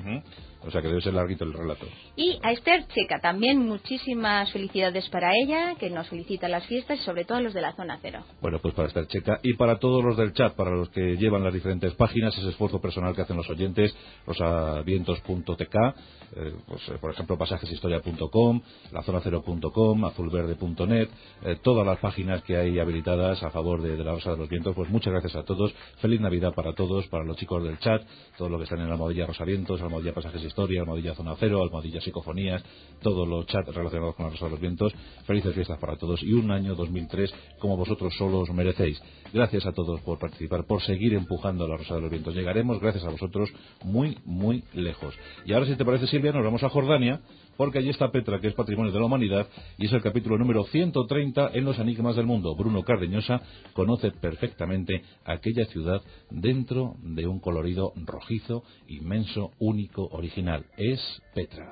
O sea que debe ser larguito el relato. Y a Esther Checa también muchísimas felicidades para ella, que nos felicita las fiestas y sobre todo a los de la Zona Cero. Bueno, pues para Esther Checa y para todos los del chat, para los que llevan las diferentes páginas, ese esfuerzo personal que hacen los oyentes, rosavientos.tk, pues, por ejemplo pasajesistoria.com, lazonacero.com, azulverde.net, todas las páginas que hay habilitadas a favor de la Rosa de los Vientos. Pues muchas gracias a todos, feliz Navidad para todos, para los chicos del chat, todos los que están en la almohadilla Rosavientos, almohadilla Pasajes Historia, almohadilla Zona Cero, almohadilla Psicofonías, todos los chats relacionados con la Rosa de los Vientos. Felices fiestas para todos y un año 2003 como vosotros solos merecéis. Gracias a todos por participar, por seguir empujando a la Rosa de los Vientos. Llegaremos, gracias a vosotros, muy lejos. Y ahora, si te parece, Silvia, nos vamos a Jordania, porque allí está Petra, que es Patrimonio de la Humanidad, y es el capítulo número 130 en Los Enigmas del Mundo. Bruno Cardeñosa conoce perfectamente aquella ciudad dentro de un colorido rojizo, inmenso, único, original. Es Petra.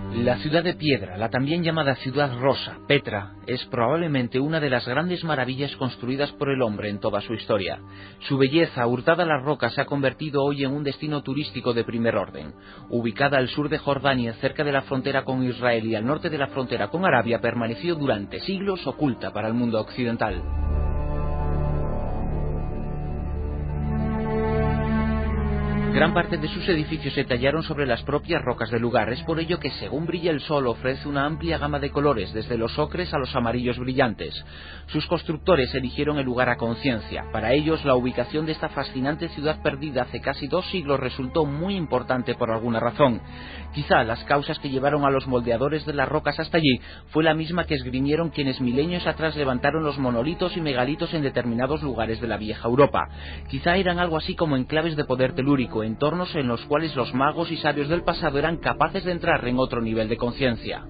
La ciudad de piedra, la también llamada ciudad rosa, Petra, es probablemente una de las grandes maravillas construidas por el hombre en toda su historia. Su belleza, hurtada a las rocas, se ha convertido hoy en un destino turístico de primer orden. Ubicada al sur de Jordania, cerca de la frontera con Israel y al norte de la frontera con Arabia, permaneció durante siglos oculta para el mundo occidental. Gran parte de sus edificios se tallaron sobre las propias rocas del lugar. Es por ello que, según brilla el sol, ofrece una amplia gama de colores, desde los ocres a los amarillos brillantes. Sus constructores eligieron el lugar a conciencia. Para ellos, la ubicación de esta fascinante ciudad perdida hace casi 2 siglos resultó muy importante por alguna razón. Quizá las causas que llevaron a los moldeadores de las rocas hasta allí fue la misma que esgrimieron quienes milenios atrás levantaron los monolitos y megalitos en determinados lugares de la vieja Europa. Quizá eran algo así como enclaves de poder telúrico, entornos en los cuales los magos y sabios del pasado eran capaces de entrar en otro nivel de conciencia.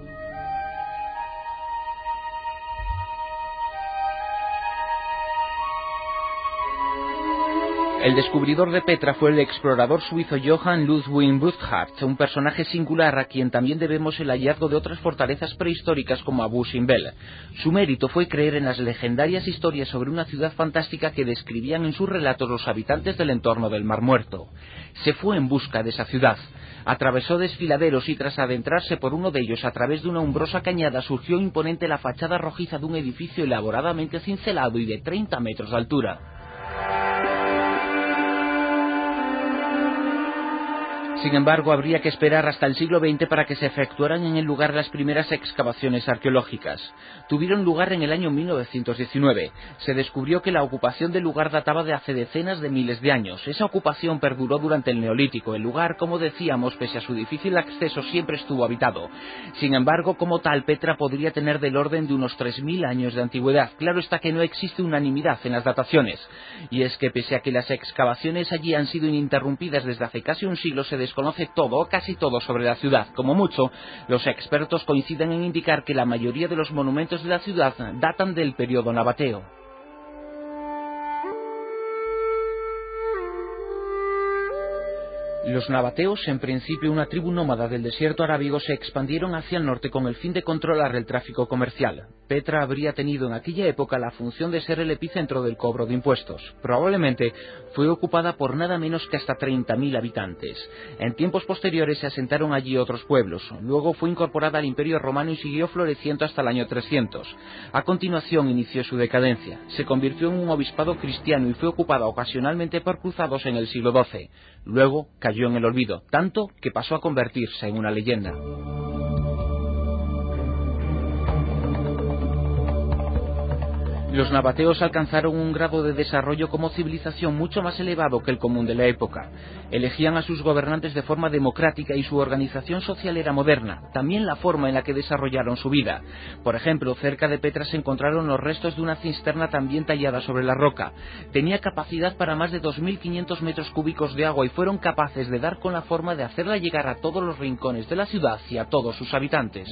El descubridor de Petra fue el explorador suizo Johann Ludwig Burckhardt, un personaje singular a quien también debemos el hallazgo de otras fortalezas prehistóricas como Abu Simbel. Su mérito fue creer en las legendarias historias sobre una ciudad fantástica que describían en sus relatos los habitantes del entorno del Mar Muerto. Se fue en busca de esa ciudad. Atravesó desfiladeros y tras adentrarse por uno de ellos a través de una umbrosa cañada surgió imponente la fachada rojiza de un edificio elaboradamente cincelado y de 30 metros de altura. Sin embargo, habría que esperar hasta el siglo XX para que se efectuaran en el lugar las primeras excavaciones arqueológicas. Tuvieron lugar en el año 1919. Se descubrió que la ocupación del lugar databa de hace decenas de miles de años. Esa ocupación perduró durante el Neolítico. El lugar, como decíamos, pese a su difícil acceso, siempre estuvo habitado. Sin embargo, como tal, Petra podría tener del orden de unos 3000 años de antigüedad. Claro está que no existe unanimidad en las dataciones. Y es que pese a que las excavaciones allí han sido ininterrumpidas desde hace casi un siglo, se desconoce todo o casi todo sobre la ciudad. Como mucho, los expertos coinciden en indicar que la mayoría de los monumentos de la ciudad datan del periodo nabateo. Los nabateos, en principio una tribu nómada del desierto arábigo, se expandieron hacia el norte con el fin de controlar el tráfico comercial. Petra habría tenido en aquella época la función de ser el epicentro del cobro de impuestos. Probablemente fue ocupada por nada menos que hasta 30.000 habitantes. En tiempos posteriores se asentaron allí otros pueblos. Luego fue incorporada al Imperio Romano y siguió floreciendo hasta el año 300. A continuación inició su decadencia. Se convirtió en un obispado cristiano y fue ocupada ocasionalmente por cruzados en el siglo XII. Luego cayó en el olvido, tanto que pasó a convertirse en una leyenda. Los nabateos alcanzaron un grado de desarrollo como civilización mucho más elevado que el común de la época. Elegían a sus gobernantes de forma democrática y su organización social era moderna, también la forma en la que desarrollaron su vida. Por ejemplo, cerca de Petra se encontraron los restos de una cisterna también tallada sobre la roca. Tenía capacidad para más de 2.500 metros cúbicos de agua y fueron capaces de dar con la forma de hacerla llegar a todos los rincones de la ciudad y a todos sus habitantes.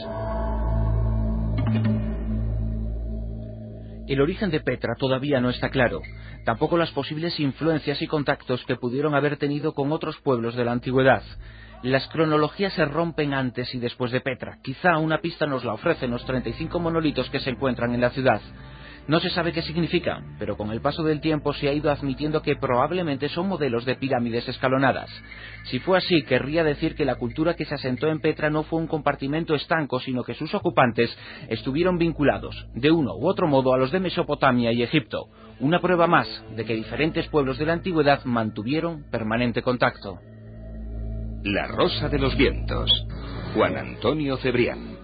El origen de Petra todavía no está claro, tampoco las posibles influencias y contactos que pudieron haber tenido con otros pueblos de la antigüedad. Las cronologías se rompen antes y después de Petra. Quizá una pista nos la ofrecen los 35 monolitos que se encuentran en la ciudad. No se sabe qué significa, pero con el paso del tiempo se ha ido admitiendo que probablemente son modelos de pirámides escalonadas. Si fue así, querría decir que la cultura que se asentó en Petra no fue un compartimento estanco, sino que sus ocupantes estuvieron vinculados, de uno u otro modo, a los de Mesopotamia y Egipto. Una prueba más de que diferentes pueblos de la antigüedad mantuvieron permanente contacto. La Rosa de los Vientos. Juan Antonio Cebrián.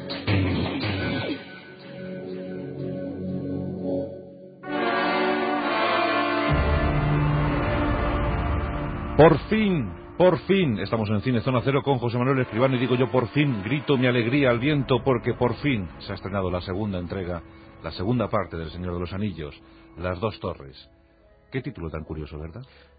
Por fin, estamos en Cine Zona Cero con José Manuel Escribano y digo yo por fin, grito mi alegría al viento porque por fin se ha estrenado la segunda entrega, la segunda parte del Señor de los Anillos, Las Dos Torres. Qué título tan curioso, ¿verdad?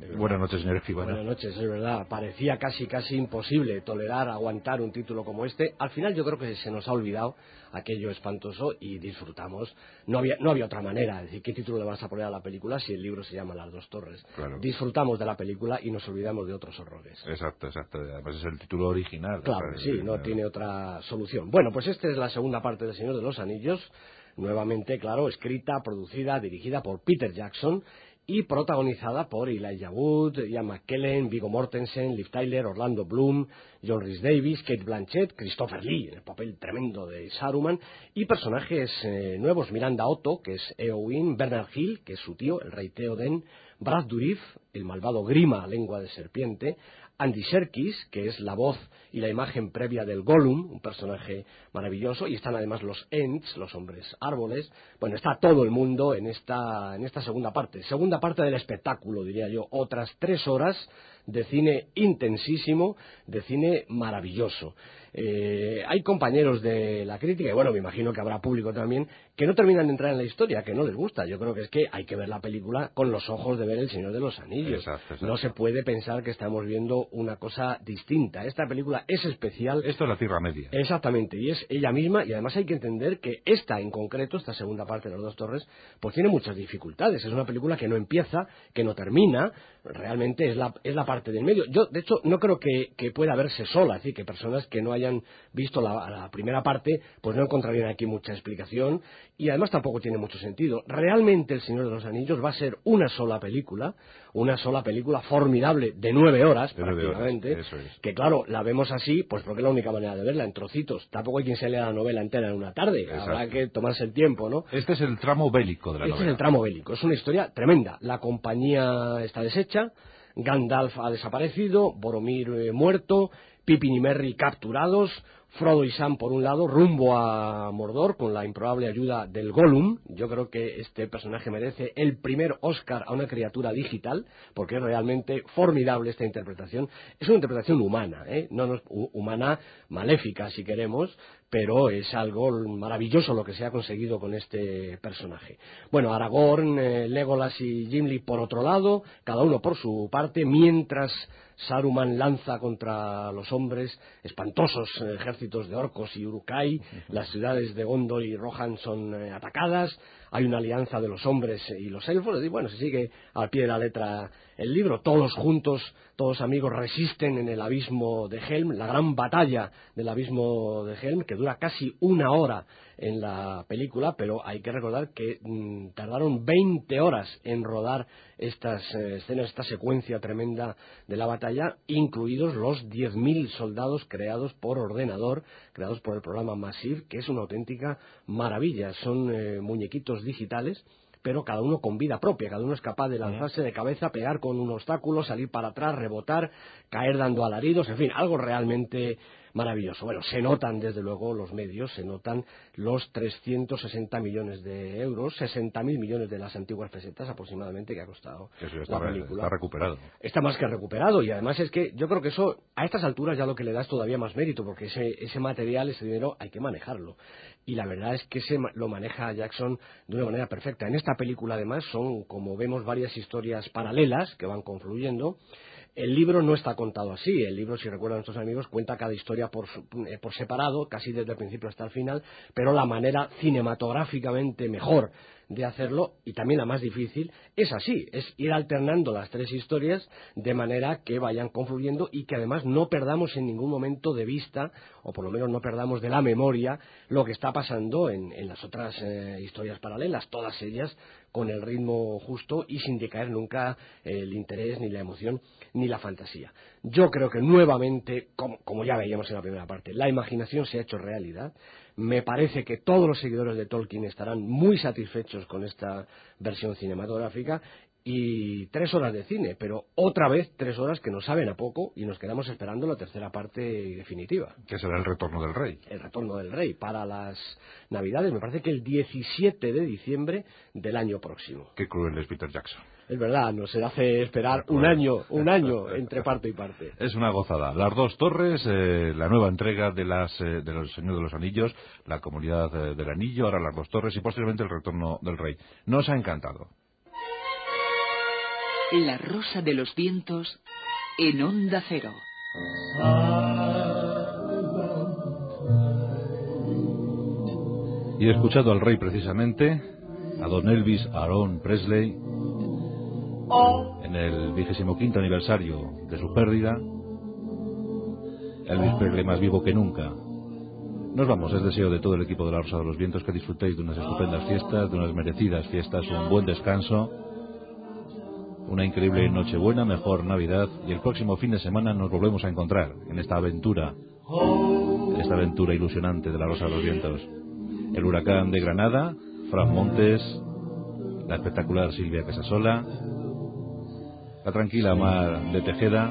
Buenas noches, señor Escribano. Buenas noches, es verdad. Parecía casi imposible tolerar, aguantar un título como este. Al final yo creo que se nos ha olvidado aquello espantoso y disfrutamos. No había otra manera. Es decir, ¿qué título le vas a poner a la película si el libro se llama Las dos torres? Claro. Disfrutamos de la película y nos olvidamos de otros horrores. Exacto. Además es el título original. Claro que sí, no tiene otra solución. Bueno, pues esta es la segunda parte del Señor de los Anillos. Nuevamente, claro, escrita, producida, dirigida por Peter Jackson y protagonizada por Elijah Wood, Ian McKellen, Viggo Mortensen, Liv Tyler, Orlando Bloom, John Rhys-Davies, Kate Blanchett, Christopher Lee, en el papel tremendo de Saruman, y personajes nuevos, Miranda Otto, que es Eowyn, Bernard Hill, que es su tío, el rey Theoden, Brad Dourif, el malvado Grima, lengua de serpiente, Andy Serkis, que es la voz y la imagen previa del Gollum, un personaje maravilloso, y están además los Ents, los hombres árboles. Bueno, está todo el mundo en esta segunda parte del espectáculo, diría yo, otras 3 horas de cine intensísimo, de cine maravilloso. Hay compañeros de la crítica, y bueno, me imagino que habrá público también, que no terminan de entrar en la historia, que no les gusta. Yo creo que es que hay que ver la película con los ojos de ver El Señor de los Anillos. Exacto. No se puede pensar que estamos viendo una cosa distinta. Esta película es especial. Esto es la Tierra Media. Exactamente, y es ella misma, y además hay que entender que esta en concreto, esta segunda parte de Las dos torres, pues tiene muchas dificultades. Es una película que no empieza, que no termina, realmente es la parte del medio. Yo, de hecho, no creo que pueda verse sola, es decir, que personas que no hayan visto la primera parte, pues no encontrarían aquí mucha explicación, y además tampoco tiene mucho sentido. Realmente El Señor de los Anillos va a ser una sola película formidable de 9 horas, prácticamente, que claro, la vemos así, pues porque es la única manera de verla, en trocitos. Tampoco hay quien se lea la novela entera en una tarde, habrá que tomarse el tiempo, ¿no? Este es el tramo bélico de la novela. Este es el tramo bélico, es una historia tremenda. La compañía está deshecha, Gandalf ha desaparecido, Boromir muerto, Pippin y Merry capturados, Frodo y Sam por un lado rumbo a Mordor con la improbable ayuda del Gollum. Yo creo que este personaje merece el primer Oscar a una criatura digital, porque es realmente formidable esta interpretación. Es una interpretación humana, no humana, maléfica si queremos, pero es algo maravilloso lo que se ha conseguido con este personaje. Bueno, Aragorn, Legolas y Gimli por otro lado, cada uno por su parte, mientras Saruman lanza contra los hombres espantosos ejércitos de orcos y Uruk-hai, las ciudades de Gondor y Rohan son atacadas, hay una alianza de los hombres y los elfos, y bueno, se sigue al pie de la letra el libro, todos juntos, todos amigos resisten en el abismo de Helm, la gran batalla del abismo de Helm, que dura casi 1 hora en la película, pero hay que recordar que tardaron 20 horas en rodar estas escenas, esta secuencia tremenda de la batalla, incluidos los 10.000 soldados creados por ordenador, creados por el programa Massive, que es una auténtica maravilla. Son muñequitos digitales, pero cada uno con vida propia, cada uno es capaz de lanzarse de cabeza, pegar con un obstáculo, salir para atrás, rebotar, caer dando alaridos, en fin, algo realmente maravilloso. Bueno, se notan desde luego los medios, se notan los 360 millones de euros, 60.000 millones de las antiguas pesetas aproximadamente que ha costado la película. Está recuperado. Está más que recuperado, y además es que yo creo que eso a estas alturas ya lo que le da es todavía más mérito, porque ese material, ese dinero hay que manejarlo. Y la verdad es que lo maneja Jackson de una manera perfecta. En esta película además son, como vemos, varias historias paralelas que van confluyendo. El libro no está contado así. El libro, si recuerdan nuestros amigos, cuenta cada historia por separado, casi desde el principio hasta el final, pero la manera cinematográficamente mejor de hacerlo, y también la más difícil, es así, es ir alternando las 3 historias de manera que vayan confluyendo y que además no perdamos en ningún momento de vista, o por lo menos no perdamos de la memoria, lo que está pasando en las otras historias paralelas, todas ellas con el ritmo justo y sin decaer nunca el interés, ni la emoción, ni la fantasía. Yo creo que nuevamente, como ya veíamos en la primera parte, la imaginación se ha hecho realidad. Me parece que todos los seguidores de Tolkien estarán muy satisfechos con esta versión cinematográfica, y 3 horas de cine, pero otra vez 3 horas que nos saben a poco, y nos quedamos esperando la tercera parte definitiva. Que será El Retorno del Rey. El Retorno del Rey, para las Navidades, me parece que el 17 de diciembre del año próximo. Qué cruel es Peter Jackson. Es verdad, nos hace esperar un año entre parte y parte. Es una gozada. Las dos torres, la nueva entrega de los Señor de los Anillos, la Comunidad del Anillo, ahora las dos torres y posteriormente El Retorno del Rey. Nos ha encantado. La Rosa de los Vientos en Onda Cero. Y he escuchado al rey precisamente, a don Elvis Aaron Presley, en el 25º aniversario de su pérdida. Elvis Presley más vivo que nunca. Nos vamos, es deseo de todo el equipo de La Rosa de los Vientos que disfrutéis de unas estupendas fiestas, de unas merecidas fiestas, un buen descanso, una increíble Nochebuena, mejor Navidad, y el próximo fin de semana nos volvemos a encontrar en esta aventura ilusionante de La Rosa de los Vientos. El huracán de Granada, Fran Montes, la espectacular Silvia Casasola, la tranquila Mar de Tejeda,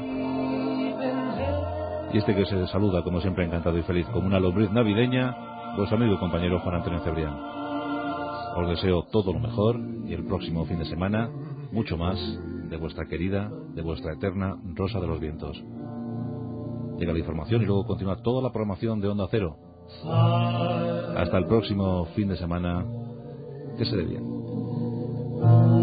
y este que se saluda como siempre encantado y feliz como una lombriz navideña, vuestro amigo y compañero Juan Antonio Cebrián. Os deseo todo lo mejor y el próximo fin de semana mucho más de vuestra querida, de vuestra eterna Rosa de los Vientos. Llega la información y luego continúa toda la programación de Onda Cero. Hasta el próximo fin de semana, que se dé bien.